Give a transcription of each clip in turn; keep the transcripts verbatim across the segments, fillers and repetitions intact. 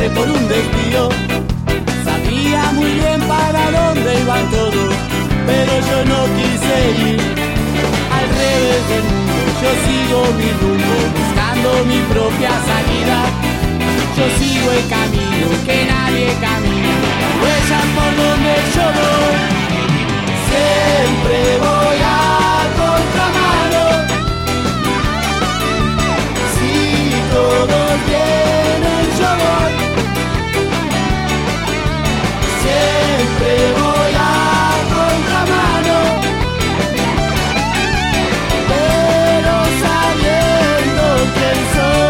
entré por un desvío. Sabía muy bien para dónde iban todos, pero yo no quise ir al revés del mundo. Yo sigo mi rumbo, buscando mi propia salida. Yo sigo el camino que nadie camina, huellas por donde yo voy. Siempre voy a contramano. Si todos vienen, yo voy. Siempre voy a contramano, pero sabiendo quién soy.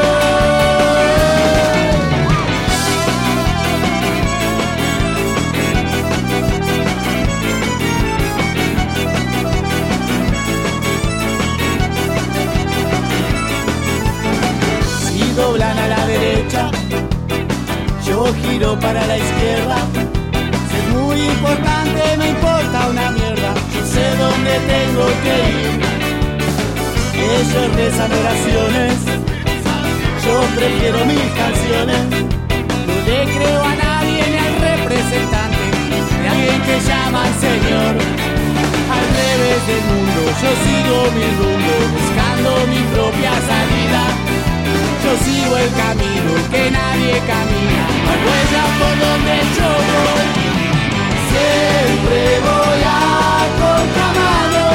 Si doblan a la derecha, yo giro para la izquierda. Muy importante, me importa una mierda. Yo sé dónde tengo que ir. Ellos rezan oraciones, yo prefiero mis canciones. No le creo a nadie ni al representante de alguien que llama al Señor. Al revés del mundo, yo sigo mi rumbo, buscando mi propia salida. Yo sigo el camino que nadie camina, hay huellas por donde yo voy. Siempre voy a contramano.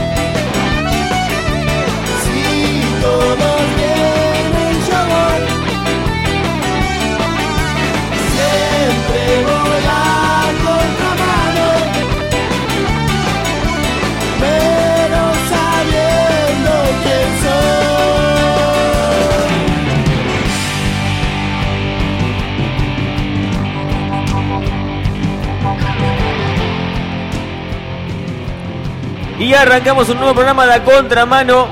Si todos vienen, yo voy. Siempre voy a contramano, pero sabiendo quién soy. Y arrancamos un nuevo programa de A Contramano.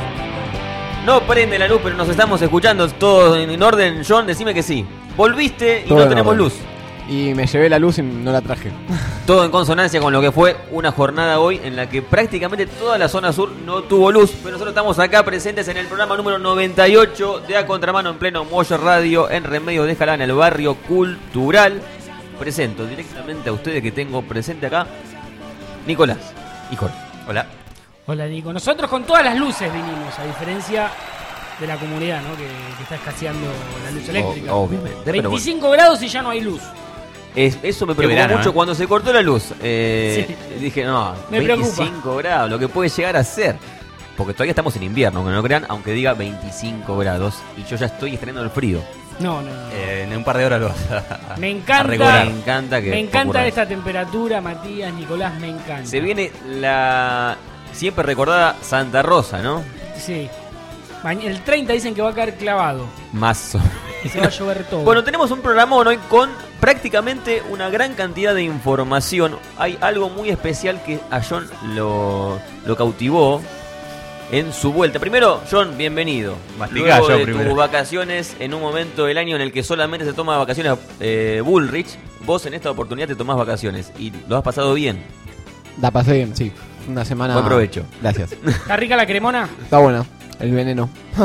No prende la luz, pero nos estamos escuchando todos en orden. John, decime que sí. Volviste y todo no tenemos orden. Luz. Y me llevé la luz y no la traje. Todo en consonancia con lo que fue una jornada hoy en la que prácticamente toda la zona sur no tuvo luz. Pero nosotros estamos acá presentes en el programa número noventa y ocho de A Contramano en pleno Moyo Radio en Remedios de Escalá, en el barrio cultural. Presento directamente a ustedes que tengo presente acá, Nicolás y Jorge. Hola. Hola, Nico. Nosotros con todas las luces vinimos, a diferencia de la comunidad, ¿no? Que, que está escaseando la luz eléctrica. O, obviamente. veinticinco bueno. grados y ya no hay luz. Es, eso me preocupó verano, mucho, ¿eh? Cuando se cortó la luz. Eh, sí. Dije, no, me veinticinco preocupa. Grados, lo que puede llegar a ser. Porque todavía estamos en invierno, aunque no crean, aunque diga veinticinco grados. Y yo ya estoy estrenando el frío. No, no, no. Eh, en un par de horas lo vas a, me encanta, a regular. Me encanta, que me encanta esta temperatura, Matías, Nicolás, me encanta. Se viene la siempre recordada Santa Rosa, ¿no? Sí. El treinta dicen que va a caer clavado. Más o y se va a llover todo. Bueno, tenemos un programón hoy con prácticamente una gran cantidad de información. Hay algo muy especial que a John lo, lo cautivó en su vuelta. Primero, John, bienvenido. Masticá Luego yo de primero. tus vacaciones en un momento del año en el que solamente se toma vacaciones eh, Bullrich, vos en esta oportunidad te tomás vacaciones y lo has pasado bien. La pasé bien, sí. Una semana. Buen provecho. Gracias. ¿Está rica la cremona? Está buena. El veneno.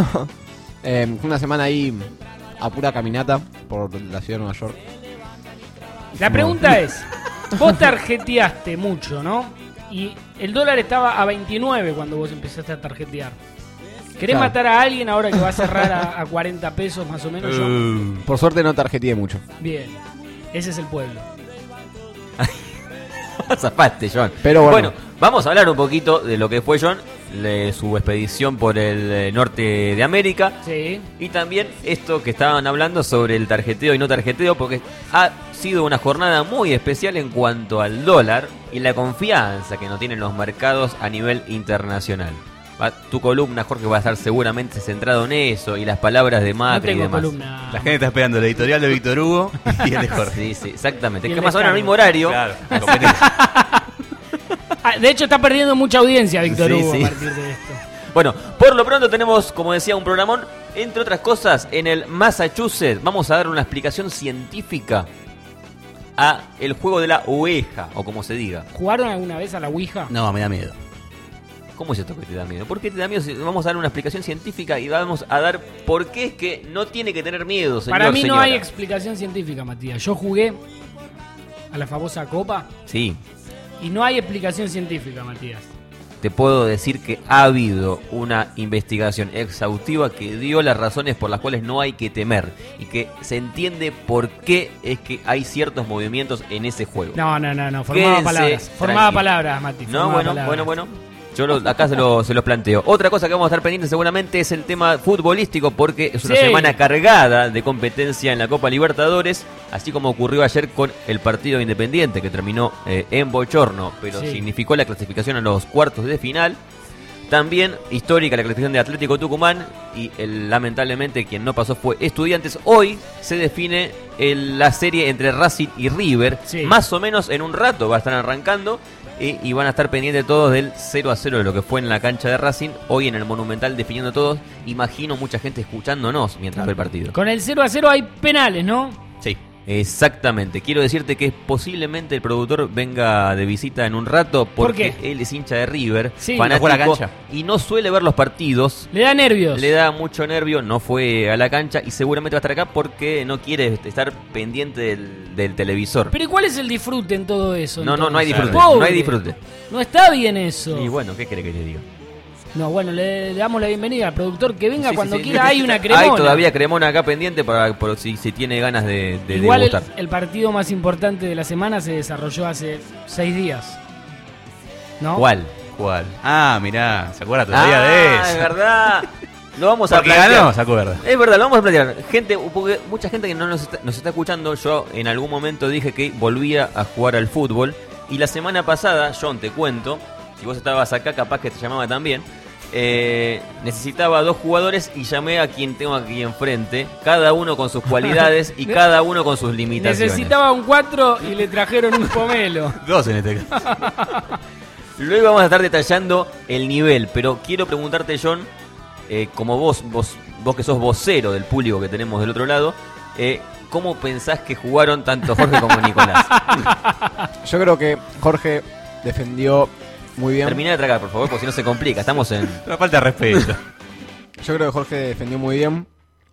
eh, una semana ahí a pura caminata por la ciudad de Nueva York. La pregunta no. es, vos tarjeteaste mucho, ¿no? Y el dólar estaba a veintinueve cuando vos empezaste a tarjetear. ¿Querés claro. matar a alguien ahora que va a cerrar a, a cuarenta pesos más o menos? Uh, por suerte no tarjeteé mucho. Bien, ese es el pueblo. Zapaste, John. Pero bueno. bueno, vamos a hablar un poquito de lo que fue John, de su expedición por el norte de América. Sí. Y también esto que estaban hablando sobre el tarjeteo y no tarjeteo, porque ha sido una jornada muy especial en cuanto al dólar y la confianza que no tienen los mercados a nivel internacional. Va, tu columna, Jorge, va a estar seguramente centrado en eso y las palabras de Macri no y demás. Columna. La gente está esperando el editorial de Víctor Hugo y el de Jorge. Sí, sí, exactamente. Y que más o menos al mismo horario. Claro, de hecho, está perdiendo mucha audiencia Víctor sí, Hugo sí. a partir de esto. Bueno, por lo pronto tenemos, como decía, un programón. Entre otras cosas, en el Massachusetts vamos a dar una explicación científica a el juego de la Ouija, o como se diga. ¿Jugaron alguna vez a la Ouija? No, me da miedo. ¿Cómo es esto que te da miedo? ¿Por qué te da miedo? Vamos a dar una explicación científica y vamos a dar por qué es que no tiene que tener miedo, señor. Para mí no señora. hay explicación científica, Matías. Yo jugué a la famosa Copa Sí. y no hay explicación científica, Matías. Te puedo decir que ha habido una investigación exhaustiva que dio las razones por las cuales no hay que temer y que se entiende por qué es que hay ciertos movimientos en ese juego. No, no, no, no. Formaba Quédense palabras. Formaba tranquilos. palabras, Mati. No, formaba bueno, palabras. bueno, bueno. Yo lo- acá se, lo, se los planteo. Otra cosa que vamos a estar pendientes seguramente es el tema futbolístico, porque es una Sí. semana cargada de competencia en la Copa Libertadores, así como ocurrió ayer con el partido Independiente, que terminó eh, en bochorno, pero Sí. significó la clasificación a los cuartos de final. También histórica la clasificación de Atlético Tucumán y el, lamentablemente quien no pasó fue Estudiantes. Hoy se define el- la serie entre Racing y River, Sí. más o menos en un rato va a estar arrancando y, y van a estar pendientes todos del cero a cero de lo que fue en la cancha de Racing, hoy en el Monumental definiendo todos. Imagino mucha gente escuchándonos mientras ve el partido. Con el cero a cero hay penales, ¿no? Sí. Exactamente, quiero decirte que posiblemente el productor venga de visita en un rato porque ¿Por qué? él es hincha de River, Sí. fanático, ¿No fue a la cancha? y no suele ver los partidos. Le da nervios. Le da mucho nervio, no fue a la cancha y seguramente va a estar acá porque no quiere estar pendiente del, del televisor. Pero ¿y cuál es el disfrute en todo eso? No, no, no hay entonces? disfrute, no Pobre. hay disfrute. No está bien eso. Y bueno, ¿qué quiere que te diga? No, bueno, le, le damos la bienvenida al productor que venga Sí, cuando sí, sí. quiera. Hay una cremona. Hay todavía cremona acá pendiente para por si, si tiene ganas de, de Igual el, degustar. el partido más importante de la semana se desarrolló hace seis días. ¿No? ¿Cuál? ¿Cuál? Ah, mirá, ¿se acuerda todavía ah, de es eso? verdad. Lo vamos a Porque plantear. ganó, ¿se acuerda? Es verdad, lo vamos a plantear. Gente, porque mucha gente que no nos está, nos está escuchando, yo en algún momento dije que volvía a jugar al fútbol. Y la semana pasada, John, te cuento, si vos estabas acá, capaz que te llamaba también. Eh, necesitaba dos jugadores y llamé a quien tengo aquí enfrente, cada uno con sus cualidades y cada uno con sus limitaciones. Necesitaba un cuatro y le trajeron un pomelo. Dos en este caso. Luego vamos a estar detallando el nivel, pero quiero preguntarte, John, eh, como vos, vos, vos que sos vocero del público que tenemos del otro lado, eh, ¿cómo pensás que jugaron tanto Jorge como Nicolás? Yo creo que Jorge defendió muy bien. Terminá de tragar, por favor, porque si no se complica. Estamos en... Una falta de respeto. Yo creo que Jorge defendió muy bien.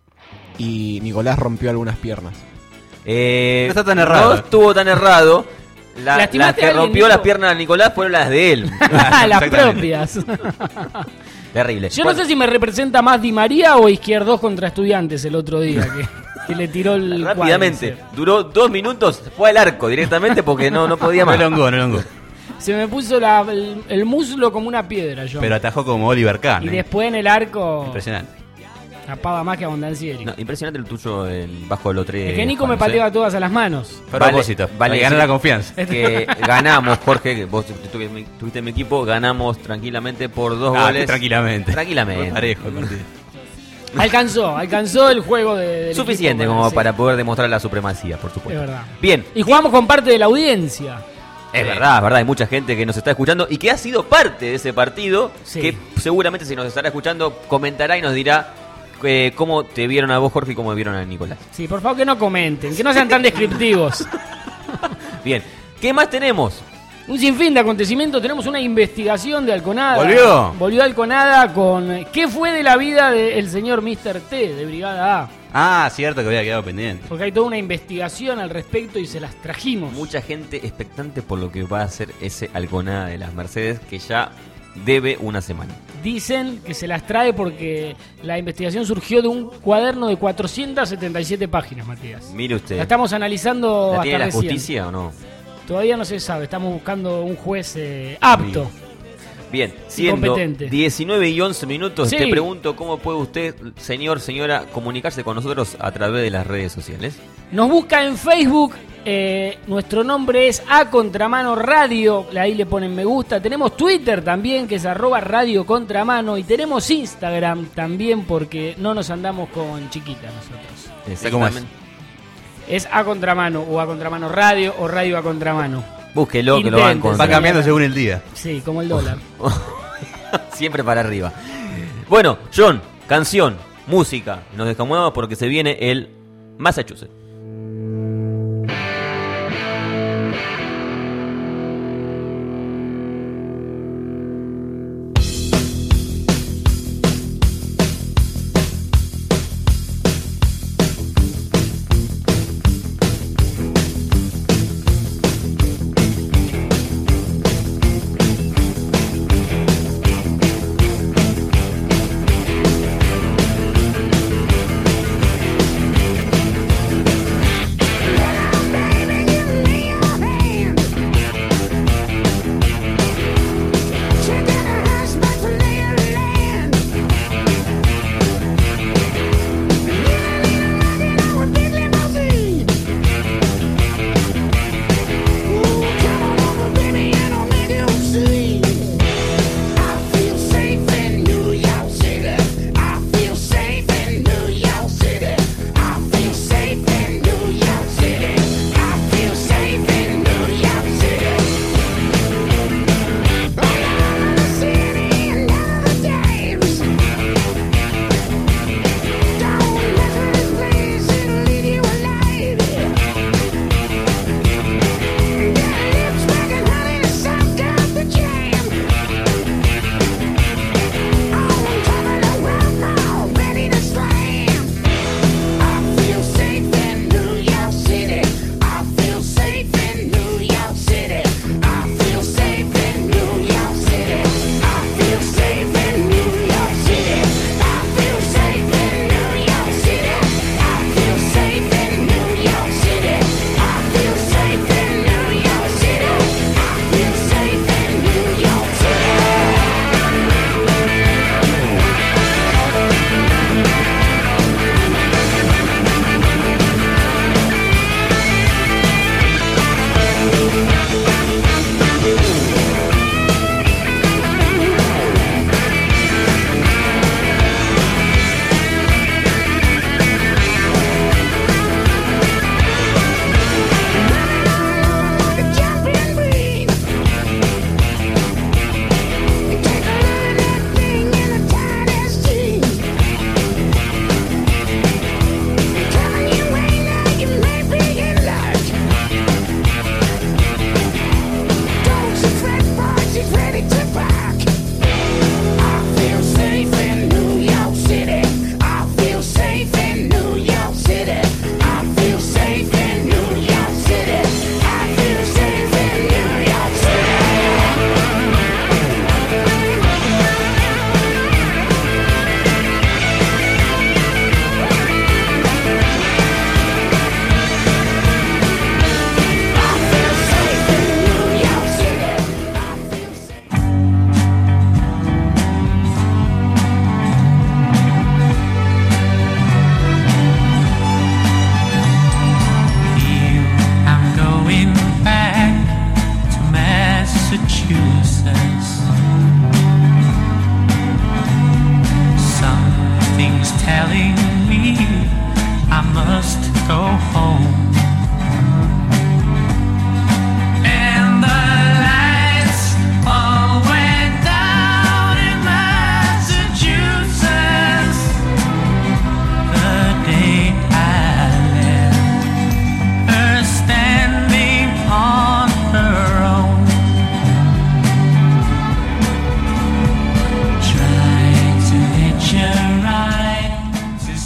Y Nicolás rompió algunas piernas. Eh, No está tan errado. No estuvo tan errado. La- las ¿Lastimaste a que alguien, rompió Nico? las piernas de Nicolás fueron las de él. las Exactamente. propias. Terrible. Yo Bueno, no sé si me representa más Di María o Izquierdos contra Estudiantes el otro día, que, que le tiró el rápidamente. cuádriceps. Duró dos minutos. Fue al arco directamente porque no, no podía No más. elongó, no elongó. Se me puso la- el, el muslo como una piedra, yo. Pero atajó como Oliver Kahn. Y ¿eh? después en el arco Impresionante. tapaba más que Abondancieri. No, impresionante el tuyo en bajo de los tres. Es que Nico me Juan, ¿sí? pateaba todas a las manos. Fue a Vale, propósito. vale Vale, ganar decir- la confianza. Que ganamos, Jorge, que vos estuvi- en mi- estuviste en mi equipo, ganamos tranquilamente por dos Ah, goles. tranquilamente. Tranquilamente. Fue parejo el partido. Alcanzó, alcanzó el juego de, del Suficiente equipo como sí, para poder demostrar la supremacía, por Es supuesto. verdad. Bien, Y jugamos con parte de la audiencia. es verdad, es verdad, hay mucha gente que nos está escuchando y que ha sido parte de ese partido, Sí. que seguramente si nos estará escuchando comentará y nos dirá eh, cómo te vieron a vos, Jorge, y cómo vieron a Nicolás. Sí, por favor que no comenten, que no sean tan descriptivos. Bien, ¿qué más tenemos? Un sinfín de acontecimientos. Tenemos una investigación de Alconada. ¿Volvió? Volvió Alconada con... ¿Qué fue de la vida del señor mister T de Brigada A? Ah, cierto que había quedado pendiente. Porque hay toda una investigación al respecto y se las trajimos. Mucha gente expectante por lo que va a ser ese Alconada de las Mercedes que ya debe una semana. Dicen que se las trae porque la investigación surgió de un cuaderno de cuatrocientas setenta y siete páginas, Matías. Mire usted, La estamos analizando ¿la hasta tiene la recién. justicia o no? Todavía no se sabe, estamos buscando un juez eh, apto. Bien, siendo Incompetente. diecinueve y once minutos, Sí. te pregunto cómo puede usted, señor, señora, comunicarse con nosotros a través de las redes sociales. Nos busca en Facebook, eh, nuestro nombre es A Contramano Radio, ahí le ponen me gusta. Tenemos Twitter también, que es arroba Radio Contramano, y tenemos Instagram también, porque no nos andamos con chiquitas nosotros. ¿Cómo es? Es A Contramano, o A Contramano Radio, o Radio A Contramano. Búsquelo, que lo va a Intente, encontrar. Va cambiando según el día. Sí, como el dólar. Siempre para arriba. Bueno, John, canción, música. Nos descamudamos porque se viene el Massachusetts.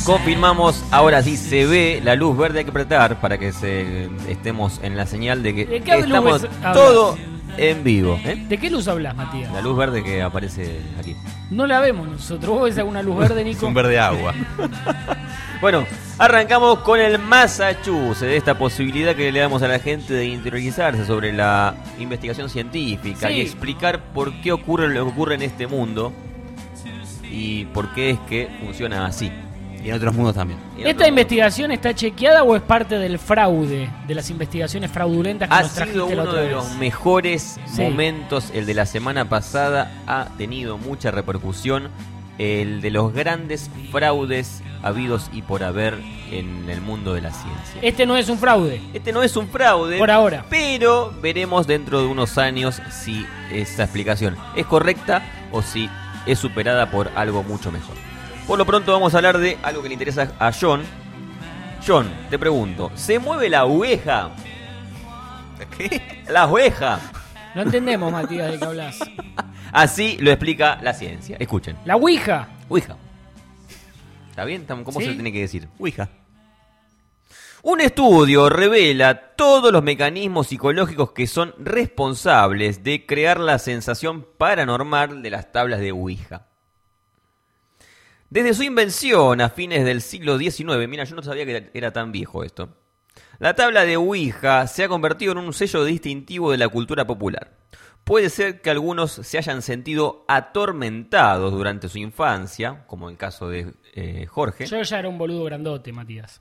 Confirmamos, ahora sí se ve la luz verde, hay que apretar para que se estemos en la señal de que ¿De qué estamos luz hablas? todo en vivo. ¿eh? ¿De qué luz hablas, Matías? La luz verde que aparece aquí. No la vemos nosotros. ¿Vos ves alguna luz verde, Es Nico? un verde agua. Bueno, arrancamos con el Massachusetts, de esta posibilidad que le damos a la gente de interiorizarse sobre la investigación científica Sí. y explicar por qué ocurre lo que ocurre en este mundo y por qué es que funciona así. Y en otros mundos también. Y en ¿Esta otros investigación está chequeada o es parte del fraude, de las investigaciones fraudulentas que Ha nos trajiste sido la uno otra de vez? los mejores Sí. momentos, el de la semana pasada ha tenido mucha repercusión, el de los grandes fraudes habidos y por haber en el mundo de la ciencia. Este no es un fraude. Este no es un fraude, Por ahora. pero veremos dentro de unos años si esa explicación es correcta o si es superada por algo mucho mejor. Por lo pronto vamos a hablar de algo que le interesa a John. John, te pregunto, ¿se mueve la oveja? ¿Qué? La oveja. No entendemos, Matías, de qué hablas. Así lo explica la ciencia. Escuchen. La Ouija. Ouija. ¿Está bien? ¿Cómo ¿Sí? se tiene que decir? Ouija. Un estudio revela todos los mecanismos psicológicos que son responsables de crear la sensación paranormal de las tablas de Ouija. Desde su invención a fines del siglo diecinueve, mira, yo no sabía que era tan viejo esto, la tabla de Ouija se ha convertido en un sello distintivo de la cultura popular. Puede ser que algunos se hayan sentido atormentados durante su infancia, como en el caso de eh, Jorge. Yo ya era un boludo grandote, Matías.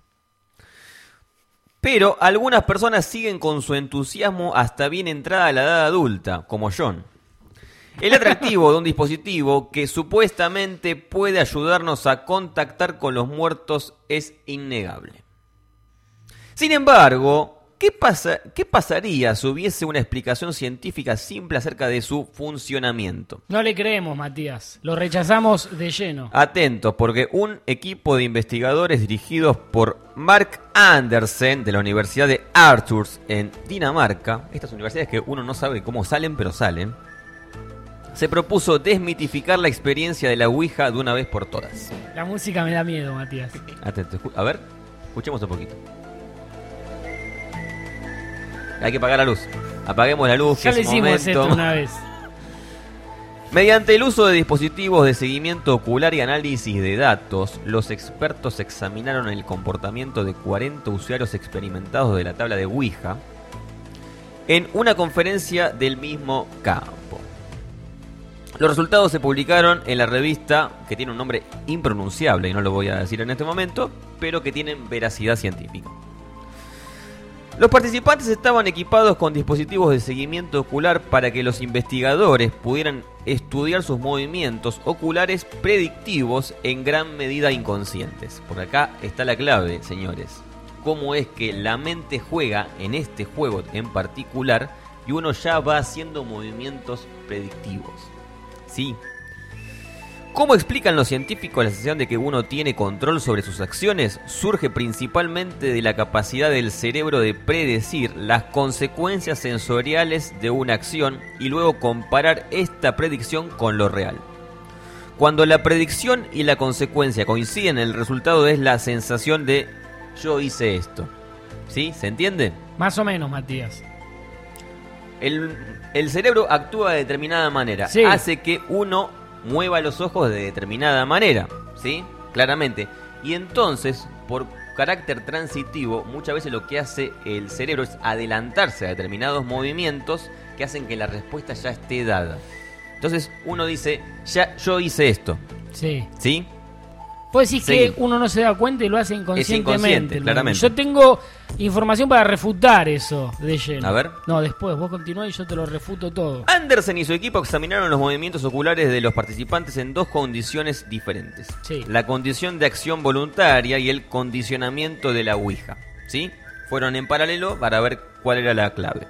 Pero algunas personas siguen con su entusiasmo hasta bien entrada la edad adulta, como John. El atractivo de un dispositivo que supuestamente puede ayudarnos a contactar con los muertos es innegable. Sin embargo, ¿qué pasa, qué pasaría si hubiese una explicación científica simple acerca de su funcionamiento? No le creemos, Matías. Lo rechazamos de lleno. Atentos, porque un equipo de investigadores dirigidos por Mark Andersen de la Universidad de Aarhus en Dinamarca, estas universidades que uno no sabe cómo salen, pero salen, se propuso desmitificar la experiencia de la Ouija de una vez por todas. La música me da miedo, Matías. Atentos, escu- a ver, escuchemos un poquito. Hay que apagar la luz. Apaguemos la luz, Ya que lo es hicimos momento. esto una vez. Mediante el uso de dispositivos de seguimiento ocular y análisis de datos, los expertos examinaron el comportamiento de cuarenta usuarios experimentados de la tabla de Ouija en una conferencia del mismo campo. Los resultados se publicaron en la revista que tiene un nombre impronunciable y no lo voy a decir en este momento, pero que tienen veracidad científica. Los participantes estaban equipados con dispositivos de seguimiento ocular para que los investigadores pudieran estudiar sus movimientos oculares predictivos en gran medida inconscientes. Por acá está la clave, señores. Cómo es que la mente juega en este juego en particular y uno ya va haciendo movimientos predictivos. ¿Sí? ¿Cómo explican los científicos la sensación de que uno tiene control sobre sus acciones? Surge principalmente de la capacidad del cerebro de predecir las consecuencias sensoriales de una acción y luego comparar esta predicción con lo real. Cuando la predicción y la consecuencia coinciden, el resultado es la sensación de yo hice esto. ¿Sí? ¿Se entiende? Más o menos, Matías. El, el cerebro actúa de determinada manera. Sí. Hace que uno mueva los ojos de determinada manera. ¿Sí? Claramente. Y entonces, por carácter transitivo, muchas veces lo que hace el cerebro es adelantarse a determinados movimientos que hacen que la respuesta ya esté dada. Entonces uno dice, ya yo hice esto. Sí. ¿Sí? Vos decís Sí. que uno no se da cuenta y lo hace inconscientemente. inconsciente, hermano. claramente. Yo tengo información para refutar eso de lleno. A ver. No, después, vos continuás y yo te lo refuto todo. Andersen y su equipo examinaron los movimientos oculares de los participantes en dos condiciones diferentes. Sí. La condición de acción voluntaria y el condicionamiento de la Ouija. ¿Sí? Fueron en paralelo para ver cuál era la clave.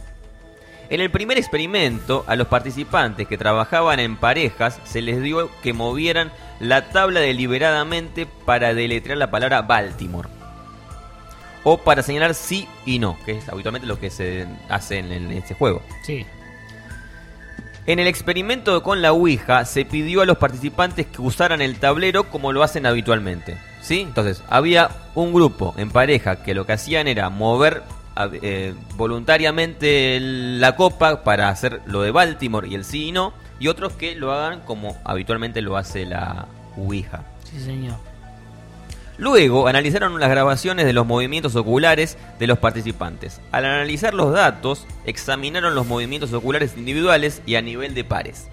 En el primer experimento, a los participantes que trabajaban en parejas se les dio que movieran la tabla deliberadamente para deletrear la palabra Baltimore. O para señalar sí y no, que es habitualmente lo que se hace en, en este juego. Sí. En el experimento con la Ouija se pidió a los participantes que usaran el tablero como lo hacen habitualmente. ¿Sí? Entonces, había un grupo en pareja que lo que hacían era mover eh, voluntariamente la copa para hacer lo de Baltimore y el sí y no, y otros que lo hagan como habitualmente lo hace la Ouija. Sí, señor. Luego analizaron las grabaciones de los movimientos oculares de los participantes. Al analizar los datos, examinaron los movimientos oculares individuales y a nivel de pares.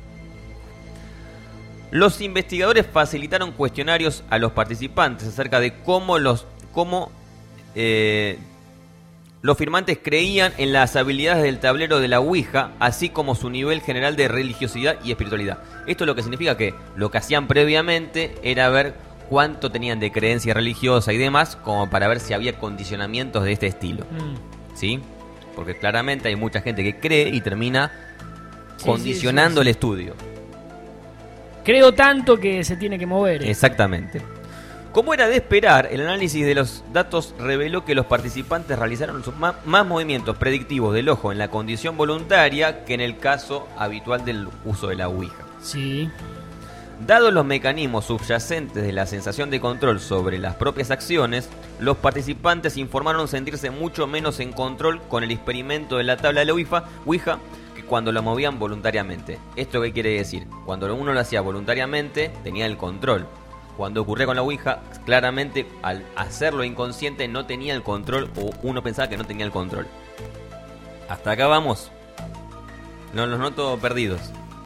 Los investigadores facilitaron cuestionarios a los participantes acerca de cómo los cómo eh, los firmantes creían en las habilidades del tablero de la Ouija, así como su nivel general de religiosidad y espiritualidad. Esto lo que significa que lo que hacían previamente era ver cuánto tenían de creencia religiosa y demás, como para ver si había condicionamientos de este estilo. Mm. ¿Sí? Porque claramente hay mucha gente que cree y termina sí, condicionando sí, sí, sí. el estudio. Creo tanto que se tiene que mover. ¿eh? Exactamente. Como era de esperar, el análisis de los datos reveló que los participantes realizaron más, más movimientos predictivos del ojo en la condición voluntaria que en el caso habitual del uso de la Ouija. Sí. Dados los mecanismos subyacentes de la sensación de control sobre las propias acciones, los participantes informaron sentirse mucho menos en control con el experimento de la tabla de la Ouija, Ouija que cuando lo movían voluntariamente. ¿Esto qué quiere decir? Cuando uno lo hacía voluntariamente, tenía el control. Cuando ocurría con la Ouija, claramente al hacerlo inconsciente no tenía el control, o uno pensaba que no tenía el control. Hasta acá vamos. No los noto perdidos.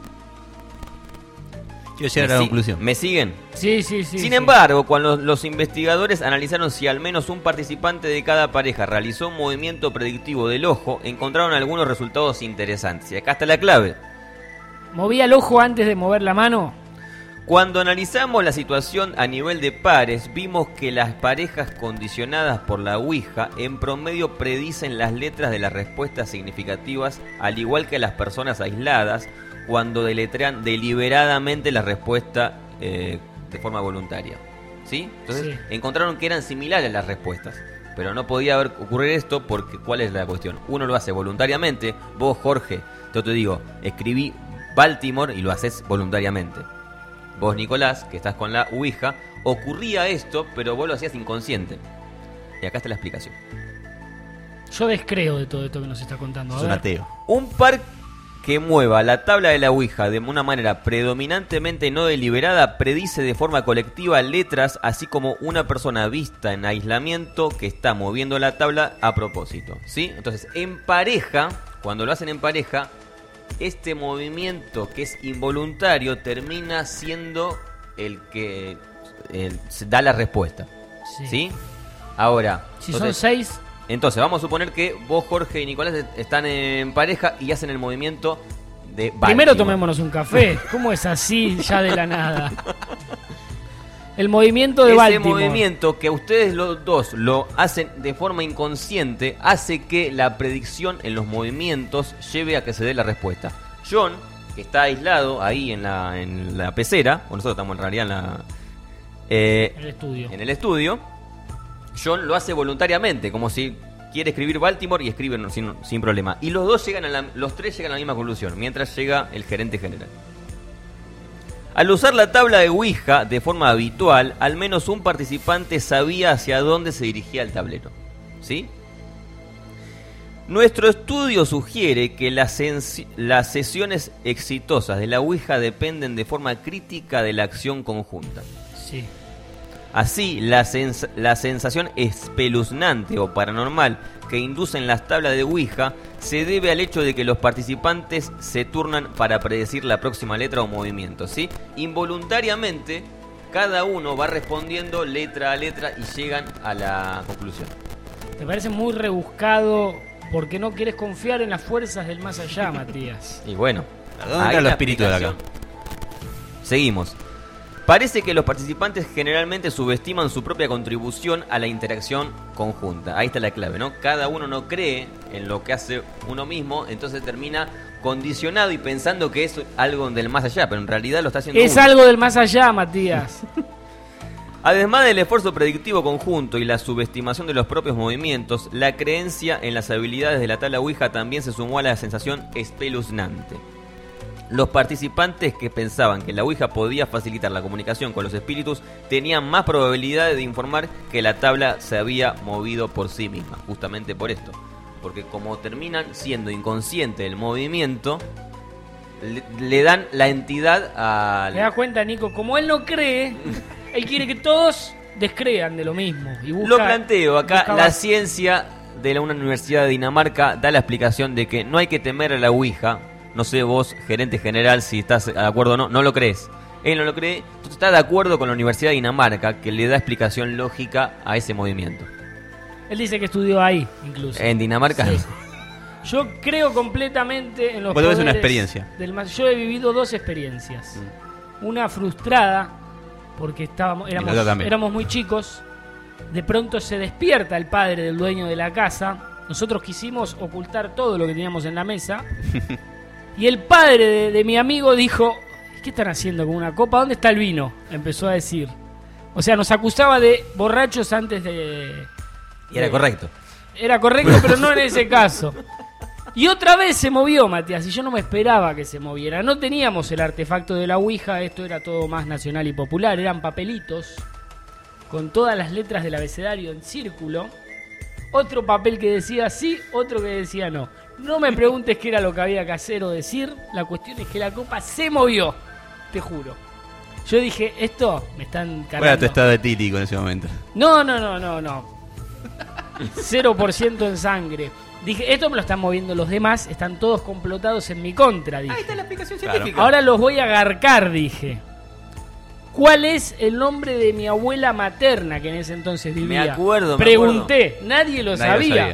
Quiero llegar a la conclusión. ¿Me siguen? Sí, sí, sí. Sin sí. embargo, cuando los investigadores analizaron si al menos un participante de cada pareja realizó un movimiento predictivo del ojo, encontraron algunos resultados interesantes. Y acá está la clave. ¿Movía el ojo antes de mover la mano? Cuando analizamos la situación a nivel de pares, vimos que las parejas condicionadas por la Ouija en promedio predicen las letras de las respuestas significativas, al igual que las personas aisladas, cuando deletrean deliberadamente la respuesta eh, de forma voluntaria. ¿Sí? Entonces sí. encontraron que eran similares las respuestas. Pero no podía haber ocurrir esto porque ¿cuál es la cuestión? Uno lo hace voluntariamente. Vos, Jorge, yo te digo, escribí Baltimore y lo haces voluntariamente. Vos, Nicolás, que estás con la Ouija, ocurría esto, pero vos lo hacías inconsciente. Y acá está la explicación. Yo descreo de todo esto que nos está contando. Es un ateo. Un par que mueva la tabla de la Ouija de una manera predominantemente no deliberada predice de forma colectiva letras, así como una persona vista en aislamiento que está moviendo la tabla a propósito. ¿Sí? Entonces, en pareja, cuando lo hacen en pareja, este movimiento que es involuntario termina siendo el que el, da la respuesta. Sí. ¿Sí? Ahora, si entonces, son seis... Entonces, vamos a suponer que vos, Jorge y Nicolás están en pareja y hacen el movimiento de Baltimore. Primero tomémonos un café. ¿Cómo es así ya de la nada? El movimiento de Ese Baltimore. Ese movimiento que ustedes los dos lo hacen de forma inconsciente hace que la predicción en los movimientos lleve a que se dé la respuesta. John, que está aislado ahí en la, en la pecera, o nosotros estamos en realidad en la... Eh, el estudio. En el estudio. John lo hace voluntariamente, como si quiere escribir Baltimore y escribe sin, sin problema. Y los dos llegan a la, los tres llegan a la misma conclusión, mientras llega el gerente general. Al usar la tabla de Ouija de forma habitual, al menos un participante sabía hacia dónde se dirigía el tablero. ¿Sí? Nuestro estudio sugiere que las, sens- las sesiones exitosas de la Ouija dependen de forma crítica de la acción conjunta. Sí. Así, la, sens- la sensación espeluznante o paranormal que inducen las tablas de Ouija se debe al hecho de que los participantes se turnan para predecir la próxima letra o movimiento, ¿sí? Involuntariamente, cada uno va respondiendo letra a letra y llegan a la conclusión. Te parece muy rebuscado porque no quieres confiar en las fuerzas del más allá, Matías. Y bueno, ¿dónde está el espíritu de acá? Seguimos. Parece que los participantes generalmente subestiman su propia contribución a la interacción conjunta. Ahí está la clave, ¿no? Cada uno no cree en lo que hace uno mismo, entonces termina condicionado y pensando que es algo del más allá, pero en realidad lo está haciendo Es uno. algo del más allá, Matías. Además del esfuerzo predictivo conjunto y la subestimación de los propios movimientos, la creencia en las habilidades de la tabla Ouija también se sumó a la sensación espeluznante. Los participantes que pensaban que la Ouija podía facilitar la comunicación con los espíritus tenían más probabilidad de informar que la tabla se había movido por sí misma, justamente por esto. Porque como terminan siendo inconsciente el movimiento, le, le dan la entidad a... ¿Te das cuenta, Nico? Como él no cree, él quiere que todos descrean de lo mismo. Y busca, Lo planteo acá, busca la base. ciencia de la, una universidad de Dinamarca da la explicación de que no hay que temer a la Ouija. No sé vos, gerente general, si estás de acuerdo o no, no lo crees. Él no lo cree, entonces está de acuerdo con la Universidad de Dinamarca, que le da explicación lógica a ese movimiento. Él dice que estudió ahí, incluso. En Dinamarca. Sí. Yo creo completamente en los Vos tuviste poderes una experiencia. del más. Yo he vivido dos experiencias. Mm. Una frustrada, porque estábamos, éramos, éramos muy chicos. De pronto se despierta el padre del dueño de la casa. Nosotros quisimos ocultar todo lo que teníamos en la mesa. Y el padre de, de mi amigo dijo: ¿qué están haciendo con una copa? ¿Dónde está el vino? Empezó a decir. O sea, nos acusaba de borrachos antes de... Y era de, correcto. Era correcto, pero no en ese caso. Y otra vez se movió, Matías, y yo no me esperaba que se moviera. No teníamos el artefacto de la Ouija, esto era todo más nacional y popular. Eran papelitos con todas las letras del abecedario en círculo. Otro papel que decía sí, otro que decía no. No me preguntes qué era lo que había que hacer o decir. La cuestión es que la copa se movió, te juro. Yo dije, esto me están cargando. ¿Cuál era tu estado etílico en ese momento? No, no, no, no, no. cero por ciento en sangre. Dije, esto me lo están moviendo los demás, están todos complotados en mi contra, dije. Ahí está la explicación Claro. científica. Ahora los voy a agarcar, dije. ¿Cuál es el nombre de mi abuela materna que en ese entonces vivía? Me acuerdo, me Pregunté, nadie lo Nadie sabía. lo sabía.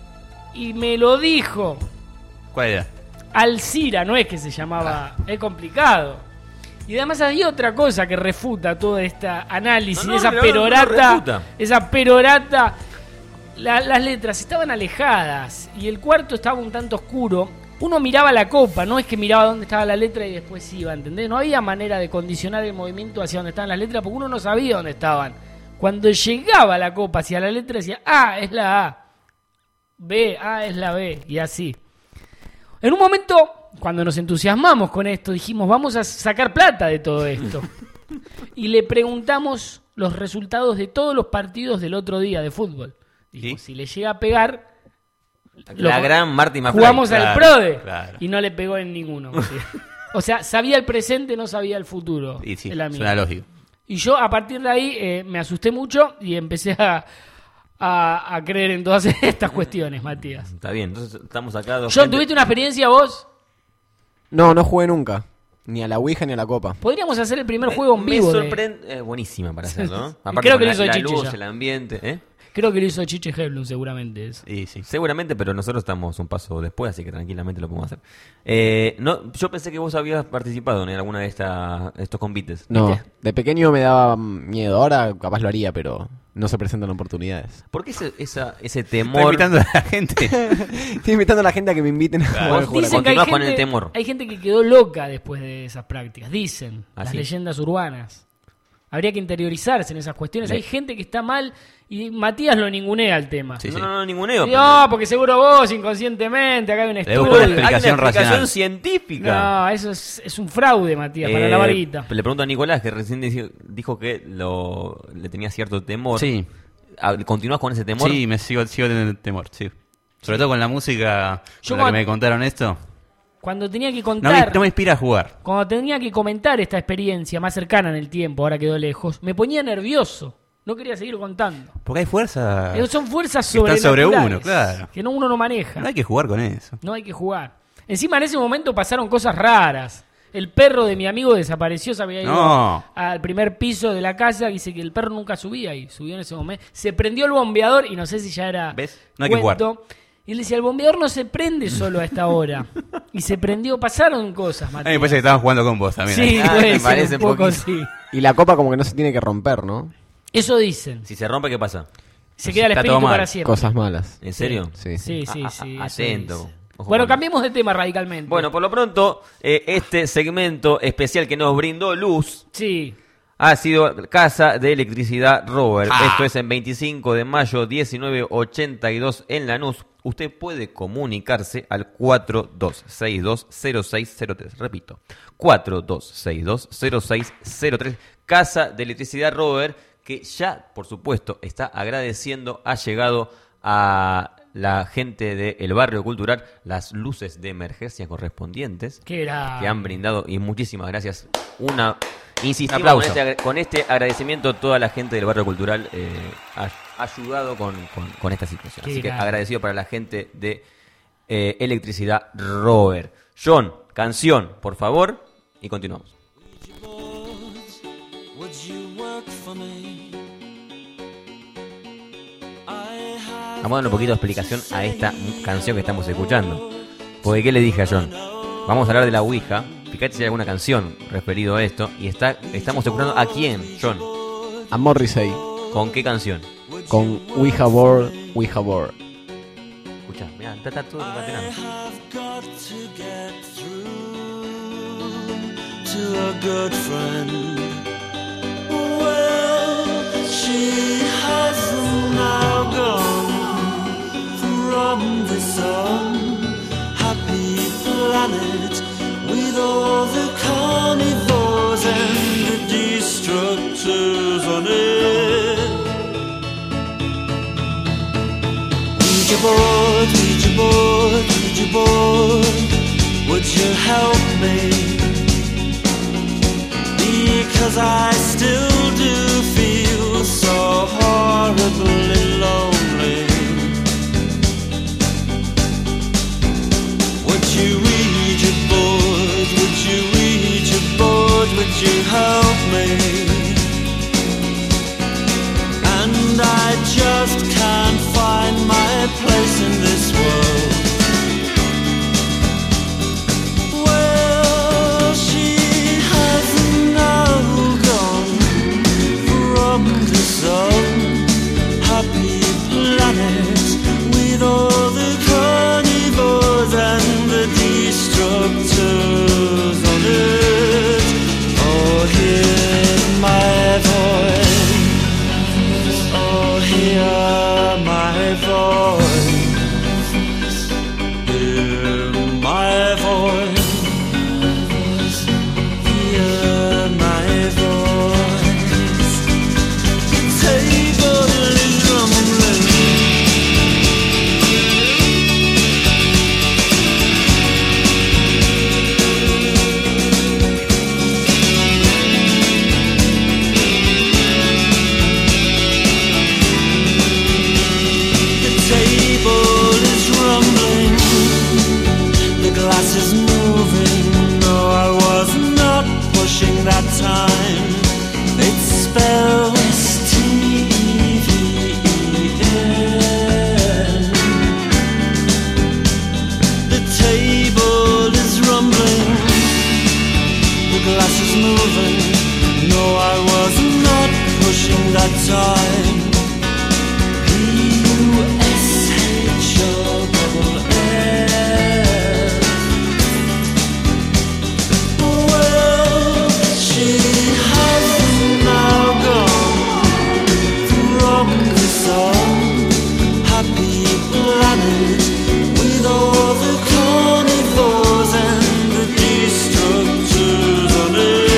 Y me lo dijo. ¿Cuál era? Alcira, no es que se llamaba, es complicado. Y además hay otra cosa que refuta todo este análisis, No, no, esa no, no, perorata, no refuta. esa perorata. La- las letras estaban alejadas y el cuarto estaba un tanto oscuro. Uno miraba la copa, no es que miraba dónde estaba la letra y después iba, ¿entendés? No había manera de condicionar el movimiento hacia dónde estaban las letras porque uno no sabía dónde estaban. Cuando llegaba la copa hacia la letra decía, A es la A, B, A es la B, y así. En un momento, cuando nos entusiasmamos con esto, dijimos, vamos a sacar plata de todo esto. Y le preguntamos los resultados de todos los partidos del otro día de fútbol. Dijo, ¿Sí? si le llega a pegar, La lo- gran Marty McFly. jugamos al Claro, PRODE. claro. Y no le pegó en ninguno. O sea, sabía el presente, no sabía el futuro. Y sí, el amigo. suena lógico. Y yo a partir de ahí eh, me asusté mucho y empecé a, a, a creer en todas estas cuestiones, Matías. Está bien, entonces estamos acá dos John, gente- ¿tuviste una experiencia vos? No, no jugué nunca. Ni a la Ouija ni a la copa. Podríamos hacer el primer Me- juego en vivo. Me de- sorprende, es buenísima para hacerlo, ¿no? Y Aparte creo con que lo la, hizo la Chiche luz, ya. el ambiente, ¿eh? Creo que lo hizo Chiche Heblum seguramente eso. Y sí. Seguramente, pero nosotros estamos un paso después, así que tranquilamente lo podemos hacer. Eh, no, yo pensé que vos habías participado en alguna de esta, estos convites. No, ¿Viste? de pequeño me daba miedo. Ahora capaz lo haría, pero no se presentan oportunidades. ¿Por qué ese, esa, ese Está temor? invitando a la gente. Estoy invitando a la gente a que me inviten a jugar Vos al juego de la dicen copa. que continuás con el temor. hay gente que quedó loca después de esas prácticas. Dicen ¿Ah, las sí? leyendas urbanas. Habría que interiorizarse en esas cuestiones. Le- Hay gente que está mal y Matías lo ningunea el tema. Sí, no, sí. no, no, ninguneo. Y, pero- No, porque seguro vos inconscientemente, acá hay un Le estudio. busco una Hay una explicación explicación racional. científica. No, eso es, es un fraude, Matías, para Eh, la varguita. Le pregunto a Nicolás, que recién dijo, dijo que lo, le tenía cierto temor. Sí, Ah, ¿Continúas con ese temor? sí, me sigo, sigo teniendo temor, sí. Sobre todo con la música, Yo con la cuando- que me contaron esto. Cuando tenía que No me, contar, no me inspira a jugar. cuando tenía que comentar esta experiencia más cercana en el tiempo, ahora quedó lejos, me ponía nervioso. No quería seguir contando. Porque hay fuerza. Eh, Son fuerzas que están sobre sobrenaturales uno, claro. que no, uno no maneja. No hay que jugar con eso. No hay que jugar. Encima en ese momento pasaron cosas raras. El perro de mi amigo desapareció, se había ido No. al primer piso de la casa. Dice que el perro nunca subía y subió en ese momento. Se prendió el bombeador y no sé si ya era ¿Ves? No hay que cuento. Y él decía, el bombeador no se prende solo a esta hora. Y se prendió, pasaron cosas, A mí me Matías. parece que estaban jugando con vos también. Sí, Ah, puede me ser parece un poco poquito. sí. Y la copa como que no se tiene que romper, ¿no? Eso dicen. Si se rompe, ¿qué pasa? Se queda el Está espíritu todo mal. para siempre. Cosas malas. ¿En serio? Sí. Sí, sí, A- a- sí. a- eso atento. dice. Ojo Bueno, con- cambiemos de tema radicalmente. Bueno, por lo pronto, eh, este segmento especial que nos brindó Luz Sí. ha sido Casa de Electricidad Robert. Ah. Esto es en veinticinco de mayo, diecinueve ochenta y dos en Lanús. Usted puede comunicarse al cuatro dos seis dos cero seis cero tres. Repito, cuatro dos seis dos cero seis cero tres. Casa de Electricidad Robert, que ya, por supuesto, está agradeciendo, ha llegado a la gente del barrio cultural las luces de emergencia correspondientes Que era... que han brindado, y muchísimas gracias. Una insistimos Un con aplauso. este, con este agradecimiento a toda la gente del barrio cultural eh, ha ayudado con, con, con esta situación. Qué Así que grande. agradecido para la gente de eh, Electricidad Robert. John, canción, por favor, y continuamos. Vamos a dar un poquito de explicación a esta canción que estamos escuchando. Porque, ¿qué le dije a John? Vamos a hablar de la Ouija. Fíjate si hay alguna canción referido a esto. Y está, estamos escuchando a quién, John. A Morrissey ¿Con qué canción? con Ouija Board, Ouija Board. Escucha, mirá, está, está todo concatenado. To a good friend. Well, she has now gone from this unhappy planet with all the carnivores and the destructors on it. Ouija board, Ouija board, Ouija board, would you help me? Because I still do feel so horribly lonely. Would you read your board? Would you read your board? Would you help me? And I just can't find my place in this world. Happy planet with all the carnivores and the destructors on it. Oh, hear my voice. Oh, hear my voice. Hear my voice. Hear my voice. Table is rumbling. The table is rumbling. The glass is moving. No, I was not pushing that time. It spells T V N. The table is rumbling. The glass is moving. No, I was not pushing that time. U S H O L. Well, she has now gone from this unhappy planet with all the carnivores and the destructors on it.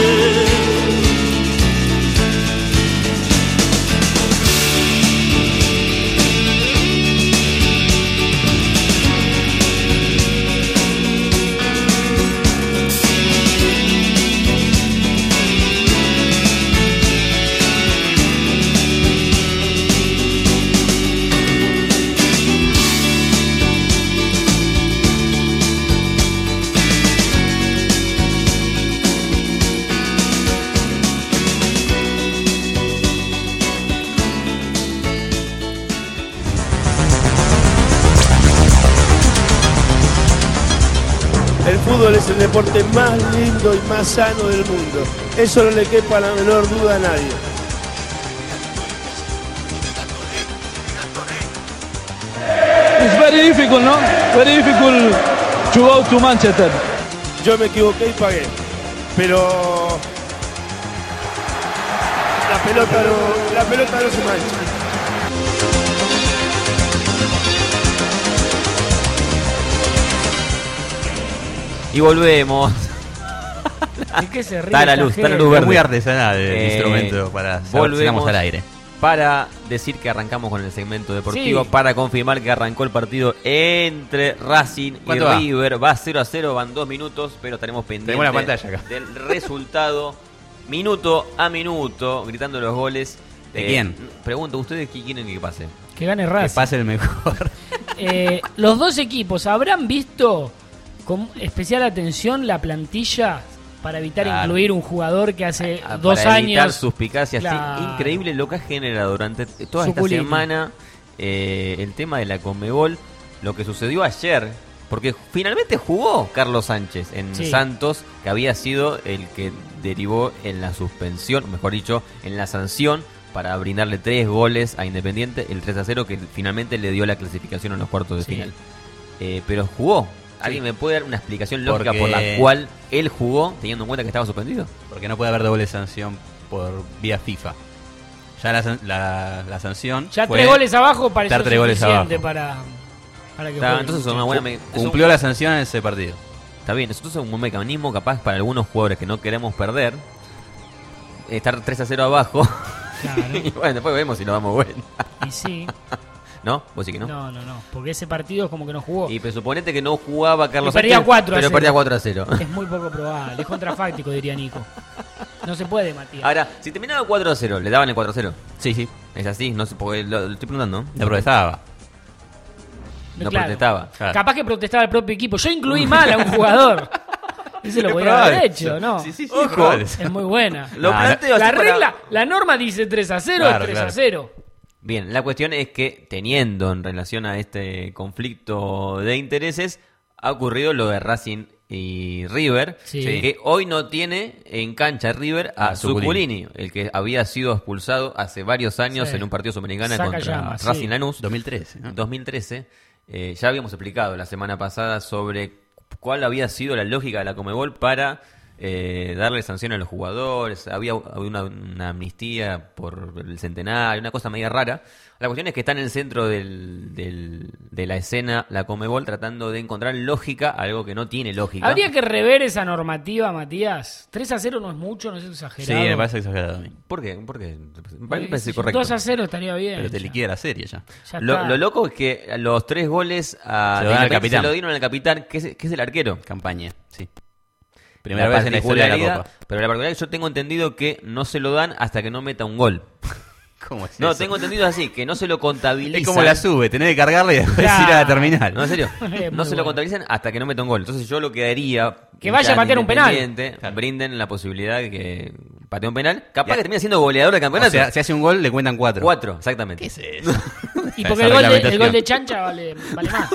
El fútbol es el deporte más lindo y más sano del mundo. Eso no le quepa la menor duda a nadie. It's very difficult, no? Very difficult to go to Manchester. Yo me equivoqué y pagué. Pero la pelota no, la pelota no se mancha. Y volvemos. ¿De qué se ríe? Está la esta luz, está la gente? luz verde. Muy artesanal el Eh, instrumento para volvemos. salgamos al aire. Para decir que arrancamos con el segmento deportivo, Sí. para confirmar que arrancó el partido entre Racing y ¿Cuánto va? River. Va cero a cero, van dos minutos, pero estaremos pendientes Tenemos la pantalla acá. del resultado minuto a minuto, gritando los goles. ¿De quién? Pregunto, ¿ustedes qué quieren que pase? Que gane Que Racing. pase el mejor. Eh, los dos equipos habrán visto con especial atención la plantilla para evitar Claro. incluir un jugador que hace Ah, dos para evitar años. suspicacias. Sí, Claro. increíble lo que ha generado durante toda esta Suculini. semana eh, el tema de la Conmebol, lo que sucedió ayer, porque finalmente jugó Carlos Sánchez en Sí. Santos, que había sido el que derivó en la suspensión, mejor dicho, en la sanción para brindarle tres goles a Independiente, el tres a cero que finalmente le dio la clasificación en los cuartos de Sí. final. Eh, pero jugó. ¿Alguien me puede dar una explicación lógica Porque- por la cual él jugó, teniendo en cuenta que estaba suspendido? Porque no puede haber doble sanción por vía FIFA. Ya la, san- la, la sanción Ya fue tres goles abajo pareció dar tres goles suficiente abajo. para, para que Está, juegue. entonces es una buena me- Cumplió la sanción en ese partido. Está bien, eso es un buen mecanismo capaz para algunos jugadores que no queremos perder. Estar tres a cero abajo. Claro. Y bueno, después vemos si nos damos vuelta. Y sí. ¿No? ¿Vos sí que no? No, no, no. Porque ese partido es como que no jugó. Y pues suponete que no jugaba Carlos Y perdía Sánchez, cuatro a pero cero. perdía cuatro a cero. Es muy poco probable. Es contrafáctico, diría Nico. No se puede, Matías. Ahora, si terminaba cuatro a cero, ¿le daban el cuatro a cero? Sí, sí. Es así, no sé, porque lo, lo estoy preguntando. ¿no? Le protestaba. No Claro. protestaba. Claro. Capaz que protestaba el propio equipo. Yo incluí mal a un jugador. Ese lo Es podía probable. haber hecho, ¿no? Sí, sí, sí. Ojo. es probable. Es muy buena. Lo Ah, planteo La así para- regla, la norma dice tres a cero, Claro, es tres claro. a cero. Bien, la cuestión es que teniendo en relación a este conflicto de intereses, ha ocurrido lo de Racing y River, Sí. que hoy no tiene en cancha River a A Zuculini. Zuculini, el que había sido expulsado hace varios años Sí. en un partido sudamericana Saca contra llamas, sí. Racing Lanús. dos mil trece. ¿no? dos mil trece. Eh, ya habíamos explicado la semana pasada sobre cuál había sido la lógica de la Conmebol para eh, darle sanción a los jugadores. Había, había una, una amnistía por el centenario, una cosa media rara. La cuestión es que está en el centro del, del- de la escena la Conmebol tratando de encontrar lógica a algo que no tiene lógica. Habría que rever esa normativa, Matías. tres a cero no es mucho, no es Sí, exagerado. me parece exagerado a mí. ¿Por qué? ¿Por qué? Me Porque parece si correcto. dos a cero estaría bien. Pero te ya. liquida la serie ya. Ya Lo, está. lo loco es que los tres goles a Se lo dan al Independiente capitán. se lo dieron al capitán, que es, que es el arquero. Campaña, sí. Primera vez en la historia de la particularidad- Copa. Pero la particularidad es que yo tengo entendido que no se lo dan hasta que no meta un gol. ¿Cómo es No, eso? tengo entendido así, que no se lo contabilizan. Es como la sube, tenés que cargarla y después Claro. ir a la terminal. No, en serio. Es muy No se bueno. lo contabilizan hasta que no meta un gol. Entonces yo lo que haría... Que vaya a hinchada patear un penal. Independiente, Brinden la posibilidad de que patee un penal. Capaz Ya. que termine siendo goleador del O campeonato. sea, si hace un gol, le cuentan cuatro. Cuatro, exactamente. ¿Qué es eso? Y Esa porque el gol, de, el reglamentación. gol de Chancha vale, vale más.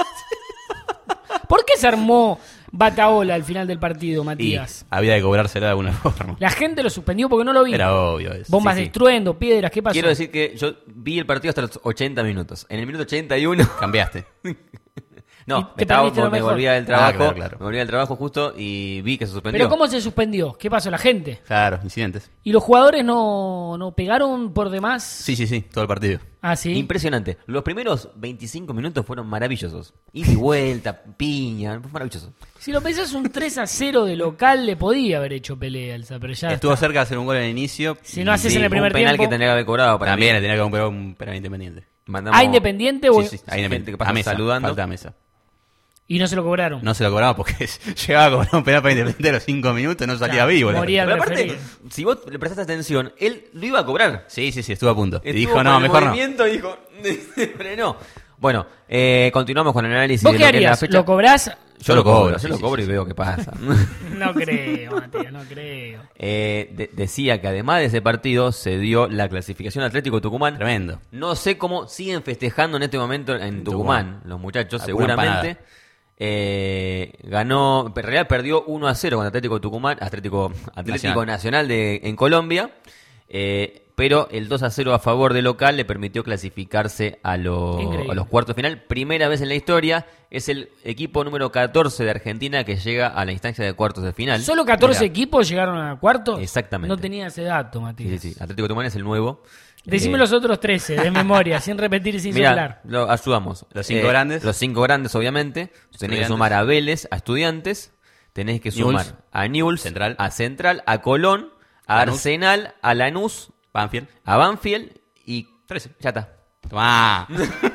¿Por qué se armó Bataola al final del partido, Y Matías? había que cobrársela de alguna forma. La gente lo suspendió porque no lo vi. Era obvio eso. Bombas Sí, de sí. estruendo, piedras, ¿qué pasó? Quiero decir que yo vi el partido hasta los ochenta minutos. En el minuto ochenta y uno... Cambiaste. Y No, te estaba, perdiste lo me mejor. volvía del trabajo. Ah, claro, claro. Me volvía del trabajo justo y vi que se suspendió. Pero ¿cómo se suspendió? ¿Qué pasó? La gente. Claro, incidentes. ¿Y los jugadores no, no pegaron por demás? Sí, sí, sí, todo el partido. Ah, sí. Impresionante. Los primeros veinticinco minutos fueron maravillosos. Ida y vuelta, piña, fue maravilloso. Si lo pensás, un tres a cero de local le podía haber hecho pelea, Elsa, pero ya Estuvo está. cerca de hacer un gol en el inicio. Si no haces Sí, en el primer un penal tiempo. que tendría que haber cobrado para También mí. le tenía que comprar un penal independiente. Mandamos- ¿A Independiente o- Sí, sí, Ahí gente Independiente. que pasa a mesa, saludando. falta a mesa. Y no se lo cobraron. No se lo cobraba porque llegaba a cobrar un penal para Independiente a los cinco minutos y no salía Claro, vivo. la moría verdad. el Pero aparte, referido. si vos le prestaste atención, él lo iba a cobrar. Sí, sí, sí, estuvo a punto. Y Estuvo dijo, con no, el mejor no. movimiento y dijo, frenó. Bueno, eh, continuamos con el análisis ¿Vos de qué lo que es la harías? fecha. ¿Lo cobrás? Yo lo cobro, yo sí, lo sí, cobro sí, y veo qué pasa. No creo, Matías, no creo. Eh, de- decía que además de ese partido se dio la clasificación Atlético Tucumán. Tremendo. No sé cómo siguen festejando en este momento en Tucumán, Tucumán. los muchachos, Alguna seguramente. empanada. Eh, ganó, en realidad perdió uno a cero con Atlético Tucumán, Atlético, Atlético Nacional, Nacional. de, en Colombia. Eh, pero el dos a cero a favor de local le permitió clasificarse a, lo- Increíble. a los cuartos de final. Primera vez en la historia, es el equipo número catorce de Argentina que llega a la instancia de cuartos de final. ¿Solo catorce Mirá. equipos llegaron a cuartos? Exactamente. No tenía ese dato, Sí, Matías. sí, sí. Atlético Tucumán es el nuevo. Decime Eh, los otros trece, de memoria, sin repetir y sin Mirá, soplar. lo ayudamos. Los cinco grandes. Los cinco grandes, obviamente. Tenés que Estudiantes. sumar a Vélez, a Estudiantes. Tenés que sumar Newell's. a Newell's, Central. a Central, a Colón, a Lanús. Arsenal, a Lanús, Banfield. a Banfield y trece. ya está. Tomá.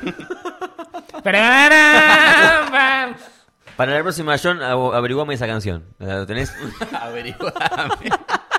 Pararán, Para la próxima, John, ab- averiguame esa canción. ¿La tenés? Averiguame.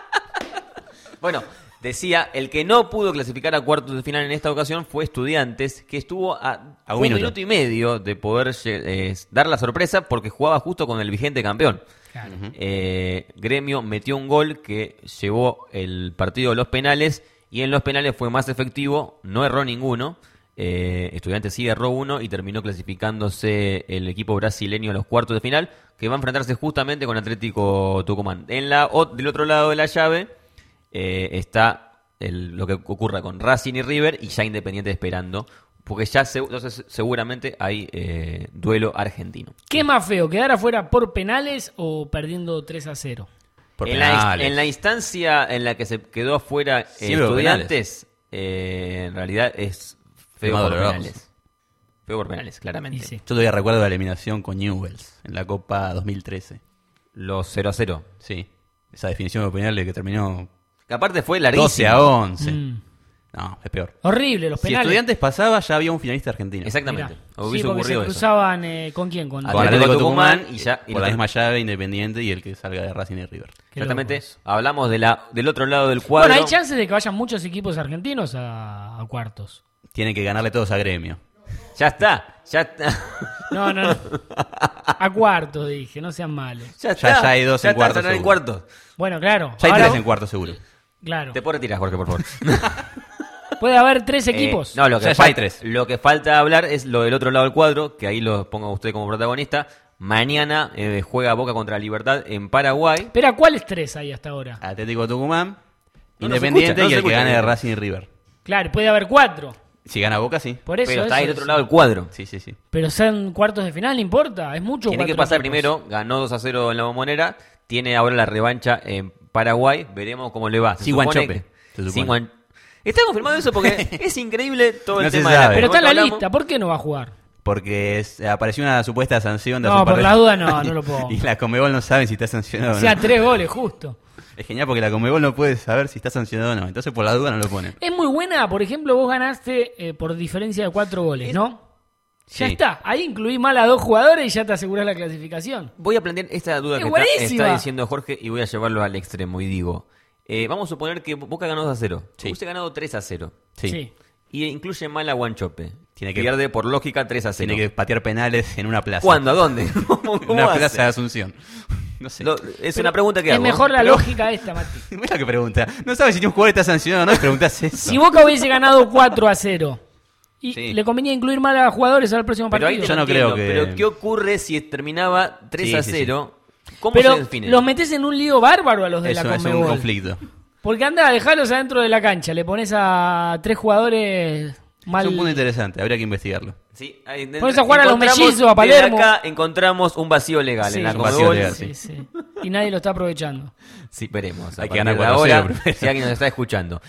Bueno, decía, el que no pudo clasificar a cuartos de final en esta ocasión fue Estudiantes, que estuvo a, A un un minuto. minuto y medio de poder eh, dar la sorpresa porque jugaba justo con el vigente campeón. Claro. Eh, Gremio metió un gol que llevó el partido a los penales y en los penales fue más efectivo, no erró ninguno. Eh, Estudiantes sí erró uno y terminó clasificándose el equipo brasileño a los cuartos de final, que va a enfrentarse justamente con Atlético Tucumán. En la, o- del otro lado de la llave eh, está el- lo que ocurra con Racing y River y ya Independiente esperando, porque ya se- entonces seguramente hay eh, duelo argentino. ¿Qué es más feo, quedar afuera por penales o perdiendo tres a cero? Por en, la, penales. en la instancia en la que se quedó afuera eh, Siempre por Estudiantes, eh, en realidad es feo Más por doloroso. penales. Feo por penales, claramente. Y sí. Yo todavía recuerdo la eliminación con Newell's en la Copa dos mil trece. Los cero a cero. Sí. Esa definición de penales que terminó Que aparte fue larguísimo. doce a once. Mm. No, es peor. Horrible, los Si penales. Estudiantes pasaba, ya había un finalista argentino. Exactamente. Mirá. Hubiese Sí, porque se ocurrido eso. cruzaban eh, ¿con quién? Con Atlético Con Atlético Tucumán Tucumán y ya- y por lo- la misma llave, Independiente y el que salga de Racing y River. Qué Exactamente. locos. Hablamos de la, del otro lado del cuadro. Bueno, hay chances de que vayan muchos equipos argentinos a, a cuartos. Tienen que ganarle todos a Gremio. Ya está. Ya está. No, no, no. A cuartos, dije, no sean malos. Ya, Ya- ya hay dos Ya en está, cuartos están en seguro. cuartos. Bueno, claro. Ya hay ahora- tres en cuarto seguro. Claro. Te puedo retirar, Jorge, por favor. Puede haber tres Eh, equipos. no, lo que, Ya- ya falta, hay tres. lo que falta hablar es lo del otro lado del cuadro, que ahí lo ponga usted como protagonista. Mañana eh, juega Boca contra Libertad en Paraguay. Espera, ¿cuáles tres hay hasta ahora? Atlético Tucumán, No, no se Independiente escucha, no y se el que escucha gane de bien. Racing y River. Claro, puede haber cuatro. Si gana Boca, sí. Por eso. Pero está ahí eso del otro es- lado del cuadro. Sí, sí, sí. Pero son cuartos de final, no importa. Es mucho. Tiene que cuatro pasar equipos. primero. Ganó dos a cero en la Bombonera. Tiene ahora la revancha en Paraguay. Veremos cómo le va. Se Sin supone Guanchope, que- se supone. sin Guan- Está confirmado eso porque es increíble todo el No se tema de sabe. la Pero está en la hablamos. lista. ¿Por qué no va a jugar? Porque es- apareció una supuesta sanción de No, hace un par por de- la duda no, no lo puedo. Y la Conmebol no sabe si está sancionado O o sea, no. tres goles, justo. Es genial porque la Conmebol no puede saber si está sancionado o no. Entonces, por la duda, no lo ponen. Es muy buena, por ejemplo, vos ganaste eh, por diferencia de cuatro goles, ¿no? Ya Sí. está. Ahí incluís mal a dos jugadores y ya te asegurás la clasificación. Voy a plantear esta duda ¡Es que está, buenísima! está diciendo Jorge y voy a llevarlo al extremo. Y digo, eh, vamos a suponer que Boca ganó dos a cero. Sí. Usted ha ganado tres a cero. Sí. Y incluye mal a Guanchope. Tiene que- Pierde por lógica tres a cero. Tiene que patear penales en una plaza. ¿Cuándo? ¿A dónde? ¿Cómo, En cómo una hace? plaza de Asunción. No sé. Lo- es una pregunta que Es hago. mejor la Pero- lógica esta, Mati. No es lo que pregunta. No sabes si un jugador está sancionado o no y preguntas eso. Si Boca hubiese ganado cuatro a cero y Sí. le convenía incluir mal a jugadores al próximo Pero ahí partido. te Yo no entiendo, creo que- Pero ¿qué ocurre si terminaba tres Sí, a sí, sí. cero? ¿Cómo Pero se define? los metés en un lío bárbaro a los de Eso la es un Conmebol. conflicto. Porque anda, dejarlos adentro de la cancha. Le pones a tres jugadores mal. Es un punto interesante. Habría que investigarlo. Sí, ahí dentro- Pones a jugar a los encontramos- mellizos, a desde Palermo. acá encontramos un vacío legal Sí. en la Un vacío Conmebol. legal, Sí, sí. Y nadie lo está aprovechando. Sí, veremos. a Hay que partir ganar de cuatro a ahora, cero primero. si alguien nos está escuchando.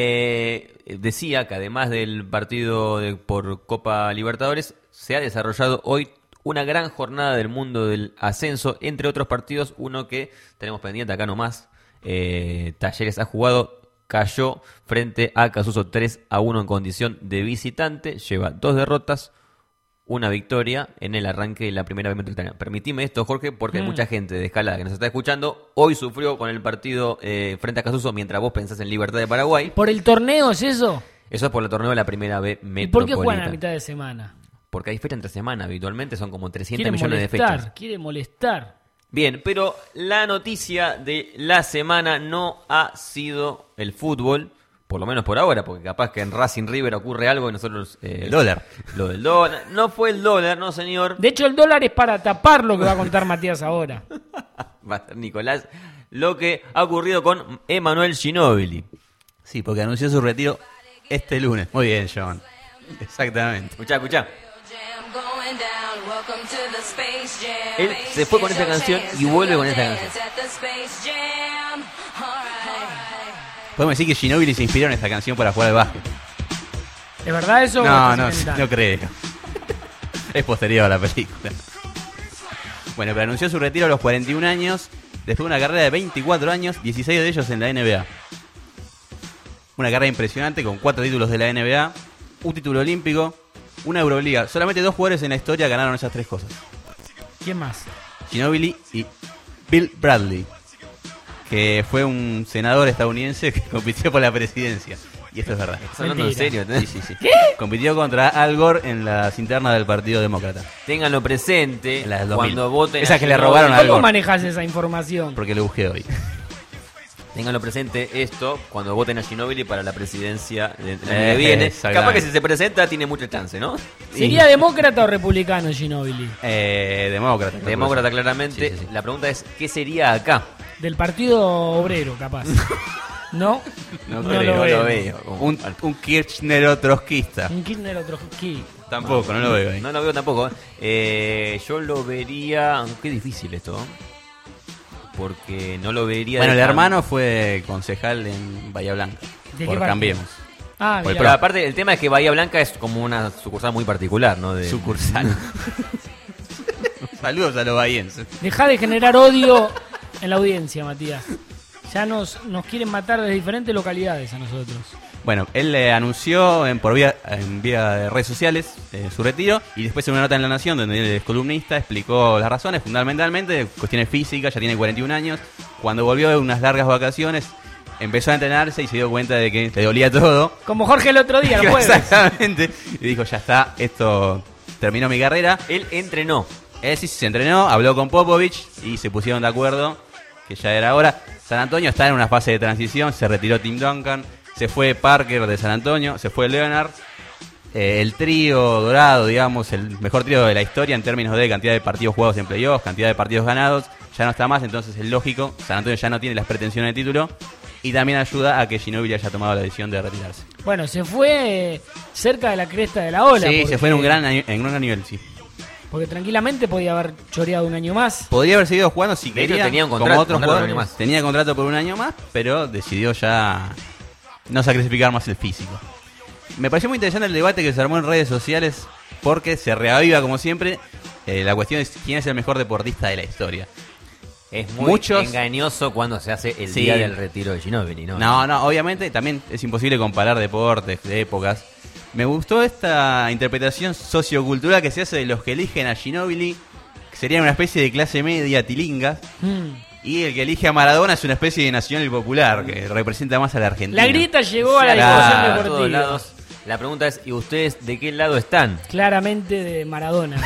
Eh, decía que además del partido de- por Copa Libertadores, se ha desarrollado hoy una gran jornada del mundo del ascenso, entre otros partidos, uno que tenemos pendiente acá nomás. Eh, Talleres ha jugado, cayó frente a Casuso tres a uno en condición de visitante, lleva dos derrotas, una victoria en el arranque de la primera vez metropolitana. Permitime esto, Jorge, porque hay Mm. mucha gente de Escalada que nos está escuchando. Hoy sufrió con el partido eh, frente a Casuso mientras vos pensás en Libertad de Paraguay. ¿Por el torneo es eso? Eso es por el torneo de la primera B ¿Y metropolitana. por qué juegan a mitad de semana? Porque hay fecha entre semana, habitualmente son como trescientos Quiere millones de molestar, fechas. quiere molestar. Bien, pero la noticia de la semana no ha sido el fútbol, por lo menos por ahora, porque capaz que en Racing River ocurre algo y nosotros... eh, El dólar. Lo del dólar. No fue el dólar, no señor. De hecho, el dólar es para tapar lo que va a contar Matías ahora. Va a ser Nicolás. Lo que ha ocurrido con Emanuel Ginóbili. Sí, porque anunció su retiro este lunes. Muy bien, John. Exactamente. Escuchá, escuchá. Él se fue con esta canción y vuelve con esta canción. Podemos decir que Ginóbili se inspiró en esta canción para jugar al básquet. ¿Es verdad eso? No, o no, estás inventando? no creo. Es posterior a la película. Bueno, pero anunció su retiro a los cuarenta y un años, después de una carrera de veinticuatro años, dieciséis de ellos en la N B A. Una carrera impresionante con cuatro títulos de la N B A, un título olímpico, una Euroliga. Solamente dos jugadores en la historia ganaron esas tres cosas. ¿Quién más? Ginóbili y Bill Bradley, que fue un senador estadounidense que compitió por la presidencia. Y esto es verdad. ¿Estás hablando en serio? Sí, sí, sí. ¿Qué? Compitió contra Al Gore en las internas del Partido Demócrata. Ténganlo presente En la del dos mil. cuando voten. Esa a que le Ginóbili. robaron a Al ¿Cómo Gore. manejas esa información? Porque lo busqué hoy. Ténganlo presente esto cuando voten a Ginóbili para la presidencia del año Eh, que viene. exactamente. Capaz que si se presenta tiene mucha chance, ¿no? ¿Sería demócrata o republicano Ginóbili? Eh, demócrata. Demócrata claramente. Sí, sí, sí. La pregunta es, ¿qué sería acá? Del Partido Obrero, capaz. ¿No? No, No creo, lo no veo. lo veo. Un, un Kirchner trotskista. Un Kirchner otro Kirchner. Tampoco, no lo veo ahí. No lo veo tampoco. ¿eh? Eh, yo lo vería... Qué difícil esto, ¿eh? Porque no lo vería... Bueno, el de- hermano fue concejal en Bahía Blanca. ¿De qué Por partido? Cambiemos. Ah, Por el mirá. Pero aparte, el tema es que Bahía Blanca es como una sucursal muy particular, ¿no? De... Sucursal. Saludos a los bahienses. Dejá de generar odio en la audiencia, Matías. Ya nos, nos quieren matar de diferentes localidades a nosotros. Bueno, él le anunció en, por vía, en vía de redes sociales eh, su retiro y después en una nota en La Nación donde él es columnista explicó las razones, fundamentalmente cuestiones físicas, ya tiene cuarenta y un años, cuando volvió de unas largas vacaciones empezó a entrenarse y se dio cuenta de que le dolía todo. Como Jorge el otro día, el jueves. Exactamente. Y dijo, ya está, esto terminó mi carrera. Él entrenó. Él sí se entrenó, habló con Popovich y se pusieron de acuerdo que ya era hora. San Antonio está en una fase de transición, se retiró Tim Duncan, se fue Parker de San Antonio, se fue Leonard. Eh, el trío dorado, digamos, el mejor trío de la historia en términos de cantidad de partidos jugados en playoffs, cantidad de partidos ganados, ya no está más, entonces es lógico, San Antonio ya no tiene las pretensiones de título y también ayuda a que Ginóbili haya tomado la decisión de retirarse. Bueno, se fue eh, cerca de la cresta de la ola. Sí, porque- se fue en un gran, año- en un gran nivel, sí. Porque tranquilamente podía haber choreado un año más. Podría haber seguido jugando si De hecho, quería, tenía un como contrato, otros contrato por un jugadores. año más. Tenía contrato por un año más, pero decidió ya no sacrificar más el físico. Me pareció muy interesante el debate que se armó en redes sociales porque se reaviva, como siempre, eh, la cuestión es quién es el mejor deportista de la historia. Es muy Muchos- engañoso cuando se hace el Sí. día del retiro de Ginóbili, ¿no? No, no, obviamente también es imposible comparar deportes de épocas. Me gustó esta interpretación sociocultural que se hace de los que eligen a Ginóbili, que serían una especie de clase media tilinga, Mm. y el que elige a Maradona es una especie de nacional popular, que representa más a la Argentina. La grita llegó a la Claro. discusión a todos deportiva. lados. La pregunta es, ¿y ustedes de qué lado están? Claramente de Maradona.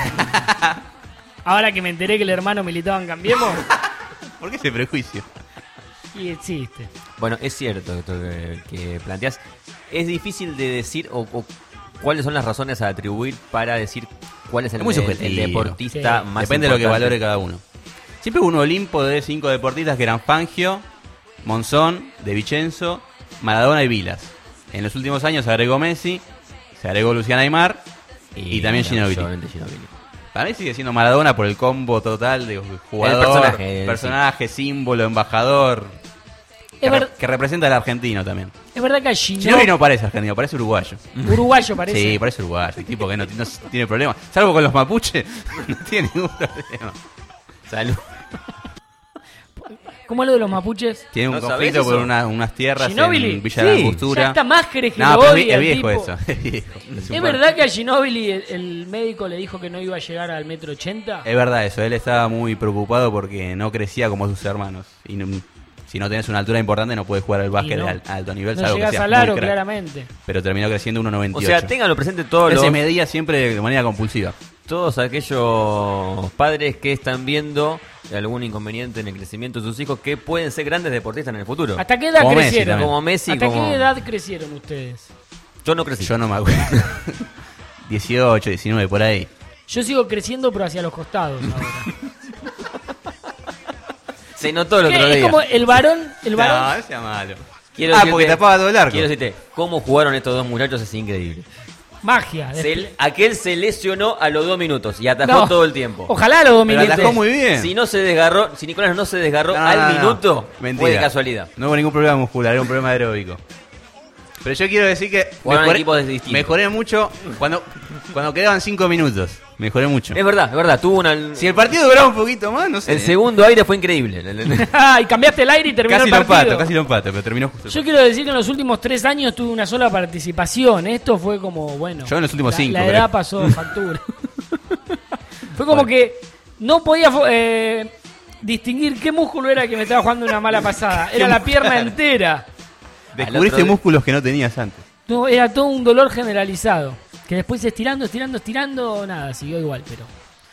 Ahora que me enteré que el hermano militaba en Cambiemos, ¿Por qué ese prejuicio? y existe. Bueno, es cierto esto que, que planteas. Es difícil de decir o, o cuáles son las razones a atribuir para decir cuál es el, Es muy el- subjetivo. el deportista Sí. más Depende de lo que importante. valore cada uno. Siempre hubo un Olimpo de cinco deportistas que eran Fangio, Monzón, De Vicenzo, Maradona y Vilas. En los últimos años se agregó Messi, se agregó Luciano Aymar y, también bueno, Ginóbili. solamente Ginóbili. Para mí sigue siendo Maradona por el combo total de jugador, personaje, personaje, símbolo, embajador, que, Es, re- ver- que representa al argentino también. es verdad que a Ginóbili Ginóbili, no parece argentino, parece uruguayo. uruguayo parece. Sí, parece uruguayo, un tipo que no, no tiene problema. Salvo con los mapuches, no tiene ningún problema. Salud. ¿Cómo es lo de los mapuches? Tiene un ¿No conflicto sabés por eso? una- unas tierras ¿Ginóbili? en Villa de la Sí, Angostura. Ya está más que No, lo pero es odia vie- es el viejo tipo. eso. Es viejo. Es ¿Es un- verdad que a Ginóbili el, el médico le dijo que no iba a llegar al metro ochenta? Es verdad eso, él estaba muy preocupado porque no crecía como sus hermanos. Y no- si no tenés una altura importante no puedes jugar al básquet no. de al- alto nivel, No salvo que llegás seas al muy aro, crack. claramente. Pero terminó creciendo uno noventa O y ocho. sea, ténganlo presente todos Él los, se medía siempre de manera compulsiva. todos aquellos padres que están viendo algún inconveniente en el crecimiento de sus hijos que pueden ser grandes deportistas en el futuro. ¿Hasta qué edad Como Messi crecieron? también. Como Messi, ¿Hasta como... qué edad crecieron ustedes? Yo no crecí. Yo no me acuerdo. dieciocho, diecinueve, por ahí. Yo sigo creciendo, pero hacia los costados ahora. Se notó el ¿Qué? otro Es día. como el varón, el varón, No, no sea malo. Quiero Ah, decirte- porque tapaba todo el arco. Quiero decirte, cómo jugaron estos dos muchachos es increíble. Magia. Se- aquel se lesionó a los dos minutos y atajó No. todo el tiempo. Ojalá lo domine. Pero atajó muy bien. Si no se desgarró, si Nicolás no se desgarró No, al no, no. minuto, Mentira. fue de casualidad. No hubo ningún problema muscular, era un problema aeróbico. Pero yo quiero decir que Jugaron equipos distintos. mejoré mucho cuando, cuando quedaban cinco minutos. Mejoré mucho. Es verdad, es verdad, tuvo una... Si el partido duraba un poquito más, no sé. El segundo aire fue increíble. Ah, y cambiaste el aire y terminó Casi el lo partido. empato, casi lo empato, pero terminó justo. Yo quiero decir que en los últimos tres años tuve una sola participación. Esto fue como, bueno. Yo en los últimos la, cinco, La creo. edad pasó factura. Fue como que no podía eh, distinguir qué músculo era que me estaba jugando una mala pasada. Era la pierna entera. Descubriste Al otro- músculos que no tenías antes. No, era todo un dolor generalizado. Que después estirando, estirando, estirando, nada, siguió igual, pero.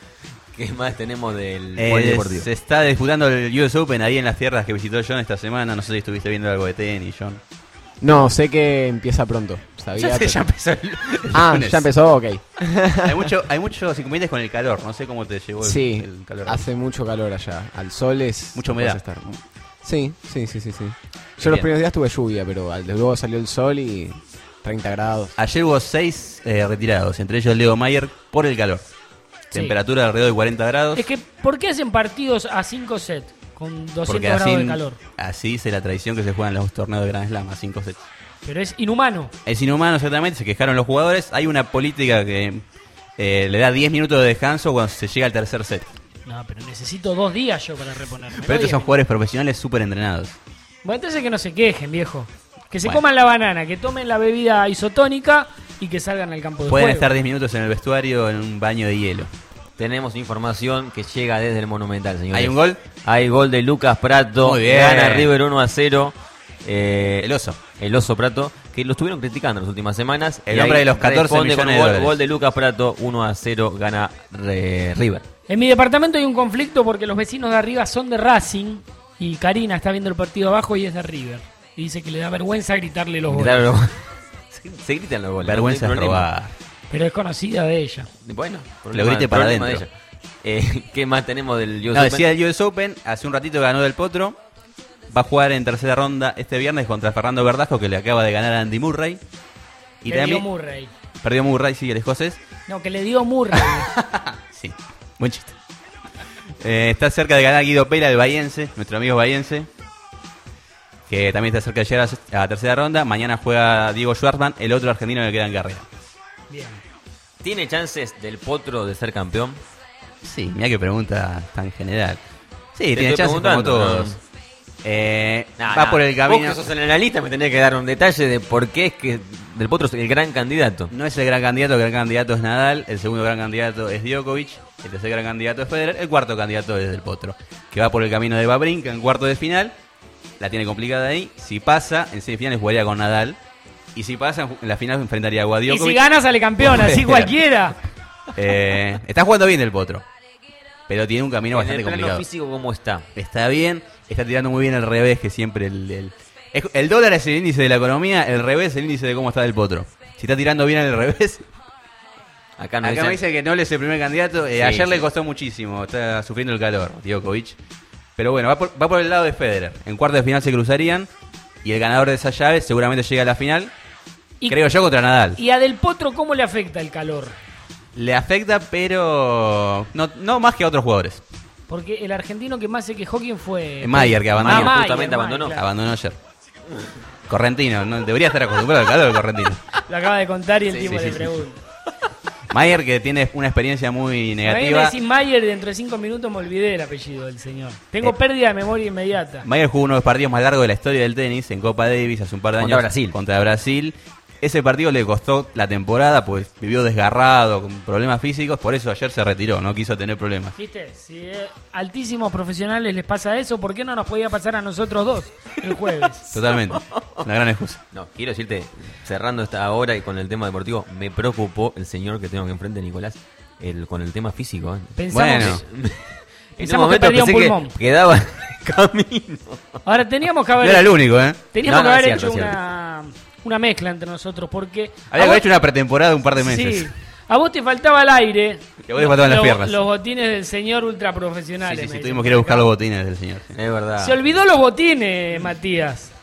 ¿Qué más tenemos del Eh, polideportivo? se está disputando el U S Open ahí en las tierras que visitó John esta semana. No sé si estuviste viendo algo de tenis, John. No, sé que empieza pronto. Sabía, Ya, sé, pero- ya empezó el, el Ah, lunes. ya empezó, ok. Hay mucho, hay muchos inconvenientes con el calor. No sé cómo te llevó el, Sí, el calor. hace mucho calor allá. Al sol es... Mucha no puedes humedad. estar. Sí, sí, sí, sí, sí. Yo Bien. los primeros días tuve lluvia, pero al- luego salió el sol y treinta grados. Ayer hubo seis eh, retirados, entre ellos Leo Mayer, por el calor. Sí. Temperatura de alrededor de cuarenta grados. Es que, ¿por qué hacen partidos a cinco sets con doscientos porque grados así, de calor? así dice la tradición que se juegan los torneos de Grand Slam a cinco sets. Pero es inhumano. Es inhumano, exactamente, se quejaron los jugadores. Hay una política que eh, le da diez minutos de descanso cuando se llega al tercer set. No, pero necesito dos días yo para reponerme. Pero no estos diez son minutos. jugadores profesionales súper entrenados. Bueno, entonces que no se quejen, viejo. Que se Bueno. coman la banana, que tomen la bebida isotónica y que salgan al campo de Pueden juego. estar diez minutos en el vestuario en un baño de hielo. Tenemos información que llega desde el Monumental, señores. ¿Hay un gol? Hay gol de Lucas Prato. Muy bien. Gana River uno a cero. Eh, El oso. El oso Prato, que lo estuvieron criticando en las últimas semanas. El Y hombre ahí de los catorce responde millones con un de gol, dólares. gol de Lucas Prato, uno a cero, gana eh, River. En mi departamento hay un conflicto porque los vecinos de arriba son de Racing y Karina está viendo el partido abajo y es de River. Y dice que le da vergüenza gritarle los goles. Claro, se, se gritan los goles. Vergüenza no es hay problema. robar. Pero es conocida de ella. Bueno, Lo grite para problema adentro. de ella. Eh, ¿Qué más tenemos del U S No, Open? decía el U S Open, hace un ratito ganó Del Potro. Va a jugar en tercera ronda este viernes contra Fernando Verdasco, que le acaba de ganar a Andy Murray. Y le dio también Murray. perdió Murray, sí, el escocés. No, que le dio Murray. Sí, buen chiste. Eh, está cerca de ganar Guido Pela, el bahiense, nuestro amigo bahiense, que también está cerca de llegar a la tercera ronda. Mañana juega Diego Schwartzman, el otro argentino que queda en carrera. Bien. ¿Tiene chances del Potro de ser campeón? Sí, mira qué pregunta tan general. Sí, Te tiene estoy chances como preguntando, todos. ¿no? Eh, Nah, va nah. por el camino. Vos que sos el analista me tenés que dar un detalle de por qué es que Del Potro es el gran candidato. No es el gran candidato, el gran candidato es Nadal, el segundo gran candidato es Djokovic, el tercer gran candidato es Federer, el cuarto candidato es Del Potro, que va por el camino de Wawrinka en cuarto de final, la tiene complicada ahí. Si pasa, en semifinales jugaría con Nadal, y si pasa, en la final enfrentaría a Y Djokovic. si gana sale campeón, así Bueno. cualquiera. Eh, está jugando bien Del Potro, pero tiene un camino En el bastante plano complicado. físico, ¿cómo está? Está bien, está tirando muy bien el revés, que siempre el, el, es- el dólar es el índice de la economía, el revés es el índice de cómo está Del Potro. Si está tirando bien el revés, Acá no acá me dicen- dice que no es el primer candidato. Eh, Sí, ayer sí. le costó muchísimo, está sufriendo el calor, Djokovic. Pero bueno, va por, va por el lado de Federer. En cuarto de final se cruzarían y el ganador de esa llave seguramente llega a la final. Y, Creo yo contra Nadal. y a Del Potro, ¿cómo le afecta el calor? Le afecta, pero no, no más que a otros jugadores. Porque el argentino que más se quejó, ¿quién fue? Mayer, que abandonó. Ah, Mayer, Justamente Mayer, abandonó. claro. Abandonó ayer. Correntino, no debería estar acostumbrado al calor, el correntino. Lo acaba de contar y el Sí, tipo sí, le sí, sí. pregunta. Mayer, que tiene una experiencia muy A mí me negativa. decís Mayer y dentro de cinco minutos me olvidé el apellido del señor. Tengo Eh. pérdida de memoria inmediata. Mayer jugó uno de los partidos más largos de la historia del tenis en Copa Davis hace un par de Contra años. Brasil. Contra Brasil. Ese partido le costó la temporada, pues vivió desgarrado, con problemas físicos, por eso ayer se retiró, no quiso tener problemas. ¿Viste? Si eh, altísimos profesionales les pasa eso, ¿por qué no nos podía pasar a nosotros dos el jueves? Totalmente. Una gran excusa. No, quiero decirte, cerrando esta hora y con el tema deportivo, me preocupó el señor que tengo que enfrente, Nicolás, el, con el tema físico. ¿eh? Pensamos, Bueno. En un Pensamos que momento perdía un pensé que pulmón. quedaba en camino. Ahora teníamos que No haber, era el único, ¿eh? teníamos No, no, que haber es cierto, hecho es una, una mezcla entre nosotros porque Había a que haber vos- hecho una pretemporada de un par de meses. sí, a vos te faltaba el aire. Y a vos te faltaban las Los- piernas. Los botines del señor Sí, ultraprofesionales. sí, sí, me tuvimos dicen que ir a buscar acá. los botines del señor. sí. Es verdad. Se olvidó los botines, Matías.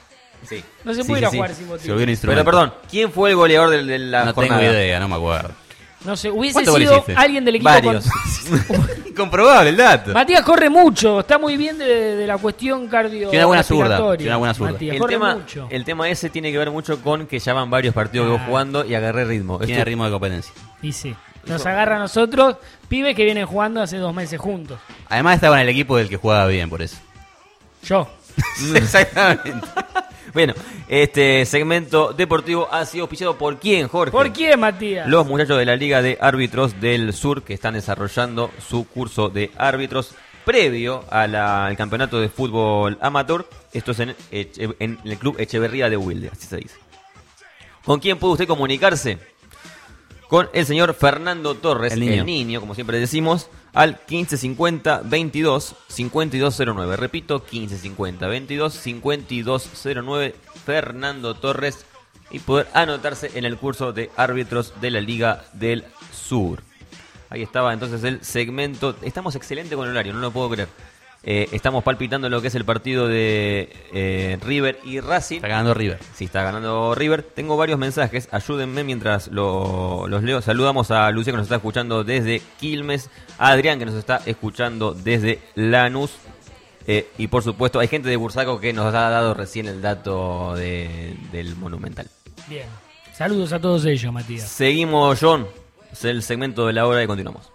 Sí. No se Sí, puede ir sí, a sí. jugar sin Se motivo. volvió un Pero instrumento. perdón, ¿quién fue el goleador de, de la No jornada? tengo idea, no me acuerdo. No sé, hubiese ¿Cuántos goles sido hiciste? alguien del equipo. Varios. con- Incomprobable el dato. Matías corre mucho, está muy bien de, de la cuestión cardio. Tiene una buena zurda, respiratoria. tiene una buena zurda. Matías, El corre tema, mucho. el tema ese tiene que ver mucho con que ya van varios partidos que Ah. vos jugando y agarré ritmo. Tiene Esto- ritmo de competencia. Y sí, nos agarra a nosotros, pibes que vienen jugando hace dos meses juntos. Además estaba en el equipo del que jugaba bien, por eso. Yo. Exactamente. Bueno, este segmento deportivo ha sido auspiciado por quién, Jorge. ¿Por quién, Matías? Los muchachos de la Liga de Árbitros del Sur que están desarrollando su curso de árbitros previo a la- al campeonato de fútbol amateur. Esto es en, Eche- en el club Echeverría de Wilde, así se dice. ¿Con quién puede usted comunicarse? Con el señor Fernando Torres, El el niño. niño, como siempre decimos, al quince cincuenta veintidós cincuenta y dos cero nueve. Repito, quince cincuenta veintidós cincuenta y dos cero nueve. Fernando Torres, y poder anotarse en el curso de árbitros de la Liga del Sur. Ahí estaba entonces el segmento. Estamos excelente con el horario, no lo puedo creer. Eh, estamos palpitando lo que es el partido de eh, River y Racing. Está ganando River. Sí, está ganando River. Tengo varios mensajes, ayúdenme mientras lo- los leo. Saludamos a Lucia que nos está escuchando desde Quilmes, a Adrián que nos está escuchando desde Lanús. Eh, y por supuesto hay gente de Bursaco que nos ha dado recién el dato de- del Monumental. Bien. Saludos a todos ellos, Matías. Seguimos, John. Es el segmento de la hora y continuamos.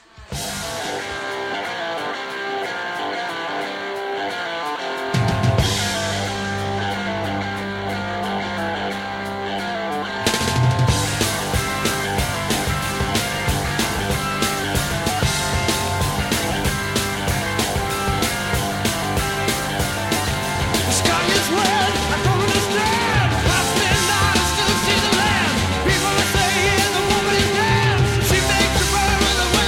The sky is red, I don't understand. I've been out and still see the land. People are saying the woman is dead. She makes the bird with the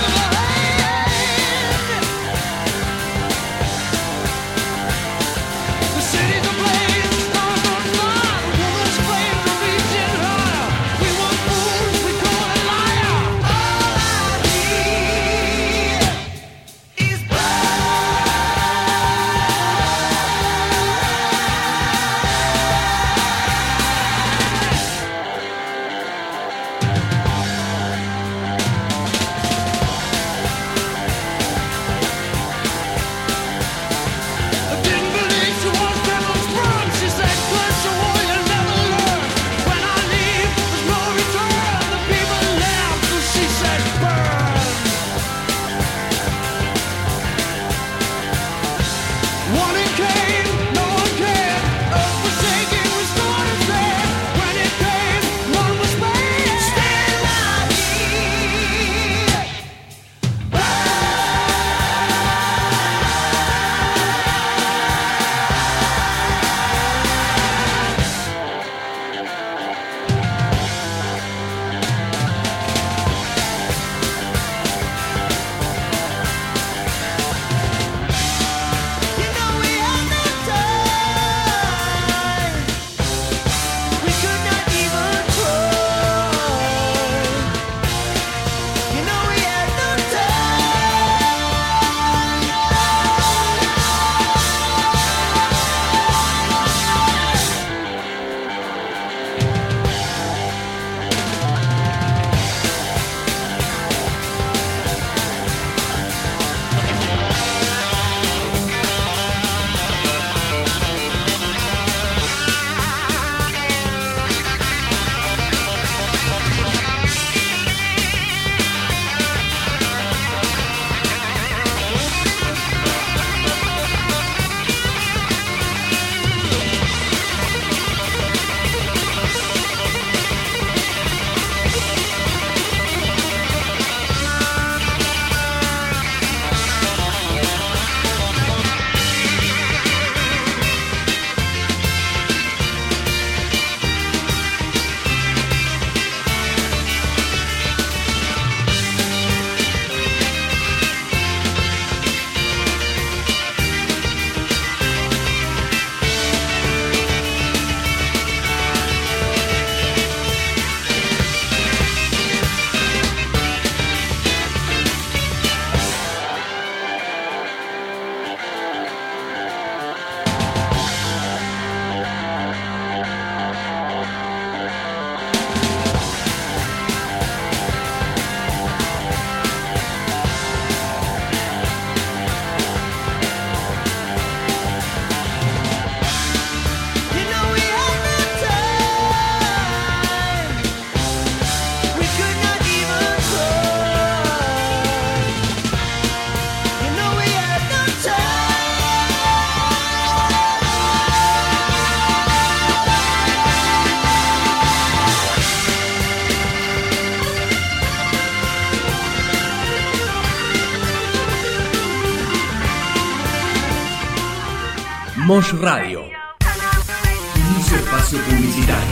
Mosh Radio. Inicio espacio publicitario.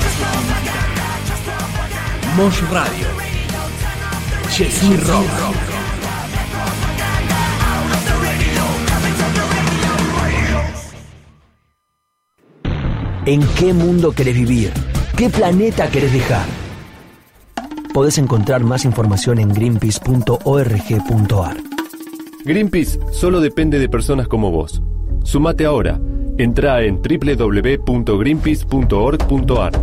Mosh Radio. Jesús Rock. ¿En qué mundo querés vivir? ¿Qué planeta querés dejar? Podés encontrar más información en greenpeace punto org punto ar. Greenpeace solo depende de personas como vos. Sumate ahora. Entrá en doble u doble u doble u punto greenpeace punto org punto ar.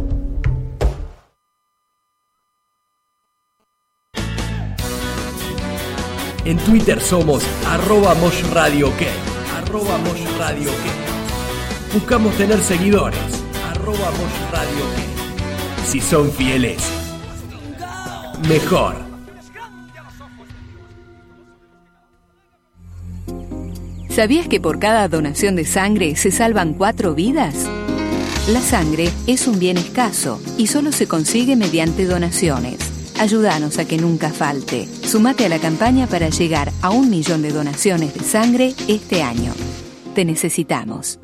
En Twitter somos arroba Mosh Radio OK. Arroba Mosh Radio OK. Buscamos tener seguidores. Arroba Mosh Radio OK. Si son fieles, mejor. ¿Sabías que por cada donación de sangre se salvan cuatro vidas? La sangre es un bien escaso y solo se consigue mediante donaciones. Ayúdanos a que nunca falte. Sumate a la campaña para llegar a un millón de donaciones de sangre este año. Te necesitamos.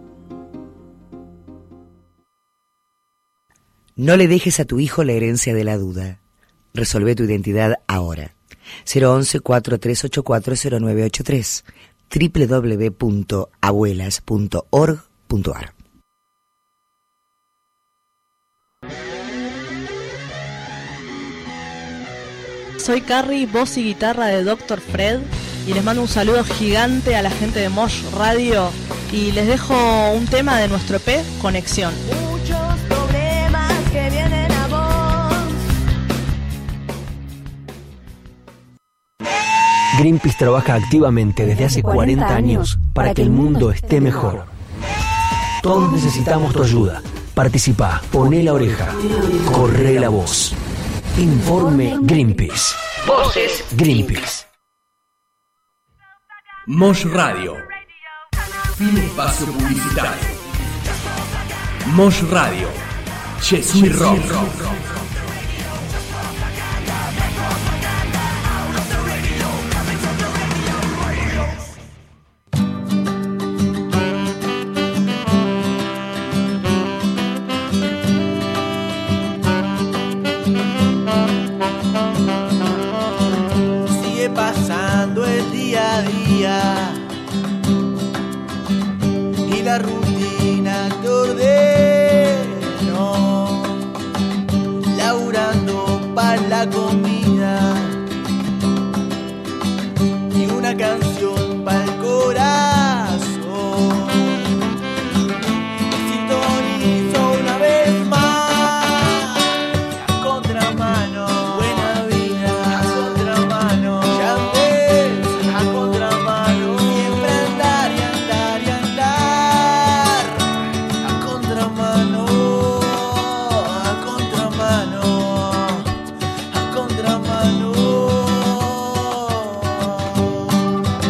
No le dejes a tu hijo la herencia de la duda. Resolvé tu identidad ahora. cero once, cuatro tres ocho cuatro, cero nueve ocho tres. doble u doble u doble u punto abuelas punto org punto ar. Soy Carrie, voz y guitarra de doctor Fred, y les mando un saludo gigante a la gente de Mosh Radio y les dejo un tema de nuestro E P, Conexión. Muchos problemas que vienen a vos. Greenpeace trabaja activamente desde hace cuarenta años para que el mundo esté mejor. Todos necesitamos tu ayuda. Participá, poné la oreja, corre la voz. Informe Greenpeace. Voces Greenpeace. Mosh Radio. Fin espacio publicitario. Mosh Radio. Jesús Rock. Sigue pasando el día a día y la rutina te ordenó, laburando para la comida y una canción para el corazón. Sintonizo una vez más a contramano, buena vida a contramano, ya ves a contramano, siempre andar y andar y andar a contramano, a contramano, a contramano.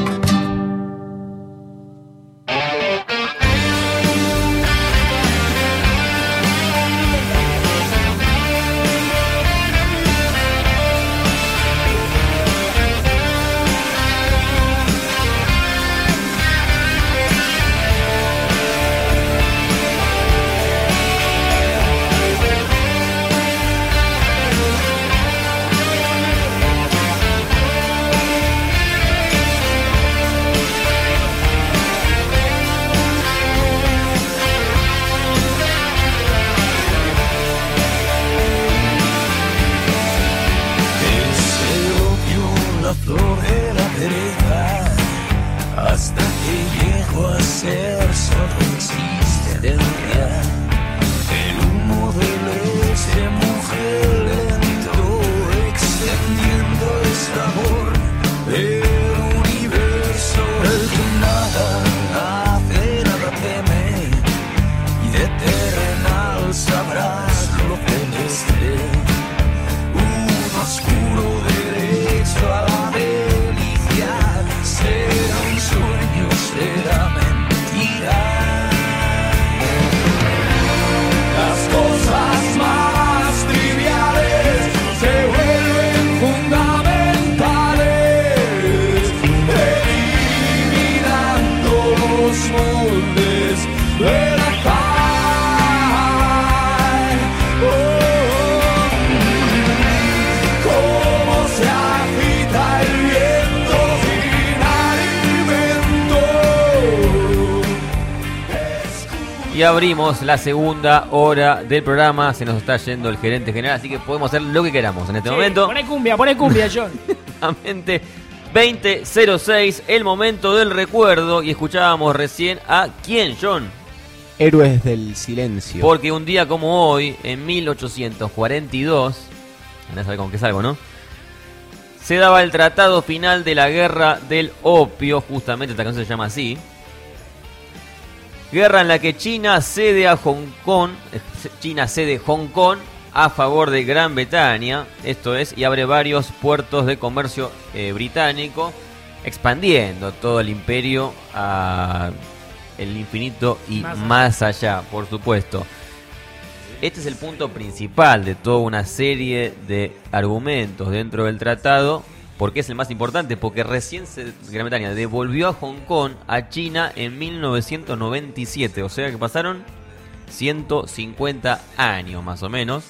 y abrimos la segunda hora del programa. Se nos está yendo el gerente general, así que podemos hacer lo que queramos en este Sí, momento. Poné cumbia, poné cumbia, John. Exactamente. veinte cero seis, el momento del recuerdo. Y escuchábamos recién a ¿quién, John? Héroes del silencio. Porque un día como hoy, en mil ochocientos cuarenta y dos, andá a saber con qué salgo, ¿no? Se daba el tratado final de la guerra del opio. Justamente esta canción se llama así. Guerra en la que China cede a Hong Kong, China cede Hong Kong a favor de Gran Bretaña, esto es, y abre varios puertos de comercio eh, británico, expandiendo todo el imperio a el infinito y más allá. más allá, por supuesto. Este es el punto principal de toda una serie de argumentos dentro del tratado. ¿Por qué es el más importante? Porque recién se, Gran Bretaña devolvió a Hong Kong a China en mil novecientos noventa y siete. O sea que pasaron ciento cincuenta años más o menos.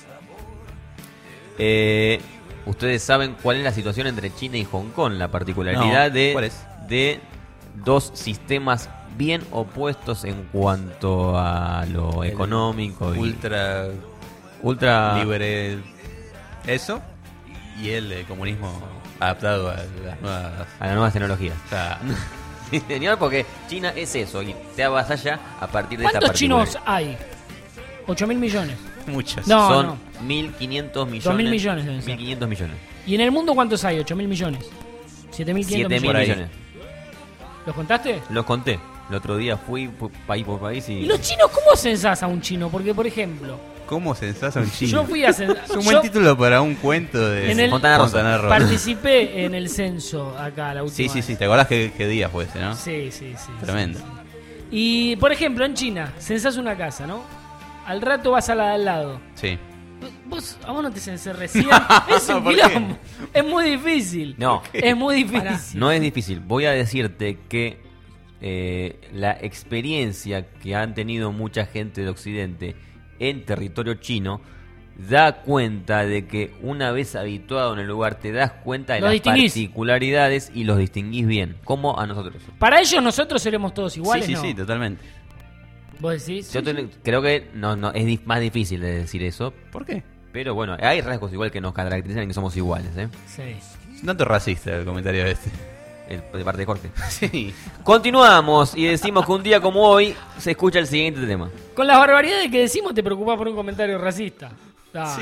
Eh, Ustedes saben cuál es la situación entre China y Hong Kong. La particularidad No, de, ¿cuál es? de dos sistemas bien opuestos en cuanto a lo El económico. Y ultra... Ultra... libre... Eso. Y el eh, comunismo... adaptado a las nuevas, a las nuevas tecnologías. O sea, sí, señor, porque China es eso y te avasalla a partir de esta ¿Cuántos chinos particularidad. hay? ocho mil millones. Muchos. No, Son no. mil quinientos millones. dos mil millones deben ser. mil quinientos millones. ¿Y en el mundo cuántos hay? ocho mil millones. siete mil quinientos siete mil millones. millones. ¿Los contaste? Los conté. El otro día fui por- país por país y... ¿Y los chinos cómo censás a un chino? Porque, por ejemplo, ¿cómo censás a un chino? yo fui a cen- Es un yo buen título para un cuento de En el- Fontana Rosa. Fontana Rosa. participé en el censo acá la última Sí, sí, vez. sí. ¿Te acordás qué, qué día fue ese, no? Sí, sí, sí. Tremendo. Y, por ejemplo, en China, censás una casa, ¿no? Al rato vas a la de al lado. Sí. Vos, a vos no te censé recién. Es un ¿Por qué? quilombo. Es muy difícil. No. Es muy difícil. No es difícil. Voy a decirte que eh, la experiencia que han tenido mucha gente de Occidente en territorio chino da cuenta de que una vez habituado en el lugar te das cuenta de Los las distinguís. particularidades y los distinguís bien, como a nosotros. Para ellos nosotros seremos todos iguales, sí, sí, ¿no? sí, totalmente. ¿Vos decís? Yo te- creo que no, no es dif- más difícil de decir eso. ¿Por qué? Pero bueno, hay rasgos igual que nos caracterizan y que somos iguales, ¿eh? Sí. Es un tanto racista el comentario este. El- de parte de Jorge. Sí. Continuamos y decimos que un día como hoy se escucha el siguiente tema. Con las barbaridades que decimos te preocupás por un comentario racista. Dale.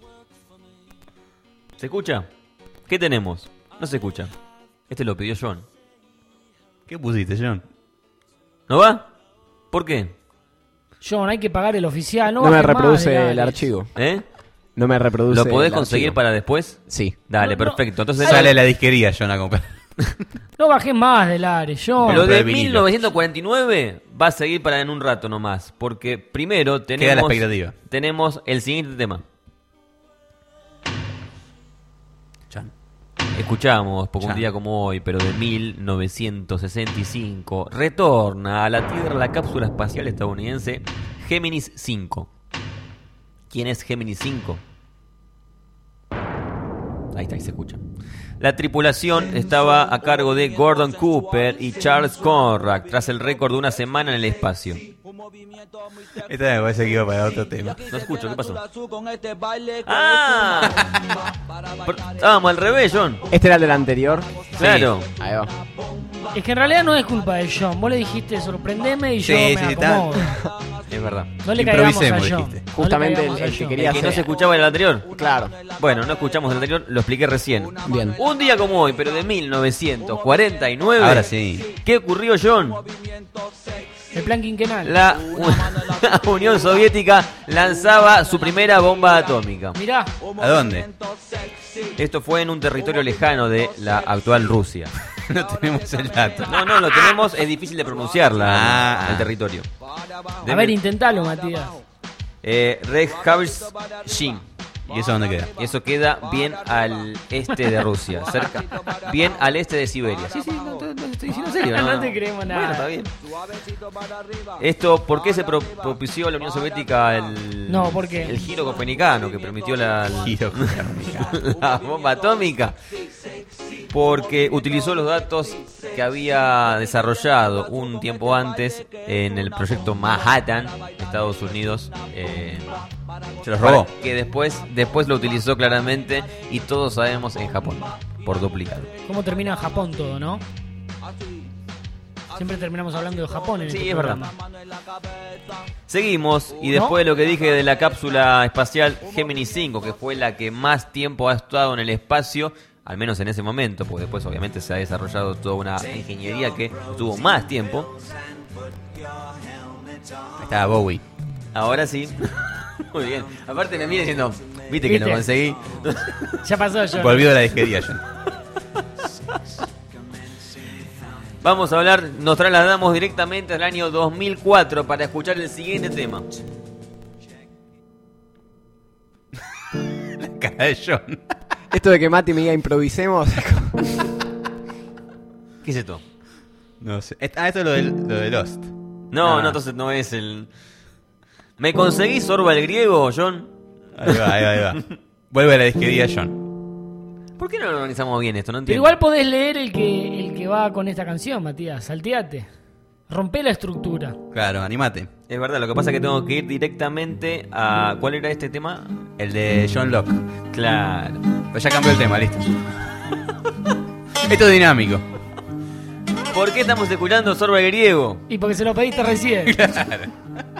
¿Se escucha? ¿Qué tenemos? No se escucha. Este lo pidió John. ¿Qué pusiste, John? ¿No va? ¿Por qué? John, hay que pagar el oficial. No, No me bajes más, reproduce dale. el archivo. ¿Eh? No me reproduce. ¿Lo podés el conseguir archivo. para después? Sí. Dale, No, no. perfecto. Entonces Sale a la disquería, John, a comprar. No bajes más del área, John. lo Compra de el vinilo. mil novecientos cuarenta y nueve va a seguir para en un rato nomás. Porque primero tenemos, Queda la expectativa. tenemos el siguiente tema. Chan. Escuchamos, porque un Chan. día como hoy, pero de mil novecientos sesenta y cinco, retorna a la Tierra la cápsula espacial estadounidense Géminis cinco. ¿Quién es Géminis cinco? Ahí está, ahí se escucha. La tripulación estaba a cargo de Gordon Cooper y Charles Conrad, tras el récord de una semana en el espacio. Esta me parece que iba para otro tema. No escucho, ¿qué pasó? ¡Ah! Por- Estábamos al revés, John. ¿Este era el del anterior? Claro. Sí. Ahí va. Es que en realidad no es culpa de John. Vos le dijiste sorprendeme y yo Sí, me sí, está- acomodo. Es verdad. No le caigamos a Improvisemos, John. dijiste. No le Justamente caigamos el- a el que John. quería ¿El que no hacer- se escuchaba en el anterior? Claro. Bueno, no escuchamos el anterior, lo expliqué recién. Bien. Un día como hoy, pero de mil novecientos cuarenta y nueve. Ahora sí. ¿Qué ocurrió, John? El plan quinquenal. La, la Unión Soviética lanzaba su primera bomba atómica. Mirá, ¿A dónde? Esto fue en un territorio lejano de la actual Rusia. No tenemos el dato. No, no, lo tenemos, es difícil de pronunciarla, Ah. el territorio. a ver, intentalo, Matías. Eh, Rekhavarshin. ¿Y eso dónde queda? Y eso queda bien al este de Rusia, cerca, bien al este de Siberia. Sí, sí, no, no, no estoy diciendo en serio. No, No te creemos nada. Bueno, está bien. Esto, ¿por qué se pro- propició a la Unión Soviética el, No, ¿por qué? el giro copernicano que permitió la, Giro la bomba atómica? porque utilizó los datos que había desarrollado un tiempo antes en el proyecto Manhattan, Estados Unidos. Eh, Se los robó. Que después, después lo utilizó claramente y todos sabemos en Japón, por duplicado. ¿Cómo termina en Japón todo, no? Siempre terminamos hablando de Japón en Sí, este es verdad. programa. Seguimos, y después de lo que dije de la cápsula espacial Gemini cinco, que fue la que más tiempo ha estado en el espacio, al menos en ese momento, porque después obviamente se ha desarrollado toda una ingeniería que tuvo más tiempo. Estaba Bowie. Ahora sí. Muy bien. Aparte me mira diciendo, viste que ¿Viste? lo conseguí. Ya pasó yo. Volvió a la disquería John. Vamos a hablar, nos trasladamos directamente al año dos mil cuatro para escuchar el siguiente tema. La cara de John. Esto de que Mati me diga improvisemos. ¿Qué es esto? No sé. Ah, esto es lo de, lo de Lost. No, Ah. no, entonces no es el... ¿Me conseguís Sorba el griego, John? Ahí va, ahí va, ahí va. Vuelve a la disquería John. ¿Por qué no lo organizamos bien esto? No Pero entiendo. igual podés leer el que, el que va con esta canción, Matías. Salteate. Rompe la estructura. Claro, animate. Es verdad, lo que pasa es que tengo que ir directamente a... ¿Cuál era este tema? El de John Locke. Claro. Pues ya cambió el tema, listo. Esto es dinámico. ¿Por qué estamos escuchando Sorba el griego? Y porque se lo pediste recién. Claro.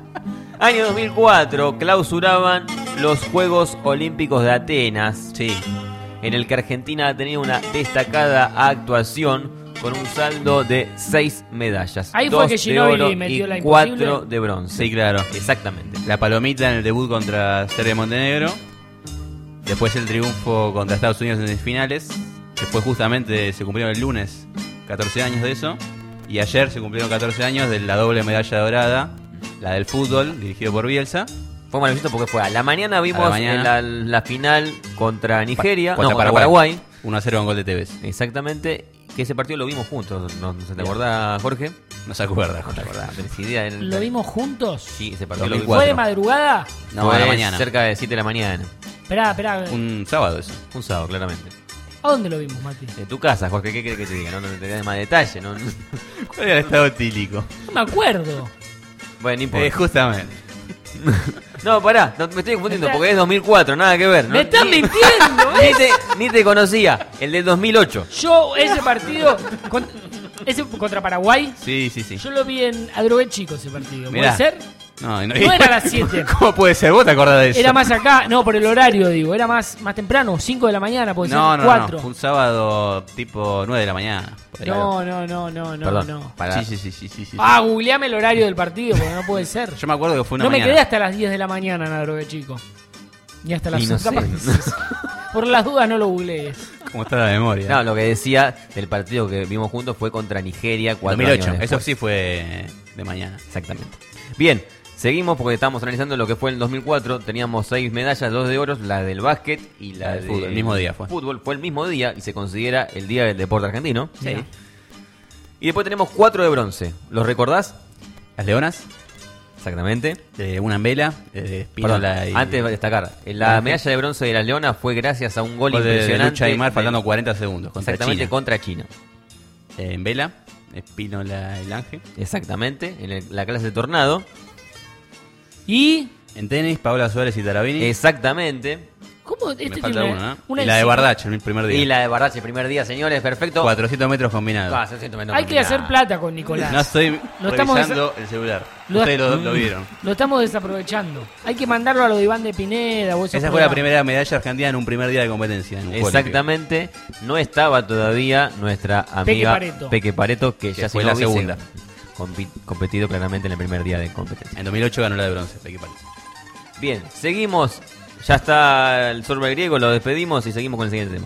Año dos mil cuatro, clausuraban los Juegos Olímpicos de Atenas. Sí. En el que Argentina ha tenido una destacada actuación con un saldo de seis medallas. Ahí fue Dos que de Ginóbili oro metió y la cuatro imposible. de bronce. Sí, claro. Exactamente. La palomita en el debut contra Serbia y Montenegro. Después el triunfo contra Estados Unidos en semifinales. Después justamente se cumplieron el lunes catorce años de eso. Y ayer se cumplieron catorce años de la doble medalla dorada. La del fútbol, dirigido por Bielsa. Fue maravilloso porque fue a la mañana vimos A la mañana. en la, la final contra Nigeria, Contra no, contra Paraguay. Paraguay. uno a cero con gol de Tevez. Exactamente, que ese partido lo vimos juntos. ¿No, no se te Bien. acordás, Jorge? No se acuerda, No te Jorge. acordás, tenés idea. El- ¿Lo vimos juntos? Sí, ese partido lo dos mil vimos. cuatro. ¿Fue de madrugada? No, Fue a la mañana. cerca de siete de la mañana. Esperá, esperá. Un sábado eso. Un sábado, claramente. ¿A dónde lo vimos, Mati? En tu casa, Jorge, ¿qué querés que te diga? No, no te des más detalle. No, ¿Cuál era el estado etílico? No me acuerdo. Bueno, no importa. Eh, justamente. No, pará, no, me estoy confundiendo porque es dos mil cuatro, nada que ver. ¿no? ¡Me estás Ni- mintiendo! Ni te, ni te conocía, el del dos mil ocho. Yo, ese partido. con- ese contra Paraguay. Sí, sí, sí. Yo lo vi en Adrogué Chico ese partido. Mirá. ¿Puede ser? No, no, No era a las siete. ¿Cómo puede ser? ¿Vos te acordás de eso? Era más acá, no, por el horario, digo. Era más, más temprano, cinco de la mañana, puede No, ser no, cuatro. no. Fue un sábado tipo nueve de la mañana. por ahí. No, no, no, no, no, Perdón, no. para- Sí, sí, sí, sí, sí, sí. Ah, googleame el horario del partido, porque no puede ser. Yo me acuerdo que fue una No me mañana. quedé hasta las diez de la mañana en Adrogué Chico. Ni hasta las Y no capaz sé. que sí. Por las dudas no lo googlees. ¿Cómo está la memoria? No, lo que decía del partido que vimos juntos fue contra Nigeria cuatro dos mil ocho. años Eso después. sí fue de mañana. Exactamente. Bien, seguimos porque estamos analizando lo que fue en el dos mil cuatro. Teníamos seis medallas, dos de oro, la del básquet y la La del de fútbol, el mismo día fue. Fútbol fue el mismo día y se considera el día del deporte argentino. Sí. Y después tenemos cuatro de bronce. ¿Los recordás? Las leonas, Exactamente. eh, una en vela, eh, Perdón, Espínola y... antes de destacar, la Ángel. medalla de bronce de las leonas fue gracias a un gol, Gol de- de impresionante. Lucha Aymar de- faltando cuarenta segundos contra Exactamente, China. contra China. Eh, en vela, Espínola el Ángel. Exactamente, en el- la clase de tornado. Y. En tenis, Paola Suárez y Tarabini. Exactamente. ¿Cómo? Este Me tiene falta una- una, ¿no? una Y la de encicl- Bardach en el primer día. Y la de Bardach el primer día, señores, perfecto. cuatrocientos metros combinados. Ah, seiscientos metros Hay que combinados. hacer plata con Nicolás. No estoy Lo estamos revisando el celular. Lo- Ustedes lo, lo vieron. Lo estamos desaprovechando. Hay que mandarlo a lo de Iván de Pineda o esos Esa fue la programas. primera medalla argentina en un primer día de competencia. En un juego Exactamente, no estaba todavía nuestra amiga Pareto. Peque Pareto, que, Que ya fue si la no hubiese segunda. compi- competido claramente en el primer día de competencia. olímpico. En dos mil ocho ganó la de bronce. Peque Pareto. Bien, seguimos. Ya está el sorbe griego, lo despedimos y seguimos con el siguiente tema.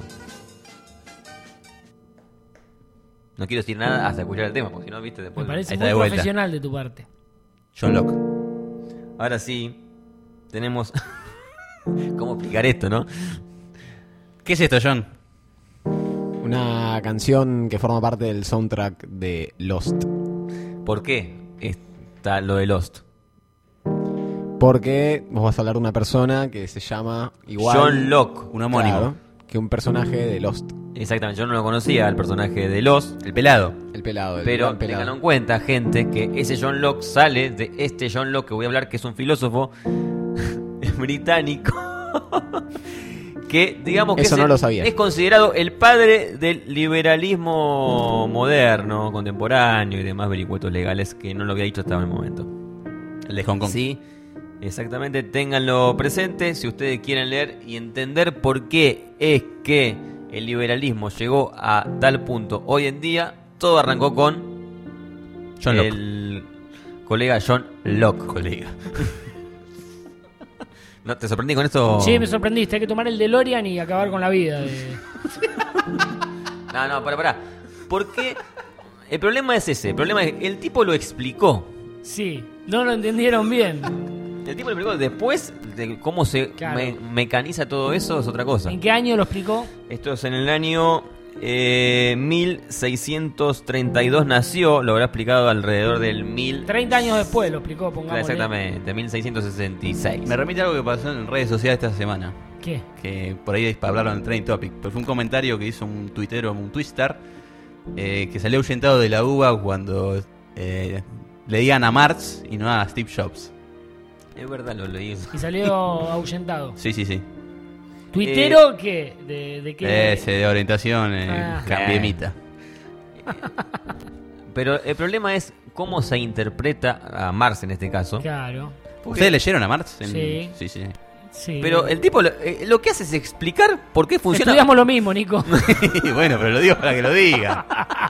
No quiero decir nada hasta escuchar el tema, porque si no, viste, Me después... parece Ahí está muy de vuelta. profesional de tu parte. John Locke. Ahora sí, tenemos... ¿Cómo explicar esto, no? ¿Qué es esto, John? Una canción que forma parte del soundtrack de Lost. ¿Por qué está lo de Lost? Porque vos vas a hablar de una persona que se llama igual... John Locke. Un homónimo. Claro, que un personaje de Lost. Exactamente, yo no lo conocía al personaje de Lost, el pelado. El pelado, el pero gran pelado. tengan en cuenta, gente, que ese John Locke sale de este John Locke que voy a hablar, que es un filósofo británico. Que digamos que Eso es, no el- lo sabía. es considerado el padre del liberalismo moderno, contemporáneo y demás vericuetos legales, que no lo había dicho hasta el momento. El de Hong Kong. Sí, exactamente, ténganlo presente si ustedes quieren leer y entender por qué es que el liberalismo llegó a tal punto hoy en día. Todo arrancó con John Locke. el colega John Locke. Colega. ¿No te sorprendí con esto? Sí, me sorprendiste. Hay que tomar el DeLorean y acabar con la vida. De... No, no, pará, pará. Porque el problema es ese. El problema es que el tipo lo explicó. Sí, no lo entendieron bien. El tipo lo explicó después de cómo se Claro. me- mecaniza todo eso, es otra cosa. ¿En qué año lo explicó? Esto es en el año eh, mil seiscientos treinta y dos nació, lo habrá explicado alrededor del mil... treinta años después lo explicó, pongámosle. Exactamente, mil seiscientos sesenta y seis. Me remite a algo que pasó en redes sociales esta semana. ¿Qué? Que por ahí hablaron del Trending Topic. Pero fue un comentario que hizo un tuitero, un twister, eh, que salió ahuyentado de la uva cuando eh, le digan a Marx y no a Steve Jobs. Es verdad, lo leí. Y salió ahuyentado. Sí, sí, sí. ¿Tuitero qué? ¿De, de qué? Ese de orientación, eh, Ah. cambiemita. Pero el problema es cómo se interpreta a Marx en este caso. Claro. ¿Ustedes leyeron a Marx? En- Sí. Sí, sí. Sí. Pero el tipo lo, eh, lo que hace es explicar por qué funciona. Estudiamos lo mismo, Nico. Bueno, pero lo digo para que lo diga.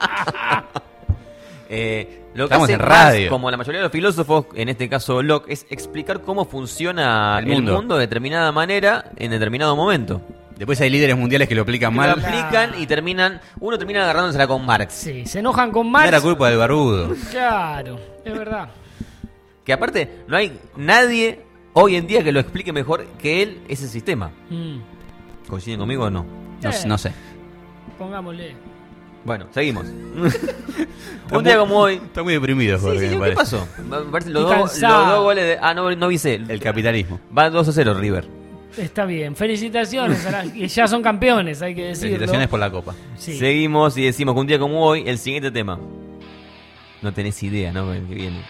Eh, lo que Estamos hace en Marx, radio. como la mayoría de los filósofos, en este caso Locke, es explicar cómo funciona El el mundo. mundo. de determinada manera en determinado momento. Después hay líderes mundiales que lo aplican Que mal. Lo aplican y terminan, uno termina agarrándosela con Marx. Sí, se enojan con No Marx. era culpa del barbudo. Claro, es verdad. Que aparte, no hay nadie hoy en día que lo explique mejor que él ese sistema. Mm. ¿Coinciden conmigo o no? No, Eh. no sé. Pongámosle. Bueno, seguimos. Un día como hoy. Está muy deprimido, Sí, Jorge, sí, me ¿qué parece. pasó? Me parece los, Estoy dos, cansado. los dos goles de... Ah, no, no viste. El capitalismo. Va dos a cero River. Está bien. Felicitaciones. A la- que ya son campeones, hay que decirlo. Felicitaciones por la copa. Sí. Seguimos y decimos que un día como hoy, el siguiente tema. No tenés idea, ¿no? El que viene.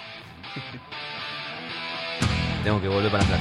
Tengo que volver para atrás.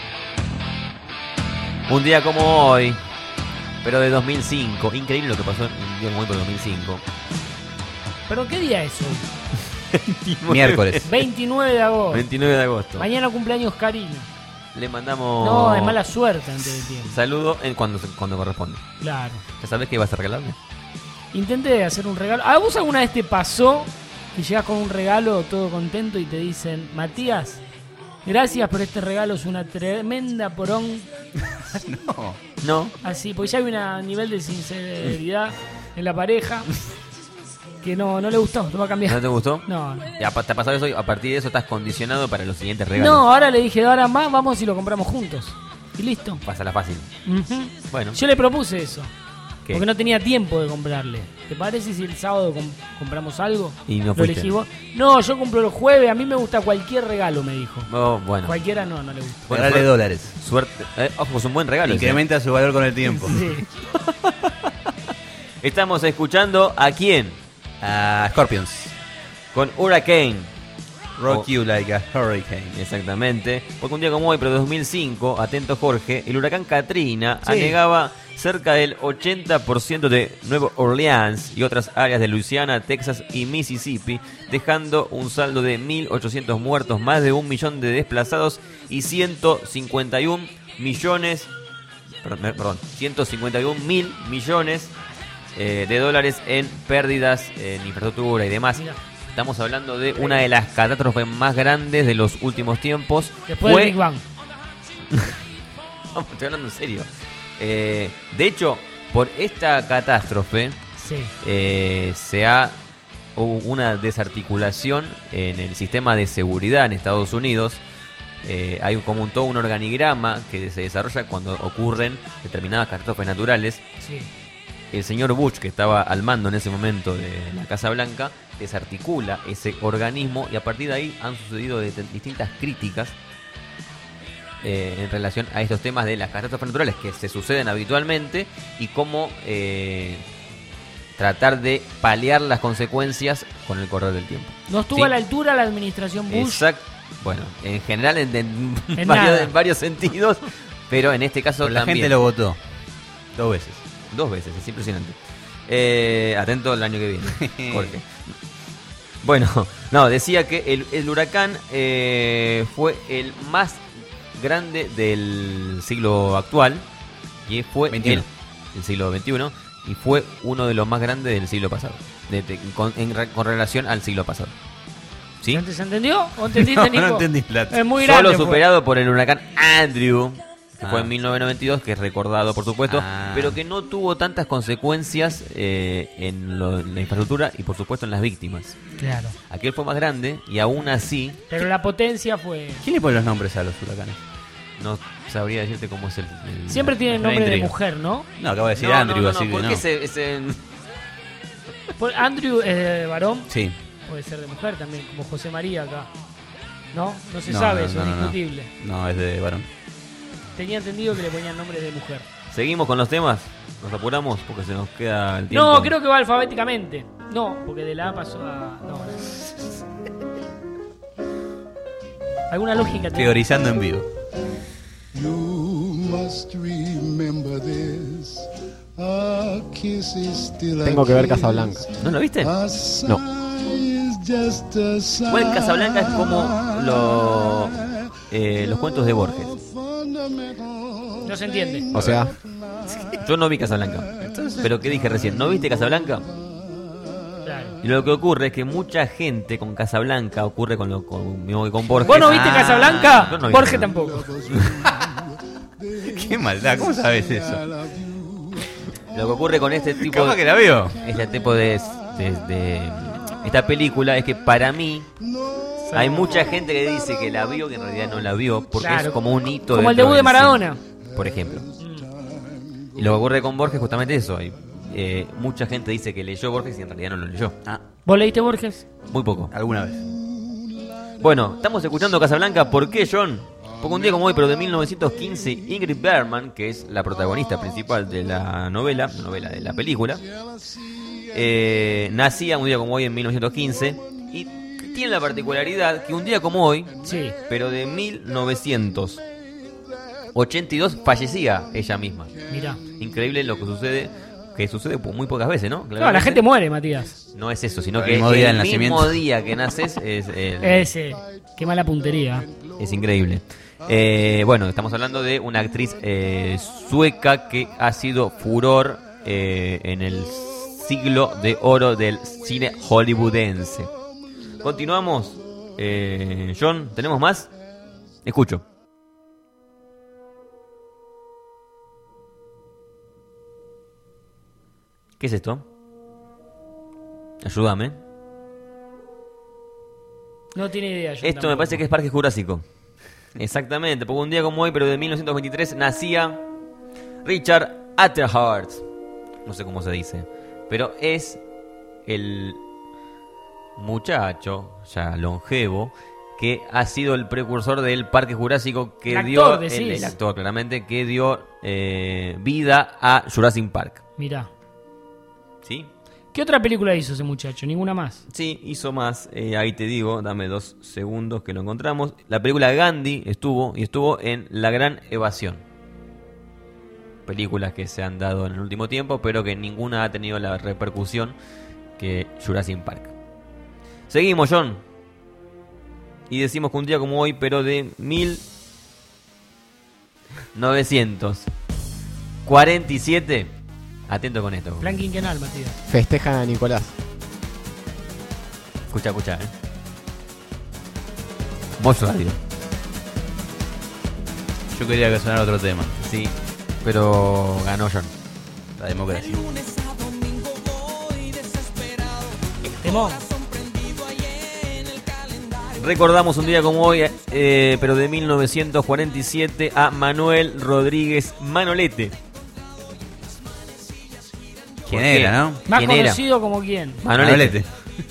Un día como hoy, pero de dos mil cinco. Increíble lo que pasó en un día como hoy, pero de dos mil cinco. ¿Pero qué día es hoy? Miércoles. veintinueve de agosto. veintinueve de agosto. Mañana cumpleaños Karina. Le mandamos... No, es mala suerte antes del tiempo. Saludo en cuando, cuando corresponde. Claro. ¿Ya sabes qué vas a regalarle? Intenté hacer un regalo. ¿A vos alguna vez te pasó que llegas con un regalo todo contento y te dicen, Matías, gracias por este regalo, es una tremenda porón? No. No. Así, porque ya hay un nivel de sinceridad en la pareja que no, no le gustó, no va a cambiar. ¿No te gustó? No. Ya, pa- ¿te ha pasado eso? Y a partir de eso estás condicionado para los siguientes regalos. No, ahora le dije, ahora más, vamos y lo compramos juntos. Y listo. Pásala fácil. Ujú. Bueno. Yo le propuse eso. ¿Qué? Porque no tenía tiempo de comprarle. ¿Te parece si el sábado com- compramos algo? Y no ¿Lo fuiste. elegí vos? No, yo compro el jueves. A mí me gusta cualquier regalo, me dijo. Oh, bueno. Cualquiera no, no le gusta. Bueno, Regale suerte- dólares. Suerte. Eh, ojo, es un buen regalo. ese. Incrementa su valor con el tiempo. Sí. Estamos escuchando a quién? A Scorpions. Con Hurricane. Rock Oh. you like a hurricane. Exactamente. Porque un día como hoy, pero de dos mil cinco, atento Jorge, el huracán Katrina Sí. anegaba cerca del ochenta por ciento de Nueva Orleans y otras áreas de Luisiana, Texas y Mississippi, dejando un saldo de mil ochocientos muertos, más de un millón de desplazados y ciento cincuenta y un millones, perdón, me- perdón, ciento cincuenta y un mil millones eh, de dólares en pérdidas en infraestructura y demás. Mira. Estamos hablando de una de las catástrofes más grandes de los últimos tiempos. Después Fue- del Big Bang. Vamos, estoy hablando en serio. Eh, de hecho, por esta catástrofe Sí. eh, se ha hubo una desarticulación en el sistema de seguridad en Estados Unidos. Eh, hay como un, todo un organigrama que se desarrolla cuando ocurren determinadas catástrofes naturales. Sí. El señor Bush, que estaba al mando en ese momento de la Casa Blanca, desarticula ese organismo y a partir de ahí han sucedido de- de distintas críticas eh, en relación a estos temas de las catástrofes naturales que se suceden habitualmente y cómo eh, tratar de paliar las consecuencias con el correr del tiempo. No estuvo ¿Sí? a la altura la administración Bush. Exacto. Bueno, en general en, en, En varios, nada. en varios sentidos, pero en este caso Pero la también. gente lo votó dos veces. Dos veces, es impresionante. Eh, atento el año que viene, Jorge. Bueno, no, decía que el, el huracán eh, fue el más grande del siglo actual y fue veintiuno. el, el siglo veintiuno y fue uno de los más grandes del siglo pasado, de, de, con, en, con relación al siglo pasado. ¿Sí? ¿Se entendió? ¿O entendiste, No, Nico? no entendí la- Es muy grande. Solo fue. superado por el huracán Andrew, que Ah. fue en mil novecientos noventa y dos, que es recordado por supuesto, Ah. pero que no tuvo tantas consecuencias eh, en, lo- en la infraestructura y por supuesto en las víctimas. Claro. Aquel fue más grande y aún así Pero la potencia fue... ¿Quién le pone los nombres a los huracanes? no sabría decirte cómo es el... el- Siempre tiene la nombre de intriga. mujer, ¿no? No, acabo de decir No, Andrew, no, no, así no, que ¿por no. qué ese, ese- Por- Andrew es de varón, Sí. puede ser de mujer también, como José María acá. ¿No? No se No, sabe, no, eso no, es no, no. discutible. No, es de varón. Tenía entendido que le ponían nombres de mujer. ¿Seguimos con los temas? ¿Nos apuramos? Porque se nos queda el tiempo. No, creo que va alfabéticamente. No, porque de la A pasó a... No, no. ¿Alguna lógica tiene? Teorizando en vivo. You must remember this. A kiss is still a Tengo que ver kiss. Casablanca. ¿No lo viste? A No. sigh is just a sigh. Bueno, Casablanca es como lo, eh, los cuentos de Borges. No se entiende. O sea, Yo no vi Casablanca. Pero ¿qué dije recién? ¿No viste Casablanca? Claro. Y lo que ocurre es que mucha gente con Casablanca ocurre con lo con, mismo que con Borges. ¿Vos no viste Ah, Casablanca? yo no vi Borges Casablanca. tampoco. Qué maldad, ¿cómo sabes eso? Lo que ocurre con este tipo Capaz que la veo. este tipo de, de, de- esta película es que para mí hay mucha gente que dice que la vio que en realidad no la vio porque Claro. es como un hito Como el dentro debut de del Maradona. cine, por ejemplo. Y lo que ocurre con Borges es justamente eso. Hay, eh, mucha gente dice que leyó Borges y en realidad no lo leyó. Ah, ¿Vos leíste Borges? Muy poco. alguna vez. Bueno, estamos escuchando Casablanca. ¿Por qué, John? Porque un día como hoy, pero de mil novecientos quince, Ingrid Bergman, que es la protagonista principal de la novela, novela de la película, eh, nacía un día como hoy en mil novecientos quince y tiene la particularidad que un día como hoy, Sí. pero de mil novecientos ochenta y dos, fallecía ella misma. Mirá. Increíble lo que sucede, que sucede muy pocas veces, ¿no? No, la Claramente. gente muere, Matías. No es eso, sino El que mismo día el del mismo nacimiento. día que naces es el- Ese. Qué mala puntería. Es increíble. Eh, bueno, estamos hablando de una actriz eh, sueca que ha sido furor eh, en el siglo de oro del cine hollywoodense. Continuamos. Eh, John, ¿tenemos más? Escucho. ¿Qué es esto? Ayúdame. No tiene idea. yo Esto me tampoco. parece que es Parque Jurásico. Exactamente, porque un día como hoy, pero de mil novecientos veintitrés, nacía Richard Attenhart. No sé cómo se dice, pero es el muchacho, ya longevo, que ha sido el precursor del Parque Jurásico que El dio, actor, el, decís. el actor claramente, que dio eh, vida a Jurassic Park. Mirá. ¿Sí? ¿Qué otra película hizo ese muchacho? Ninguna más. Sí, hizo más. Eh, ahí te digo, dame dos segundos que lo encontramos. La película Gandhi estuvo y estuvo en La Gran Evasión. Películas que se han dado en el último tiempo, pero que ninguna ha tenido la repercusión que Jurassic Park. Seguimos, John. Y decimos que un día como hoy, pero de mil novecientos cuarenta y siete. Atento con esto. Plan quinquenal, Matías. festejan a Nicolás. Escucha, escucha, eh. Mosh Radio. Yo quería que sonara otro tema. Sí, pero ganó John. La democracia. Temón. Recordamos un día como hoy, eh, pero de mil novecientos cuarenta y siete, a Manuel Rodríguez Manolete. ¿Quién ¿Por qué? era, no? Más ¿Quién era? conocido como quién. Manolete.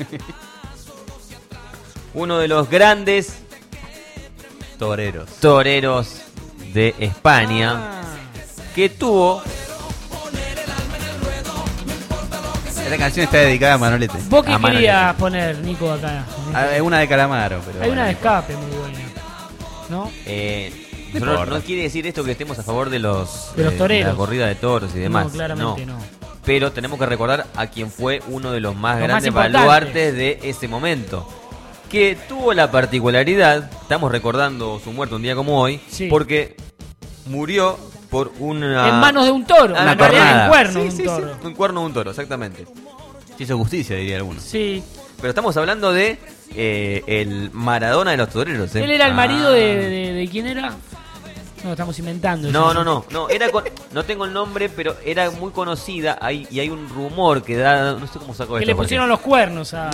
Uno de los grandes Toreros. toreros de España, Ah, que tuvo Esta canción está dedicada a Manolete. ¿Vos qué A Manolete. querías poner, Nico, acá? Ah, es una de Calamaro. Pero Hay bueno. una de escape muy buena, ¿no? Eh, No no, importa. no quiere decir esto que estemos a favor de los De los eh, toreros. la corrida de toros y demás. No, claramente no. Pero tenemos que recordar a quien fue uno de los más Los más grandes importantes. baluartes de ese momento. Que tuvo la particularidad, estamos recordando su muerte un día como hoy, Sí. porque murió por una... En manos de un toro, Ah, en realidad cornada. en cuerno Sí, de un sí, toro. sí, un cuerno de un toro, exactamente. Se hizo justicia, diría alguno. Sí. Pero estamos hablando de eh, el Maradona de los toreros. ¿eh? Él era el Ah. marido de, de, de quién era. No, estamos inventando. No, eso. no, no, no, era con- no tengo el nombre, pero era muy conocida hay, y hay un rumor que da, no sé cómo sacó Que esto. le pusieron los cuernos a.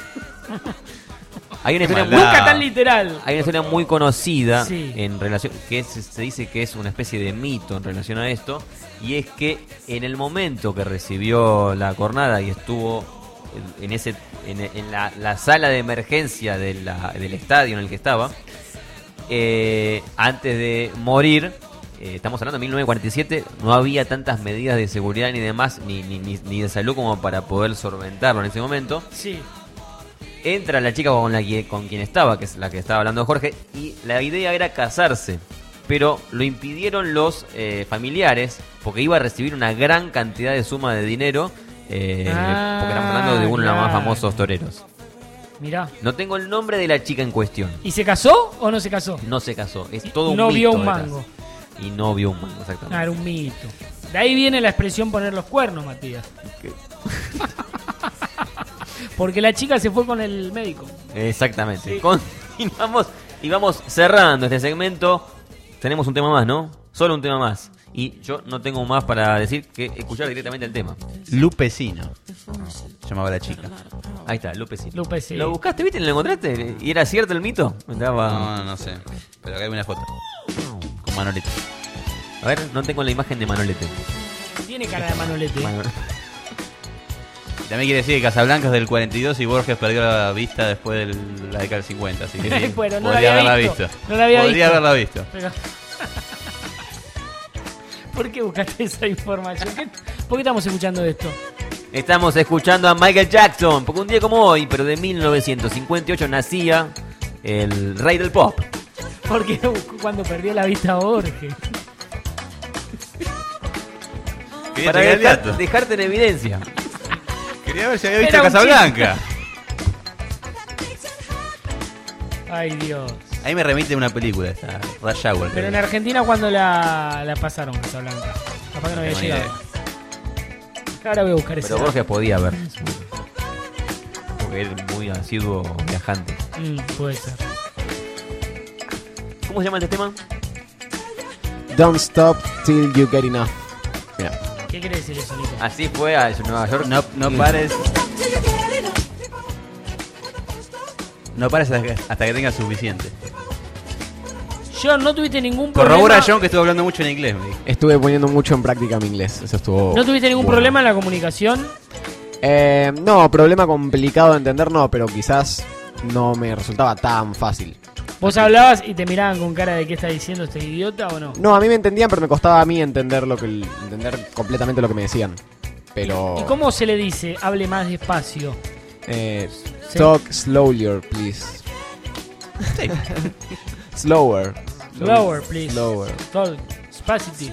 Hay una historia Qué muy, Nunca tan literal. hay una historia muy conocida Sí. en relación, que es- se dice que es una especie de mito en relación a esto, y es que en el momento que recibió la cornada y estuvo en, en ese, en, en la, la sala de emergencia de la- del estadio en el que estaba, eh, antes de morir, eh, estamos hablando de mil novecientos cuarenta y siete, no había tantas medidas de seguridad ni demás, ni, ni, ni, ni de salud como para poder solventarlo en ese momento. Sí. Entra la chica con, la que, con quien estaba, que es la que estaba hablando Jorge, y la idea era casarse, pero lo impidieron los eh, familiares porque iba a recibir una gran cantidad de suma de dinero, eh, Ah, porque estamos hablando de uno de los más claro. famosos toreros. Mirá. No tengo el nombre de la chica en cuestión. ¿Y se casó o no se casó? No se casó, es todo un No mito vio un detrás. mango. Y no vio un mango, exactamente. Ah, era un mito. De ahí viene la expresión poner los cuernos, Matías. Porque la chica se fue con el médico. Exactamente. Sí. Continuamos y vamos cerrando este segmento. Tenemos un tema más, ¿no? Solo un tema más. Y yo no tengo más para decir que escuchar directamente el tema. Lupecino. Llamaba la chica. Ahí está, Lupe sí. Lupe sí. ¿Lo buscaste, viste? ¿Lo encontraste? ¿Y era cierto el mito? Estaba... No, no sé. Pero acá hay una foto. Con Manolete. A ver, no tengo la imagen de Manolete. Tiene cara de Manolete. Manol- También quiere decir que Casablanca es del cuarenta y dos y Borges perdió la vista después de la década del cincuenta. Así que sí, Bueno, no la podría había haberla visto. visto. No la había Podría visto. haberla visto. Pero- ¿Por qué buscaste esa información? ¿Qué- ¿Por qué estamos escuchando esto? Estamos escuchando a Michael Jackson, porque un día como hoy, pero de mil novecientos cincuenta y ocho, nacía el rey del pop. Porque cuando perdió la vista Borges. Quería Para chequear el dejar- dato. dejarte en evidencia. Quería ver si había visto Era un Casablanca. Ay, Dios. Ahí me remite a una película, esa Rush Hour. Pero en Argentina, ¿cuándo la, la pasaron, Casablanca? Capaz que no había tengo ni llegado. idea. Ahora voy a buscar ese Pero dato. Borges podía ver. Porque era muy asiduo viajante. Mm, puede ser. ¿Cómo se llama este tema? Don't stop till you get enough. Mira. ¿Qué quiere decir eso, Nico? Así fue a Nueva York. No, no pares. No pares hasta que, hasta que tengas suficiente. John, ¿no tuviste ningún problema? Corrobora a John que estuvo hablando mucho en inglés, me dijo. Estuve poniendo mucho en práctica mi inglés. Eso estuvo. ¿No tuviste ningún bueno. problema en la comunicación? Eh, no, problema complicado de entender no, pero quizás no me resultaba tan fácil. ¿Vos hablabas y te miraban con cara de qué está diciendo este idiota o no? No, a mí me entendían, pero me costaba a mí entender lo que entender completamente lo que me decían. Pero ¿Y cómo se le dice hable más despacio? eh, Sí. talk slower, please. Slower. Slower, please. Slower. Talk, spacity.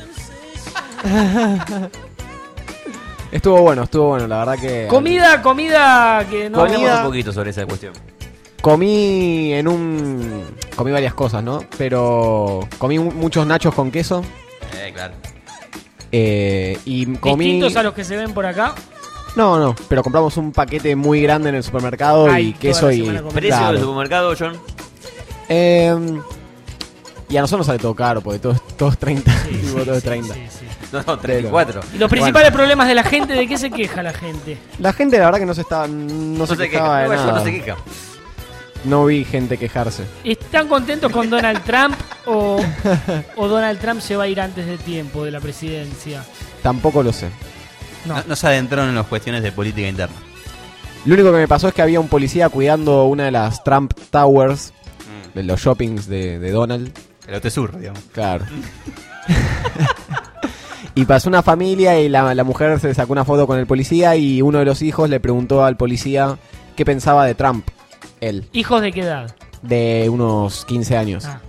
Estuvo bueno, estuvo bueno, la verdad que Comida, comida que no... Hablemos Comida- un poquito sobre esa cuestión. comí en un comí varias cosas, ¿no? Pero comí mu- muchos nachos con queso Eh, claro. eh, y comí Distintos a los que se ven por acá. No, no, pero compramos un paquete muy grande en el supermercado Ay, y toda queso la y semana comí. ¿Precio claro. del supermercado, John? Eh, y a nosotros nos sale todo caro porque todo, es- todo es treinta, tipo, todo es treinta. Sí, sí. No, no, treinta y cuatro. Y los principales problemas de la gente, ¿de qué se queja la gente? La gente la verdad que no se estaba no, No se se quejaba queja. de Nueva York nada. no se queja. No vi gente quejarse. ¿Están contentos con Donald Trump o, o Donald Trump se va a ir antes de tiempo de la presidencia? Tampoco lo sé. No. No, no se adentraron en las cuestiones de política interna. Lo único que me pasó es que había un policía cuidando una de las Trump Towers de los shoppings de, de Donald. El Otesur, digamos. Claro. Y pasó una familia y la, la mujer se sacó una foto con el policía y uno de los hijos le preguntó al policía qué pensaba de Trump, él. ¿Hijos de qué edad? De unos quince años. Ah.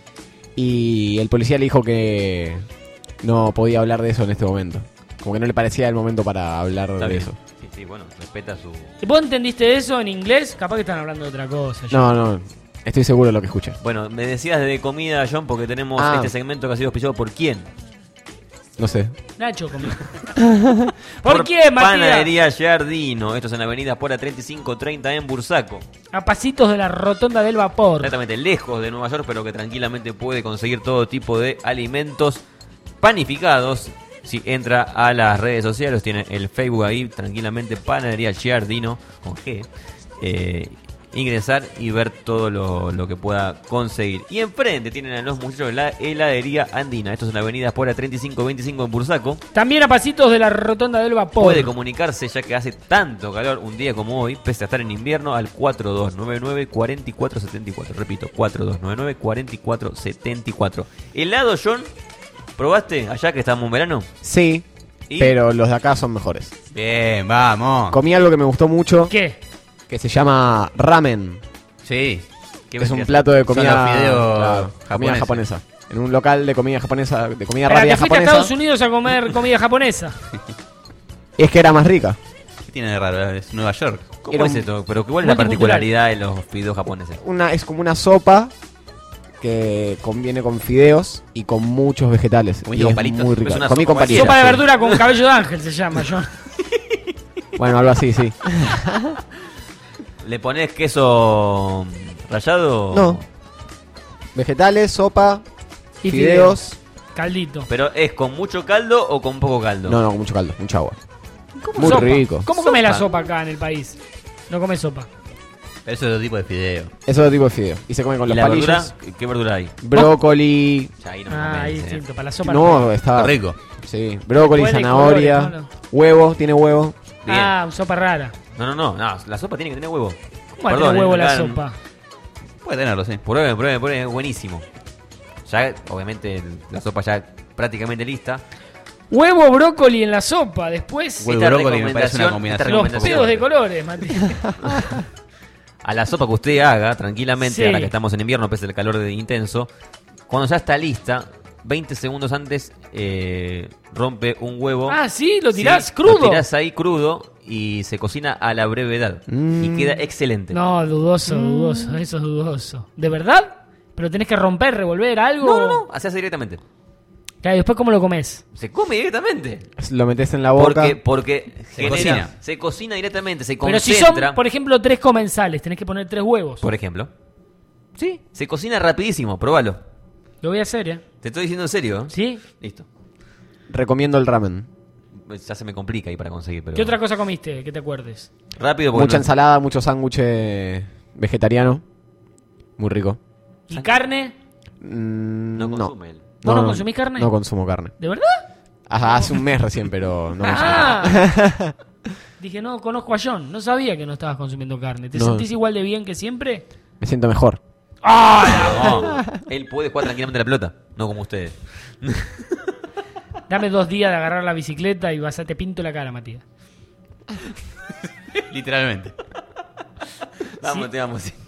Y el policía le dijo que no podía hablar de eso en este momento. Como que no le parecía el momento para hablar Está de bien. eso. Sí, sí, bueno, respeta su... ¿Y vos entendiste eso en inglés? Capaz que están hablando de otra cosa. yo. No, no, estoy seguro de lo que escuché. Bueno, me decías de comida, John, porque tenemos Ah. este segmento que ha sido auspiciado por quién. No sé. Nacho conmigo. ¿Por, qué, Matías? Panadería Giardino. Esto es en la avenida Pora treinta y cinco treinta en Bursaco. A pasitos de la rotonda del vapor. Exactamente, lejos de Nueva York, pero que tranquilamente puede conseguir todo tipo de alimentos panificados. Si entra a las redes sociales, tiene el Facebook ahí, tranquilamente, Panadería Giardino, con G. Eh, ingresar y ver todo lo, lo que pueda conseguir. Y enfrente tienen a los muchachos de la heladería Andina. Esto es en la avenida Pora treinta y cinco veinticinco en Bursaco. También a pasitos de la rotonda del vapor. Puede comunicarse, ya que hace tanto calor un día como hoy, pese a estar en invierno, al cuatro dos nueve nueve, cuatro cuatro siete cuatro. Repito, cuatro dos nueve nueve, cuatro cuatro siete cuatro. ¿Helado, John? ¿Probaste allá que estamos en verano? Sí, ¿Y? pero los de acá son mejores. Bien, vamos. Comí algo que me gustó mucho. ¿Qué? Que se llama ramen. Sí. Que es un plato de comida, Son los fideos claro, comida japoneses. japonesa. En un local de comida japonesa, de comida Espera, rápida te fuiste a japonesa. Estados Unidos a comer comida japonesa. Es que era más rica. ¿Qué tiene de raro? Es Nueva York. ¿Cómo Era es un- esto? ¿Pero cuál es la multicultural. particularidad de los fideos japoneses? Una, es como una sopa que conviene con fideos y con muchos vegetales. Comiste Y con es palitos. muy Es rica. una Comí sopa con palitos. Sopa de sí. verdura con cabello de ángel se llama, John. Bueno, algo así, sí. ¿Le pones queso rallado? No. Vegetales, sopa, Y fideos. Caldito. ¿Pero es con mucho caldo o con poco caldo? No, no, con mucho caldo, mucha agua. ¿Cómo Muy sopa? rico. ¿Cómo comes la sopa acá en el país? No comes sopa. Pero eso es otro tipo de fideo. Eso es otro tipo de fideo. Y se come con ¿Y los la palillos. verdura? ¿Qué verdura hay? Brócoli. Ya, ahí no me Ah, ahí convence. distinto. Para la sopa No, está rico. Sí, brócoli, Después de zanahoria, colores, ¿no? huevo, tiene huevo. Bien. Ah, sopa rara. No, no, no, no, la sopa tiene que tener huevo. ¿Cómo va a Perdón, tener huevo eh, la acá- sopa? Puede tenerlo, sí. Prueben, prueben, prueben, es buenísimo. Ya, obviamente, el- la sopa ya prácticamente lista. Huevo, brócoli en la sopa. Después, Huevo y Esta brócoli me parece una recomendación- combinación. esta los recomendación- pedos de colores, Matías. A la sopa que usted haga, tranquilamente, Sí. ahora que estamos en invierno, pese al calor de intenso, cuando ya está lista, veinte segundos antes, eh, rompe un huevo. Ah, ¿sí? ¿Lo tirás Sí, crudo? Lo tirás ahí crudo y se cocina a la brevedad. Mm. Y queda excelente. No, dudoso, dudoso. Eso es dudoso. ¿De verdad? ¿Pero tenés que romper, revolver algo? No, no, no, se hace directamente. Claro, ¿y después cómo lo comes? Se come directamente. Lo metes en la boca. Porque, porque Se genera- cocina. se cocina directamente, se Pero si concentra. son, por ejemplo, tres comensales, tenés que poner tres huevos. Por ejemplo. Sí, se cocina rapidísimo, probalo. Lo voy a hacer, ¿eh? Te estoy diciendo en serio. ¿eh? ¿Sí? Listo. Recomiendo el ramen. Ya se me complica ahí para conseguir, pero... ¿Qué otra cosa comiste que te acuerdes? Rápido, porque Mucha no- ensalada, mucho sándwich eh, vegetariano. Muy rico. ¿Y carne? Mm, No no. consume él. ¿Vos no consumís carne? No consumo carne. ¿De verdad? Ah, hace un mes recién, pero no consumo Ah. carne. Dije, no, conozco a John. No sabía que no estabas consumiendo carne. ¿Te No. sentís igual de bien que siempre? Me siento mejor. No, él puede jugar tranquilamente a la pelota, no como ustedes. Dame dos días de agarrar la bicicleta y vas a te pinto la cara, Matías. Literalmente. Vamos, te vamos. sí.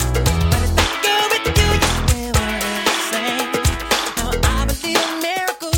Miracle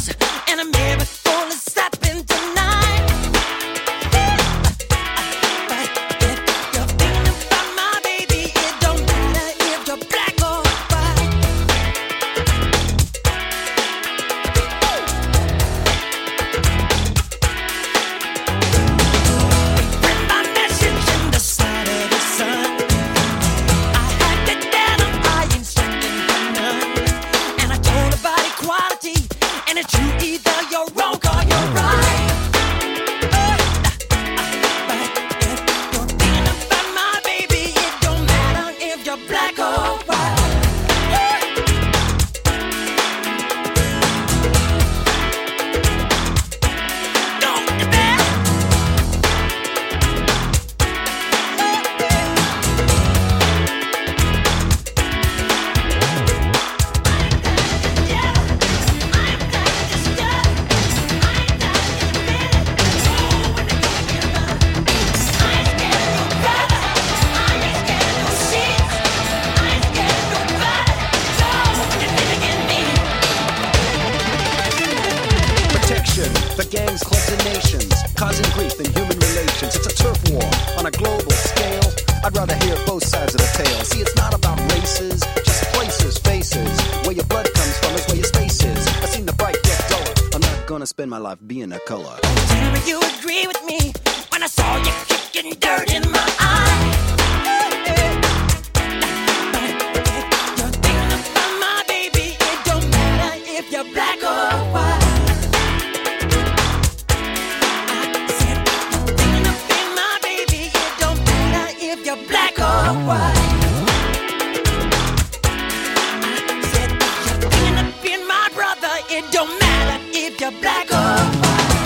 gangs, clubs, and nations, causing grief in human relations. It's a turf war on a global scale. I'd rather hear both sides of the tale. See, it's not about races, just places, faces. Where your blood comes from is where your space is. I've seen the bright get duller. I'm not gonna spend my life being a color. Tell me you agree with me when I saw you kicking dirt in my eye. You're thinking about my baby. It don't matter if you're black or white. I said you're thinking about my baby. It don't matter if you're black or white. I said you're thinking about my brother. It don't matter if you're black or white.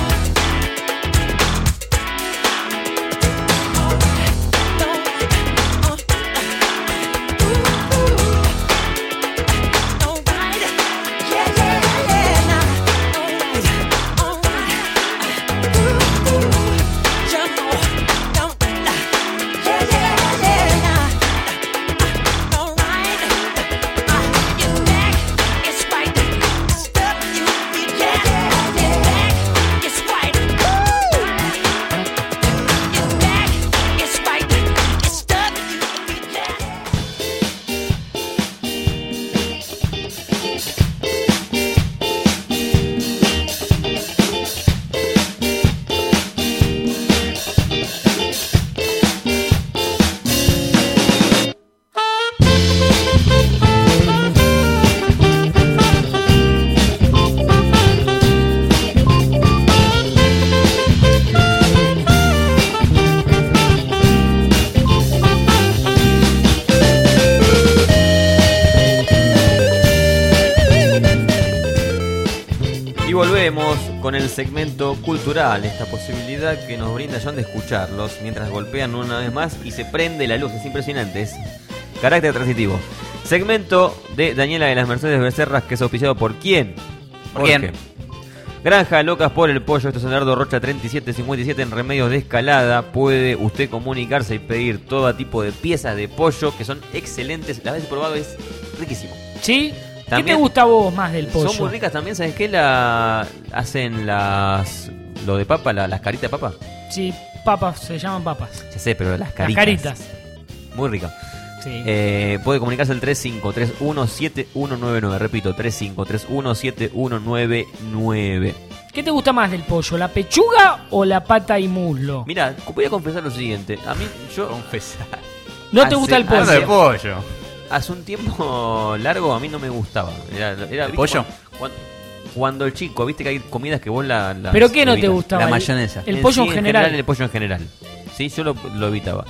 Con el segmento cultural, esta posibilidad que nos brinda John de escucharlos mientras golpean una vez más y se prende la luz. Es impresionante, es carácter transitivo. Segmento de Daniela de las Mercedes Becerras, que es auspiciado por ¿quién? ¿Por quién? Jorge. Granja Locas por el Pollo. Esto es Leonardo Rocha treinta y siete cincuenta y siete en Remedios de Escalada. Puede usted comunicarse y pedir todo tipo de piezas de pollo que son excelentes. La vez probado, es riquísimo. ¿Sí? También, ¿qué te gusta a vos más del pollo? Son muy ricas también, ¿sabes qué? La hacen las... Lo de papa, la, las caritas de papa. Sí, papas, se llaman papas. Ya sé, pero las caritas. Las caritas. Muy rica. Sí. Eh, puede comunicarse al tres cinco tres uno siete uno nueve nueve. Repito, tres cinco tres uno siete uno nueve nueve. ¿Qué te gusta más del pollo? ¿La pechuga o la pata y muslo? Mira, voy a confesar lo siguiente. A mí, yo... Confesar. ¿No te gusta el pollo? Hace, pollo. Hace un tiempo largo a mí no me gustaba. Era, era, ¿El pollo? Cuando, cuando, cuando el chico, viste que hay comidas que vos la... las ¿Pero qué no evitas. te gustaba? La mayonesa. El, el pollo sí, en general. El pollo en general. Sí, yo lo, lo evitaba.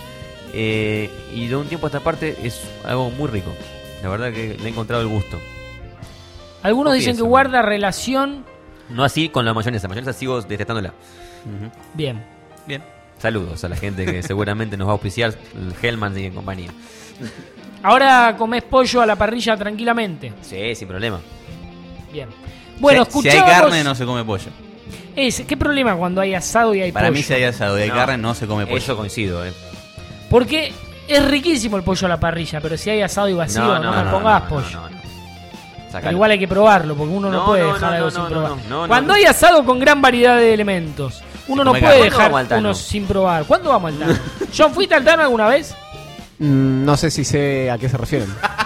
Eh, y de un tiempo a esta parte es algo muy rico. La verdad que le he encontrado el gusto. Algunos dicen que guarda relación... No así con la mayonesa. La mayonesa sigo detestándola. Uh-huh. Bien. Bien. Saludos a la gente que seguramente nos va a auspiciar, el Hellman y en compañía. Ahora comés pollo a la parrilla tranquilamente. Sí, sin problema. Bien. Bueno, si, escuchábamos... si hay carne no se come pollo. Es, ¿qué problema cuando hay asado y hay Para pollo? Para mí si hay asado y hay no, carne no se come pollo. Eso coincido, eh. Porque es riquísimo el pollo a la parrilla, pero si hay asado y vacío, no, no, no me no, pongas no, pollo. No, no, no. Pero igual hay que probarlo, porque uno no, no puede dejar algo sin probar. Cuando hay asado con gran variedad de elementos, uno no puede dejar uno sin probar. ¿Cuándo vamos al Tano? ¿John, fuiste al Tano alguna vez? Mm, no sé si sé a qué se refieren.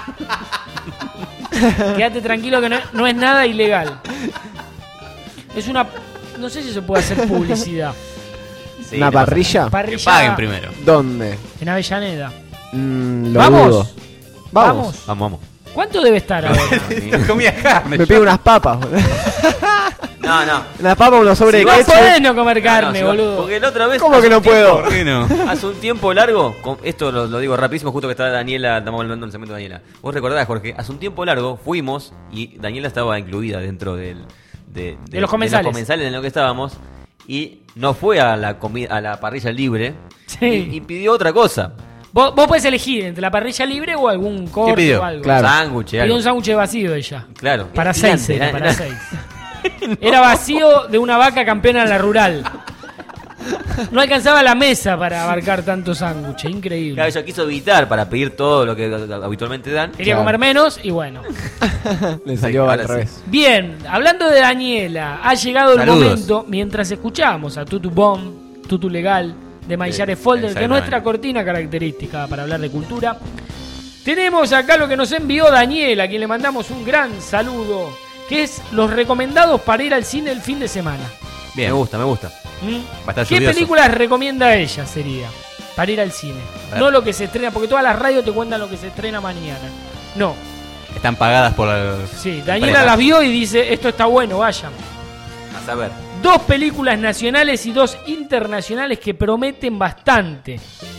Quédate tranquilo que no, no es nada ilegal. Es una... No sé si se puede hacer publicidad. Sí, ¿una parrilla? parrilla? Que paguen primero. ¿Dónde? En Avellaneda. Mm, lo ¿Vamos? dudo. ¿Vamos? Vamos. Vamos, vamos. ¿Cuánto debe estar ahora? No comía carne. Me pido unas papas. No, no. Unas papas, unos sobre si de no queso. podés no comer carne, no, no, boludo. Porque la otra vez... ¿Cómo que no puedo? ¿Por qué no? Hace un tiempo largo, con, esto lo, lo digo rapidísimo, justo que estaba Daniela, estamos hablando del segmento de Daniela. Vos recordás, Jorge, hace un tiempo largo fuimos y Daniela estaba incluida dentro del, de, de, de los comensales. De los comensales en lo que estábamos y no fue a la comida, a la parrilla libre sí. y, y pidió otra cosa. Vos, vos podés elegir entre la parrilla libre o algún corte o algo. Claro. Sándwich, pidió algo. un sándwich vacío ella. Claro. Para Es seis gigante, era, era, para era... seis. No. Era vacío de una vaca campeona en la rural. No alcanzaba la mesa para abarcar tantos sándwiches, increíble. Claro, ella quiso evitar para pedir todo lo que habitualmente dan. Quería Claro. comer menos y bueno. Le salió Sí, al ahora sí. revés. Bien, hablando de Daniela, ha llegado el Saludos. momento, mientras escuchamos a Tutu Bomb, Tutu Legal, de Mayare Eh, Folder, que es exactamente. nuestra cortina característica para hablar de cultura. Tenemos acá lo que nos envió Daniela, a quien le mandamos un gran saludo, que es los recomendados para ir al cine el fin de semana. Bien. Me gusta, me gusta. ¿Mm? Va a estar ¿Qué lluvioso. películas recomienda ella sería para ir al cine? A ver. No lo que se estrena, porque todas las radios te cuentan lo que se estrena mañana. No, Están pagadas por el... sí, Daniela empresas. las vio y dice, esto está bueno, vayan. A saber. Dos películas nacionales y dos internacionales que prometen bastante.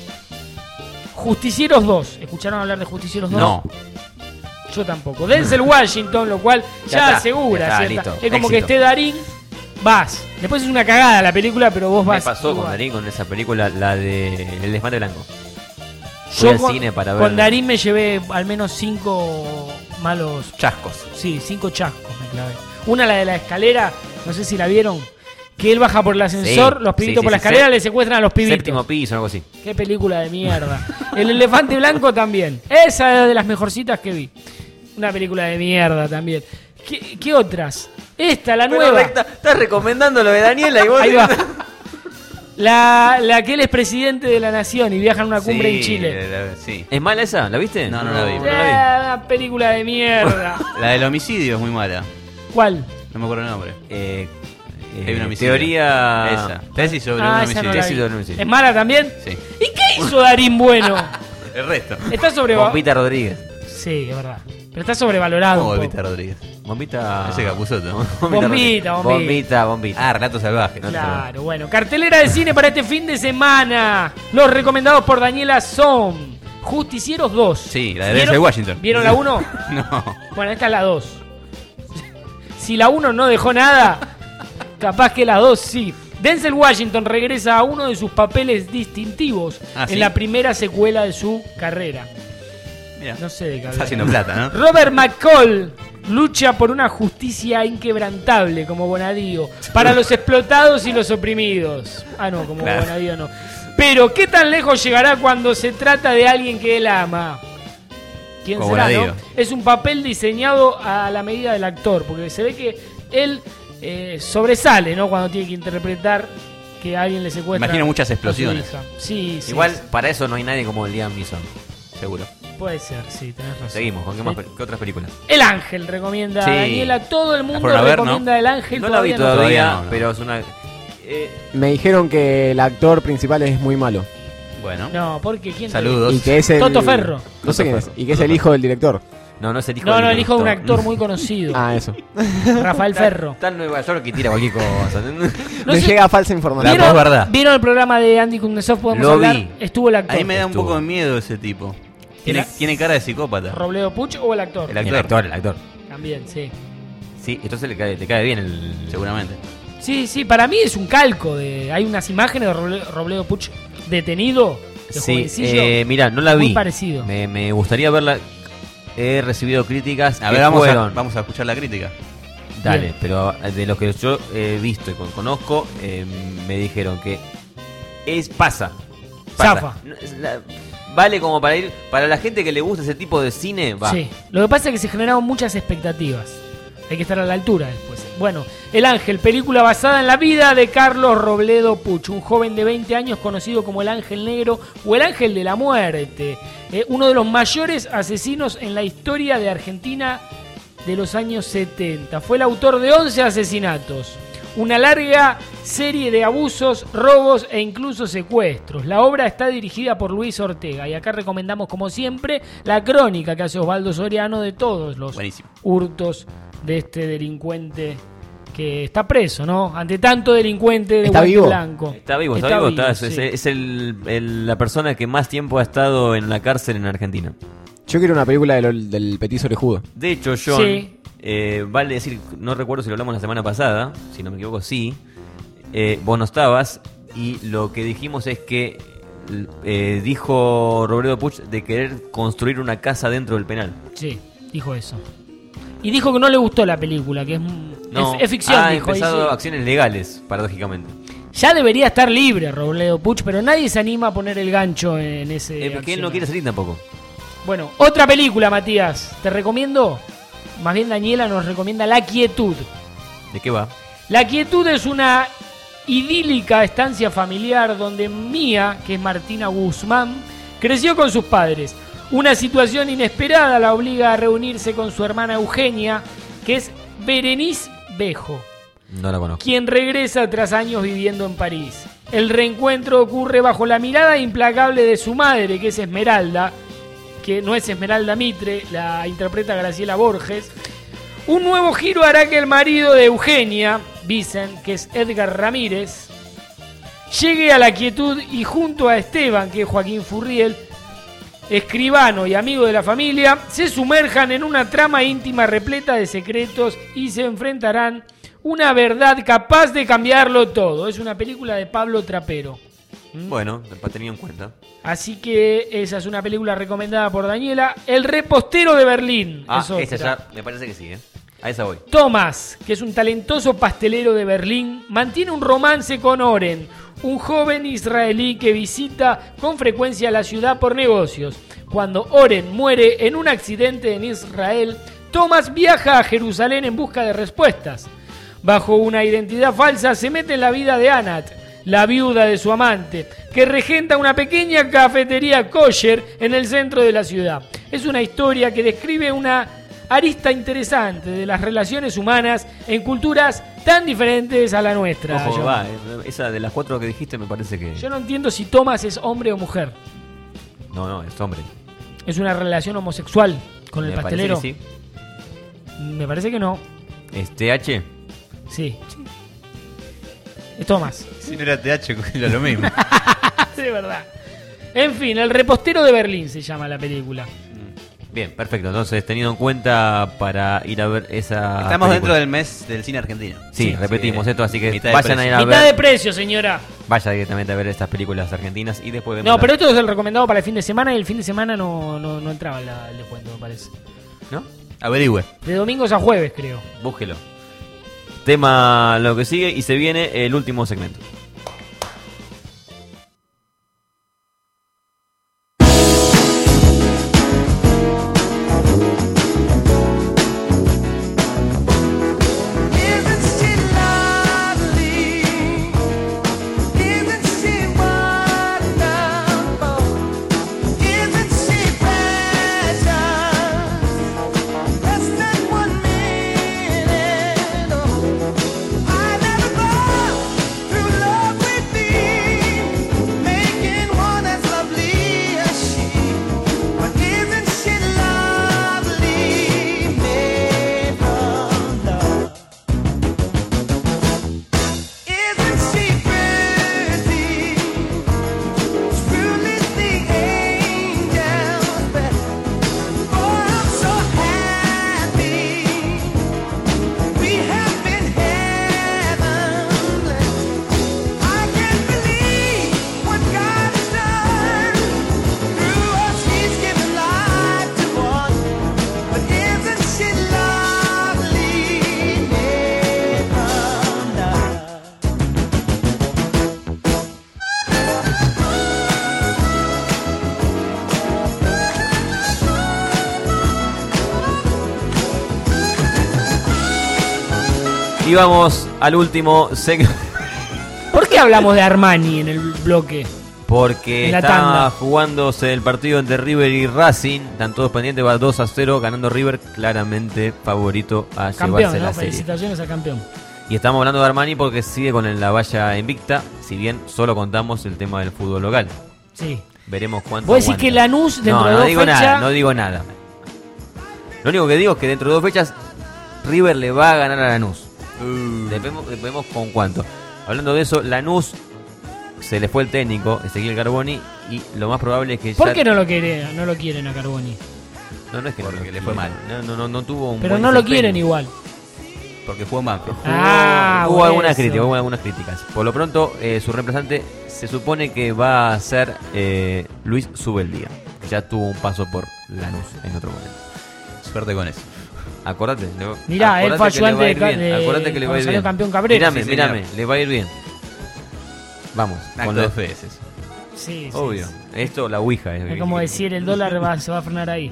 Justicieros dos. ¿Escucharon hablar de Justicieros dos? No. Yo tampoco. Denzel Washington, lo cual ya, Ya está, asegura, ya está, ¿cierta? listo, Es como que éxito. esté Darín, vas. Después es una cagada la película, pero vos Me vas. pasó con igual. Darín con esa película, la de El Elefante Blanco. Fui Yo al con, cine para ver. con Darín me llevé al menos cinco malos Chascos. Sí, cinco chascos me clavé. Una, la de la escalera, no sé si la vieron. Que él baja por el ascensor, Sí, los pibitos sí, por sí, la sí, escalera sí. le secuestran a los pibitos. Séptimo piso, algo así. Qué película de mierda. El elefante blanco también. Esa es de las mejorcitas que vi. Una película de mierda también. ¿Qué, qué otras? Esta, la Pero nueva. recta, estás recomendando lo de Daniela y vos. Ahí va. La, la que él es presidente de la nación y viaja en una cumbre Sí, en Chile. la- la- sí. ¿Es mala esa? ¿La viste? No, no la vi. no Eh, una película de mierda. La del homicidio es muy mala. ¿Cuál? No me acuerdo el nombre. Eh, eh, Hay un homicidio. teoría. Esa. Tesis sobre Ah, un esa homicidio. no la Tesis vi. sobre un homicidio. ¿Es mala también? Sí. ¿Y qué hizo Darín bueno? El resto. Está sobrevalorado. Bombita Rodríguez. Sí, es verdad. Pero está sobrevalorado. ¿Cómo un Vita poco. Rodríguez? Bombita. Ese Capusotto. Bombita, Rodríguez. bombita. Bombita, bombita. Ah, Relato Salvaje. ¿no? Claro, bueno. Cartelera de cine para este fin de semana. Los recomendados por Daniela son Justicieros dos. Sí, la de ¿Vieron- Denzel Washington. ¿Vieron la uno? No. Bueno, esta es la dos. Si la uno no dejó nada, capaz que la dos sí. Denzel Washington regresa a uno de sus papeles distintivos Ah, en ¿sí? la primera secuela de su carrera. Mira. No sé de qué Está hablar. haciendo plata, ¿no? Robert McCall lucha por una justicia inquebrantable como Bonadío para los explotados y los oprimidos. Ah, no, como Claro. Bonadío no. Pero, ¿qué tan lejos llegará cuando se trata de alguien que él ama? ¿Quién Como será, Bonadío. no? Es un papel diseñado a la medida del actor, porque se ve que él eh, sobresale, ¿no? Cuando tiene que interpretar que a alguien le secuestra. Imagino muchas a su explosiones. hija. Sí, sí. Igual, para eso no hay nadie como Liam Neeson. Seguro. Puede ser, sí, tenés razón. Seguimos, ¿con qué, más, Sí. pe- qué otras películas? El Ángel recomienda Sí. a Daniela. Todo el mundo fueron a ver, recomienda ¿no? El Ángel. No la vi no. todavía, Todavía no, no. pero es una. Eh, Me dijeron que el actor principal es muy malo. Bueno. No, porque ¿quién te- Saludos. Y que es el... Toto Ferro. No sé quién es. Ferro. Y que es Toto el hijo del director. no, no es el hijo No, del no, el hijo de un director. actor muy conocido. Ah, eso. Rafael Ferro. Está en Nueva York y tira cualquier cosa. No Me sé- llega falsa La información. voz verdad. ¿Vieron el programa de Andy Kuznetsov? Podemos Lo hablar. vi. Estuvo el actor. Ahí me da un Estuvo. poco de miedo ese tipo. Tiene, ¿Era? tiene cara de psicópata. ¿Robledo Puch o el actor? El El actor. actor, el actor. También, sí. Sí, entonces le cae, le cae bien el. Seguramente. Sí, sí, para mí es un calco. de Hay unas imágenes de Roble- Robledo Puch detenido. De Sí, jovencillo. eh, mira, no la vi. Muy parecido. Me, me gustaría verla. He recibido críticas. A que ver, vamos a, fueron- vamos a escuchar la crítica. Dale, Bien. pero de los que yo he visto y con- conozco, eh, me dijeron que es pasa. pasa. Zafa. No, es la- vale como para ir. Para la gente que le gusta ese tipo de cine, va. Sí. Lo que pasa es que se generaron muchas expectativas. Hay que estar a la altura después. Bueno, El Ángel, película basada en la vida de Carlos Robledo Puch, un joven de veinte años conocido como el Ángel Negro o el Ángel de la Muerte, eh, uno de los mayores asesinos en la historia de Argentina de los años setenta. Fue el autor de once asesinatos, una larga serie de abusos, robos e incluso secuestros. La obra está dirigida por Luis Ortega y acá recomendamos como siempre la crónica que hace Osvaldo Soriano de todos los Buenísimo. hurtos de este delincuente que está preso, ¿no? Ante tanto delincuente de ¿Está guante vivo? blanco. Está vivo, está, vivo. está- sí. es es el- el- la persona que más tiempo ha estado en la cárcel en Argentina. Yo quiero una película del, del petiso orejudo. De hecho, John, Sí. eh, vale decir, no recuerdo si lo hablamos la semana pasada, si no me equivoco, sí. Eh, vos no estabas y lo que dijimos es que eh, dijo Robledo Puch de querer construir una casa dentro del penal. Sí, dijo eso. Y dijo que no le gustó la película, que es, No, es, es ficción, ha dijo. y empezado sí. acciones legales, paradójicamente. Ya debería estar libre Robledo Puch, pero nadie se anima a poner el gancho en ese... Eh, porque él no quiere salir tampoco. Bueno, otra película, Matías. Te recomiendo, más bien Daniela nos recomienda La Quietud. ¿De qué va? La Quietud es una idílica estancia familiar donde Mía, que es Martina Guzmán, creció con sus padres. Una situación inesperada la obliga a reunirse con su hermana Eugenia, que es Berenice Bejo, No la conozco. quien regresa tras años viviendo en París. El reencuentro ocurre bajo la mirada implacable de su madre, que es Esmeralda, que no es Esmeralda Mitre, la interpreta Graciela Borges. Un nuevo giro hará que el marido de Eugenia, Vicent, que es Edgar Ramírez, llegue a la quietud y junto a Esteban, que es Joaquín Furriel, escribano y amigo de la familia, se sumerjan en una trama íntima repleta de secretos y se enfrentarán una verdad capaz de cambiarlo todo. Es una película de Pablo Trapero. Bueno, para tener en cuenta. Así que esa es una película recomendada por Daniela. El repostero de Berlín. Ah, es otra. esa ya me parece que sí, ¿eh? A esa voy. Thomas, que es un talentoso pastelero de Berlín, mantiene un romance con Oren, un joven israelí que visita con frecuencia la ciudad por negocios. Cuando Oren muere en un accidente en Israel, Thomas viaja a Jerusalén en busca de respuestas. Bajo una identidad falsa se mete en la vida de Anat, la viuda de su amante, que regenta una pequeña cafetería kosher en el centro de la ciudad. Es una historia que describe una arista interesante de las relaciones humanas en culturas tan diferentes a la nuestra. Ojo, Yo, va, eh, esa de las cuatro que dijiste me parece que... yo no entiendo si Thomas es hombre o mujer. No, no, es hombre. ¿Es una relación homosexual con el Me pastelero? parece que sí. Me parece que no. ¿Es T H? Sí. Es Thomas. Si no era T H, era lo mismo. De verdad. En fin, El repostero de Berlín se llama la película. Bien, perfecto. Entonces, tenido en cuenta para ir a ver esa Estamos película. dentro del mes del cine argentino. Sí, Sí, repetimos sí. esto, así que Mitad de vayan a precio. ir a Mitad ver. de precio, señora. Vaya directamente a ver estas películas argentinas y después vemos No, la- pero esto es el recomendado para el fin de semana y el fin de semana no, no, no entraba la- el descuento, me parece. ¿No? Averigüe. De domingos a jueves, creo. Búsquelo. Tema lo que sigue y se viene el último segmento. Y vamos al último segmento. ¿Por qué hablamos de Armani en el bloque? Porque En la está tanda. jugándose el partido entre River y Racing. Están todos pendientes, va dos a cero, ganando River, claramente favorito a llevarse Campeón, la ¿no? serie. Felicitaciones al campeón. Y estamos hablando de Armani porque sigue con la valla invicta, si bien solo contamos el tema del fútbol local. Sí. Veremos cuánto ¿Vos decís aguanta. que Lanús dentro no, de no dos digo fechas- nada, no digo nada. Lo único que digo es que dentro de dos fechas River le va a ganar a Lanús. Uh. Dependemos, dependemos con cuánto. Hablando de eso, Lanús se le fue el técnico, Ezequiel Carboni, y lo más probable es que ¿Por ya... qué no lo, quiere, no lo quieren a Carboni? No, no es que Porque no, le fue mal. No, no, no, no tuvo un Pero buen no lo desempeño. quieren igual. Porque jugó Macro. Ah, hubo por algunas eso. críticas, hubo algunas críticas. Por lo pronto, eh, su reemplazante se supone que va a ser eh, Luis Subeldía, que ya tuvo un paso por Lanús en otro momento. Suerte con eso. Acordate. le- Mirá, él acordate fue que le va a ayudante ir de ca- bien, de- acordate que le va a ir cuando salió bien. campeón Cabrera. Mírame, Sí, mírame, señor. le va a ir bien. Vamos. Acto con de los- fe es eso. Sí, sí, Obvio. sí. Esto, la ouija. Es, Es como decir, el dólar va, se va a frenar ahí.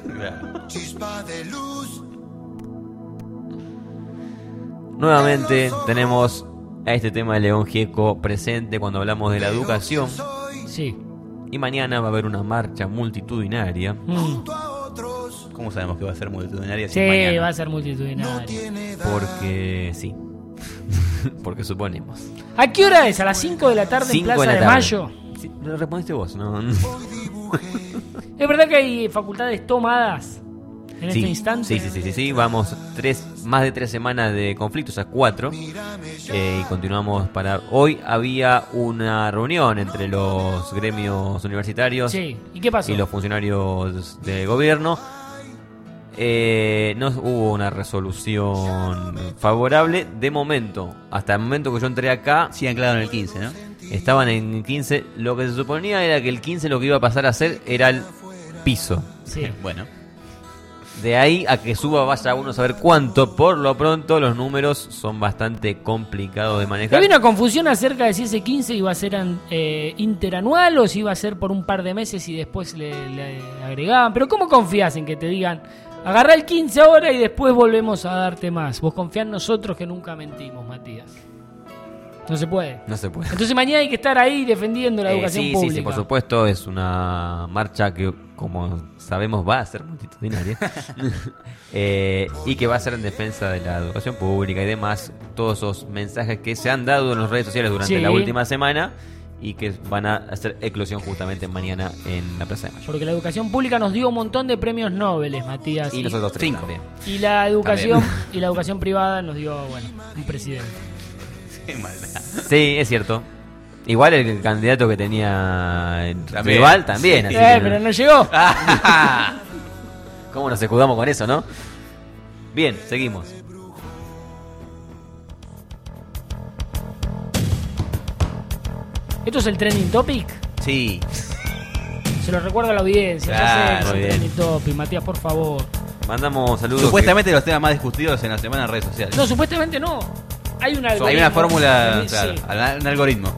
Nuevamente tenemos a este tema de León Gieco presente cuando hablamos de la educación. Sí. Y mañana va a haber una marcha multitudinaria. Mm. ¿Cómo sabemos que va a ser multitudinaria? si Sí, mañana? va a ser multitudinario. Porque sí. Porque suponemos. ¿A qué hora es? ¿A las cinco de la tarde en Cinco Plaza de la de, tarde. Mayo? Sí, lo respondiste vos, ¿no? ¿Es verdad que hay facultades tomadas en sí, este instante? Sí, sí, sí, sí, sí. Vamos tres, más de tres semanas de conflictos, a cuatro. Eh, y continuamos para... Hoy había una reunión entre los gremios universitarios Sí. ¿Y qué pasó? y los funcionarios de gobierno. Eh, no hubo una resolución favorable de momento. Hasta el momento que yo entré acá, Sí, anclado en el quince, ¿no? estaban en quince. Lo que se suponía era que el quince lo que iba a pasar a ser era el piso. Sí. Bueno, De ahí a que suba vaya uno a saber cuánto. Por lo pronto los números son bastante complicados de manejar. Había una confusión acerca de si ese quince iba a ser an- eh, interanual o si iba a ser por un par de meses y después le, le agregaban. Pero ¿cómo confías en que te digan, agarrá el quince ahora y después volvemos a darte más? Vos confías en nosotros que nunca mentimos, Matías. No se puede. No se puede. Entonces mañana hay que estar ahí defendiendo la Eh, educación sí, pública. sí, sí, por supuesto. Es una marcha que, como sabemos, va a ser multitudinaria. eh, y que va a ser en defensa de la educación pública y demás. Todos esos mensajes que se han dado en las redes sociales durante Sí. la última semana y que van a hacer eclosión justamente mañana en la Plaza de Mayo. Porque la educación pública nos dio un montón de premios Nobel, Matías. Y nosotros tres cinco. también. Y la educación También. y la educación privada nos dio, bueno, un presidente. qué maldad. Sí, es cierto. Igual el candidato que tenía el También. rival también. Sí. así Eh, que- pero no llegó. ¿Cómo nos escudamos con eso, no? Bien, seguimos. ¿Esto es el trending topic? Sí. Se lo recuerdo a la audiencia. Claro, ya sé que es muy el bien. trending topic. Matías, por favor. Mandamos saludos. Supuestamente los temas más discutidos en la semana en redes sociales. No, supuestamente no. Hay un algoritmo. Hay una fórmula, Sí. claro, al- un algoritmo.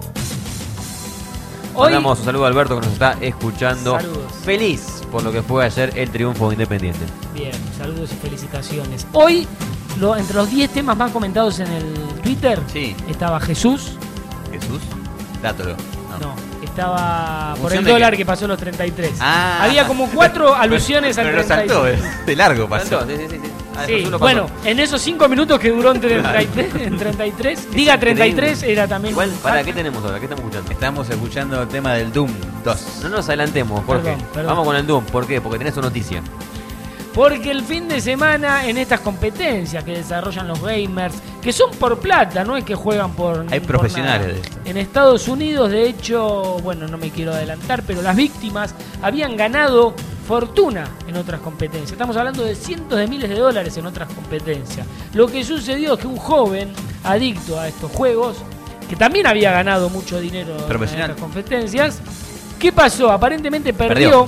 Hoy, Mandamos un saludo a Alberto que nos está escuchando. Saludos. Feliz por lo que fue ayer el triunfo de Independiente. bien, saludos y felicitaciones. Hoy, lo- entre los diez temas más comentados en el Twitter, Sí. estaba Jesús. Jesús, dátelo. No, estaba por ¿Función el de dólar qué? que pasó los treinta y tres. Ah. Había como cuatro alusiones al Pero lo treinta y tres. saltó, eh. De largo pasó. Sí, sí, sí, sí. Ah, Sí, Jesús lo pasó. bueno, en esos cinco minutos que duró en treinta y tres, en treinta y tres diga treinta y tres, era también. Igual, un ¿para fact. qué tenemos ahora? ¿Qué estamos escuchando? Estamos escuchando el tema del Doom dos. No nos adelantemos, Jorge. Perdón, perdón. Vamos con el Doom. ¿Por qué? Porque tenés tu noticia. Porque el fin de semana en estas competencias que desarrollan los gamers, que son por plata, no es que juegan por... Hay por profesionales nada. de esto. En Estados Unidos, de hecho, bueno, no me quiero adelantar, pero las víctimas habían ganado fortuna en otras competencias. Estamos hablando de cientos de miles de dólares en otras competencias. Lo que sucedió es que un joven adicto a estos juegos, que también había ganado mucho dinero en Profesional. estas competencias, ¿qué pasó? Aparentemente perdió. Perdió.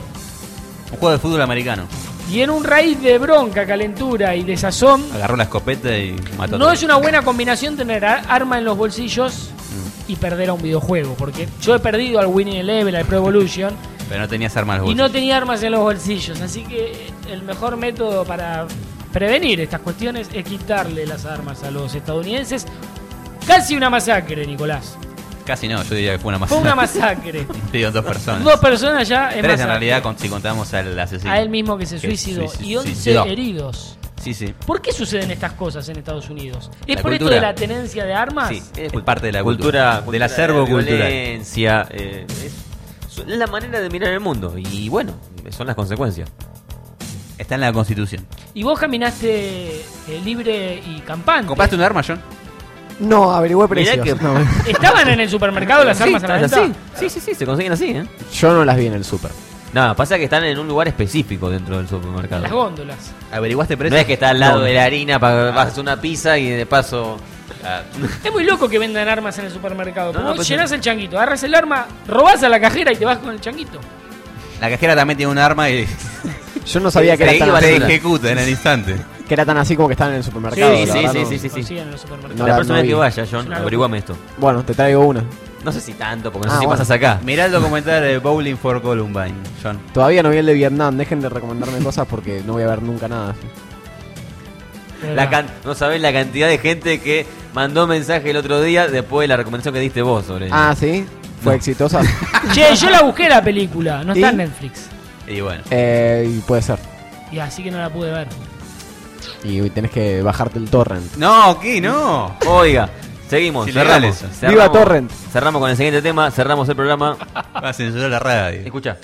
Un juego de fútbol americano. Y en un raíz de bronca, calentura y desazón, Agarró la escopeta y mató a no todos. es una buena combinación tener a- arma en los bolsillos Mm. y perder a un videojuego. Porque yo he perdido al Winning Eleven, al Pro Evolution, Pero no tenías armas al y no bolsillo. tenía armas en los bolsillos. Así que el mejor método para prevenir estas cuestiones es quitarle las armas a los estadounidenses. Casi una masacre, Nicolás. Casi no, yo diría que fue una Fue masacre. una masacre. Murieron dos personas. Dos personas ya es Tres en masacre. realidad con- si contamos al asesino. A él mismo que se suicidó. suici- Y once suicidó. heridos. Sí, sí. ¿Por qué suceden estas cosas en Estados Unidos? ¿Es La por esto cultura. de la tenencia de armas? Sí, es parte de la cultura, cultura. Del acervo de cultural. violencia, eh, es, es la manera de mirar el mundo. Y bueno, son las consecuencias. Está en la Constitución. Y vos caminaste eh, libre y campante. ¿Compraste un arma, John? No, averigüé Mirá precios. que- No, ¿Estaban en el supermercado las Sí, armas a la están venta? así. Sí, sí, sí, se consiguen así, ¿eh? yo no las vi en el súper. No, pasa que están en un lugar específico dentro del En supermercado. las góndolas. ¿Averiguaste No precio? es que está al lado No. de la harina para que hacer una pizza y de paso... Es muy loco que vendan armas en el supermercado. No, Porque no, vos pues llenás sí. el changuito, agarras el arma, robás a la cajera y te vas con el changuito. La cajera también tiene un arma y Yo no sabía que te, era, tan te así, ejecuta en el instante. que era tan así como que están en el supermercado. Sí, la sí, verdad, sí, no. sí, sí, sí. Consiguen en el supermercado. No la la- próxima no vez que vi. vaya, Es John, una averiguame esto. Bueno, te traigo una. No sé si tanto, porque no Ah, sé si bueno. pasas acá. Mirá el documental de Bowling for Columbine, John. Todavía no vi el de Vietnam, dejen de recomendarme cosas porque no voy a ver nunca nada. La can- no sabés la cantidad de gente que mandó mensaje el otro día después de la recomendación que diste vos sobre ella. Ah, ¿sí? ¿Fue No. exitosa? Che, yo la busqué la película, no está ¿Y? en Netflix. Y bueno. Eh, y puede ser. Y así que no la pude ver. Y tenés que bajarte el torrent. No, ¿qué? No. Oiga, seguimos, Es ilegal cerramos, eso. cerramos. ¡Viva Torrent! Cerramos con el siguiente tema, cerramos el programa. Va a censurar la radio. Escucha.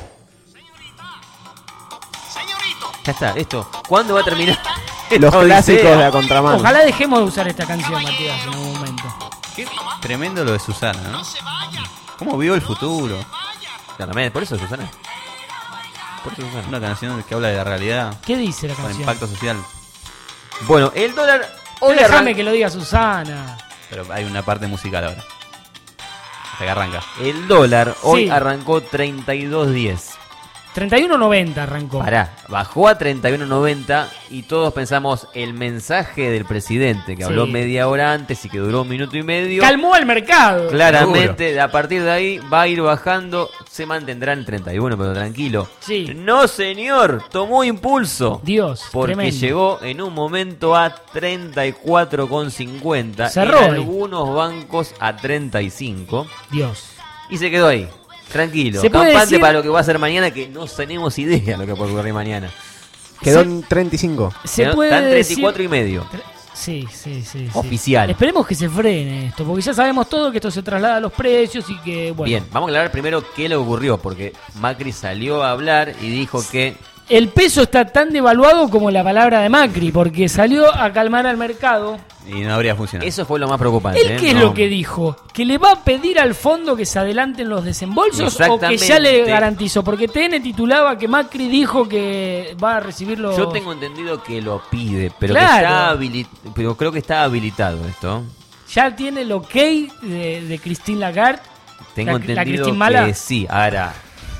Ya está, esto. ¿Cuándo va a terminar? Los Odisea? clásicos de A Contramano. Ojalá dejemos de usar esta canción, Matías, en algún momento. Qué tremendo lo de Susana, ¿no? ¿Cómo vio el futuro? Claramente, por eso Susana. Por eso Susana. Una canción que habla de la realidad. ¿Qué dice la Con canción? impacto social. Bueno, el dólar hoy Déjame arranca. que lo diga Susana. Pero hay una parte musical ahora. Hasta que arranca. El dólar hoy Sí. arrancó treinta y dos diez. treinta y uno noventa arrancó. Pará, bajó a treinta y uno noventa y todos pensamos el mensaje del presidente que habló Sí. media hora antes y que duró un minuto y medio. Calmó al mercado. Claramente, a partir de ahí va a ir bajando, se mantendrá en treinta y uno, pero tranquilo. Sí. No, señor, tomó impulso. Dios, Porque tremendo. llegó en un momento a treinta y cuatro con cincuenta. Cerró en ahí. algunos bancos a treinta y cinco. Dios. Y se quedó ahí. Tranquilo. Se puede Campante decir- para lo que va a ser mañana, que no tenemos idea lo que puede ocurrir mañana. Quedó Se- en treinta y cinco. Se Quedó- puede Están treinta y decir- cuatro y medio. Sí, sí, sí, sí. Oficial. Esperemos que se frene esto, porque ya sabemos todo que esto se traslada a los precios y que, bueno. Bien, vamos a aclarar primero qué le ocurrió, porque Macri salió a hablar y dijo que El peso está tan devaluado como la palabra de Macri, porque salió a calmar al mercado. Y no habría funcionado. eso fue lo más preocupante. ¿Él ¿eh? qué es No. lo que dijo? ¿Que le va a pedir al fondo que se adelanten los desembolsos o que Exactamente. ya le garantizó? Porque T N titulaba que Macri dijo que va a recibir los... Yo tengo entendido que lo pide, pero, Claro. que está habili- pero creo que está habilitado esto. Ya tiene el ok de, de Christine Lagarde. Tengo La- la entendido Christine Mala. que sí. Ahora,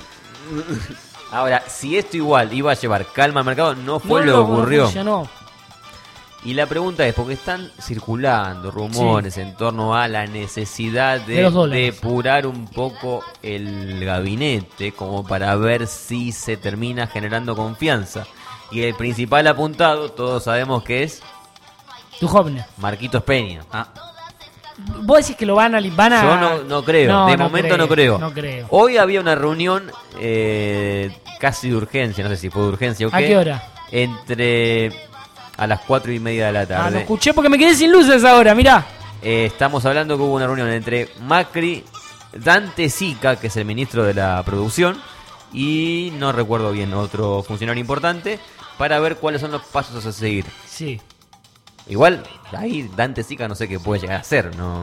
ahora, si esto igual iba a llevar calma al mercado, no fue No, lo no, que no ocurrió. funcionó. Y la pregunta es, porque están circulando rumores en torno a la necesidad De de los dólares. depurar un poco el gabinete como para ver si se termina generando confianza. Y el principal apuntado, todos sabemos que es Duhovne. Marquitos Peña. ¿Vos decís que lo van a... Van a... Yo no, no creo, No, de no momento creo, no creo. no creo. Hoy había una reunión eh, casi de urgencia, no sé si fue de urgencia o ¿A qué. qué hora? Entre a las cuatro y media de la Ah, tarde. no escuché porque me quedé sin luces ahora, mirá. Eh, estamos hablando que hubo una reunión entre Macri, Dante Sica, que es el ministro de la producción, y no recuerdo bien otro funcionario importante, para ver cuáles son los pasos a seguir. Sí. Igual, ahí Dante Sica no sé qué puede llegar a hacer, ¿no?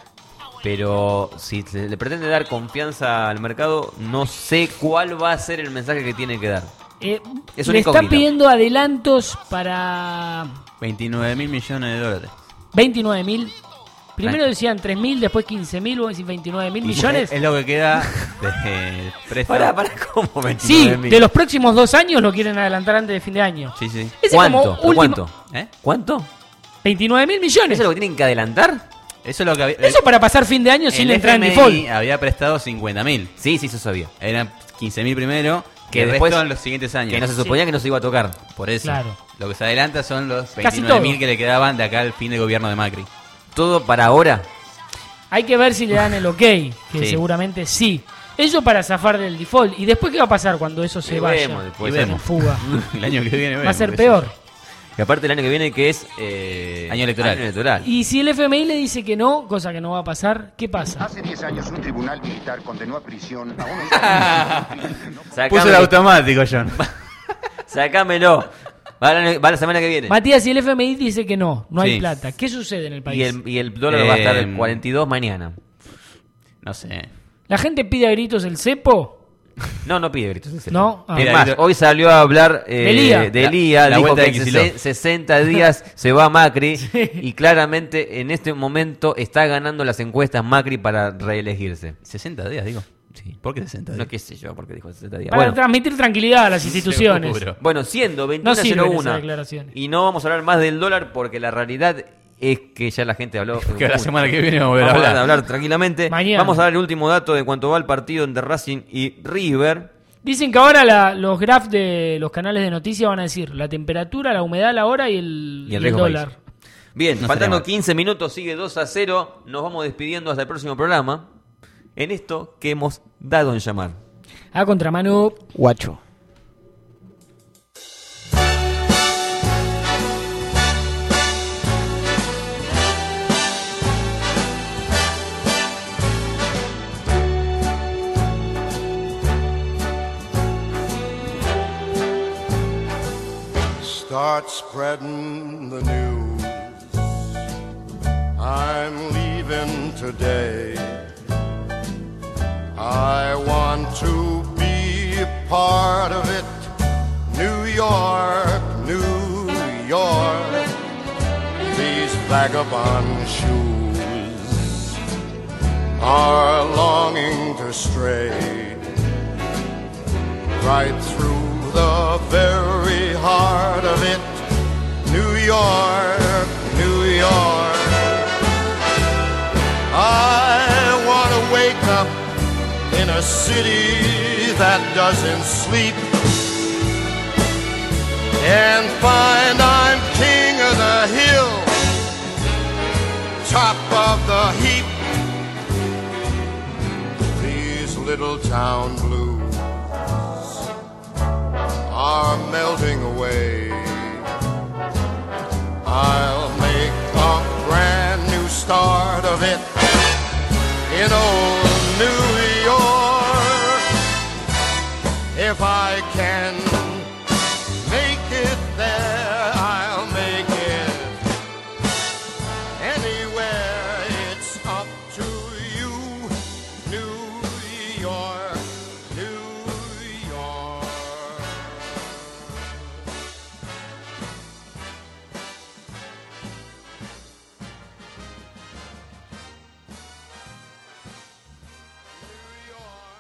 Pero si se le pretende dar confianza al mercado, no sé cuál va a ser el mensaje que tiene que dar. Eh, Es una le está incógnita. pidiendo adelantos para veintinueve mil millones de dólares. veintinueve mil. Primero Ay. decían tres mil, después quince mil, vos decís veintinueve mil Y millones. Es, es lo que queda de préstamo. Pará, pará, ¿cómo Sí, veintinueve mil? de los próximos dos años lo quieren adelantar antes de fin de año. Sí, sí. Ese ¿Cuánto? como ¿Pero último- ¿Cuánto? ¿Eh? ¿Cuánto? veintinueve mil millones. ¿Eso es lo que tienen que adelantar? Eso es lo que había. Eso para pasar fin de año sin el entrar en F M I default. había prestado cincuenta mil. Sí, sí, eso sabía. Eran quince mil primero, Que que después- después en los siguientes años. Que no se suponía que no se iba a tocar. Por eso. Claro. Lo que se adelanta son los Casi veintinueve mil todo. que le quedaban de acá al fin de gobierno de Macri. Todo para ahora. Hay que ver si le dan el ok, que Sí. seguramente sí. Eso para zafar del default. ¿Y después qué va a pasar cuando eso se Y vaya? vemos después, Y vemos. Fuga. El año que viene Va a vemos, ser qué sé peor. yo. Y aparte el año que viene que es eh, Año electoral. año electoral. Y si el F M I le dice que no, cosa que no va a pasar, ¿qué pasa? Hace diez años un tribunal militar condenó a prisión a unos... Sacame- Puso el automático, John. Sacámelo. Va la, va la semana que viene. Matías, si el F M I dice que no, no hay Sí. plata, ¿qué sucede en el país? Y el, y el dólar va a estar Eh, en cuarenta y dos mañana. No sé. ¿La gente pide a gritos el cepo? No, no pide gritos. ese. No. Ah. Es Pide más, gritos. hoy salió a hablar eh, De Lía. de La- Lía, la dijo vuelta que de en Kicillof. sesen- sesenta días se va Macri y claramente en este momento está ganando las encuestas Macri para reelegirse. sesenta días, digo. Sí. ¿Por qué sesenta días? No qué sé yo, porque dijo sesenta días. Para Bueno, transmitir tranquilidad a las instituciones. Seguro. bueno, siendo No veintiuno cero sirven esas uno declaraciones. y no vamos a hablar más del dólar porque la realidad es que ya la gente habló. Que la semana que viene vamos a volver a Vamos hablar. a hablar tranquilamente. Mañana. Vamos a dar el último dato de cuánto va el partido entre Racing y River. Dicen que ahora la- los graphs de los canales de noticias van a decir la temperatura, la humedad, la hora y el, Y el y riesgo dólar. país. Bien, No faltando estaría mal. quince minutos, sigue dos a cero. Nos vamos despidiendo hasta el próximo programa. En esto que hemos dado en llamar. A contramano. Guacho. Start spreading the news. I'm leaving today. I want to be a part of it. New York, New York. These vagabond shoes are longing to stray right through the very heart of it. New York, New York. I want to wake up in a city that doesn't sleep and find I'm king of the hill, top of the heap. These little town blues are melting away. I'll make a brand new start of it in old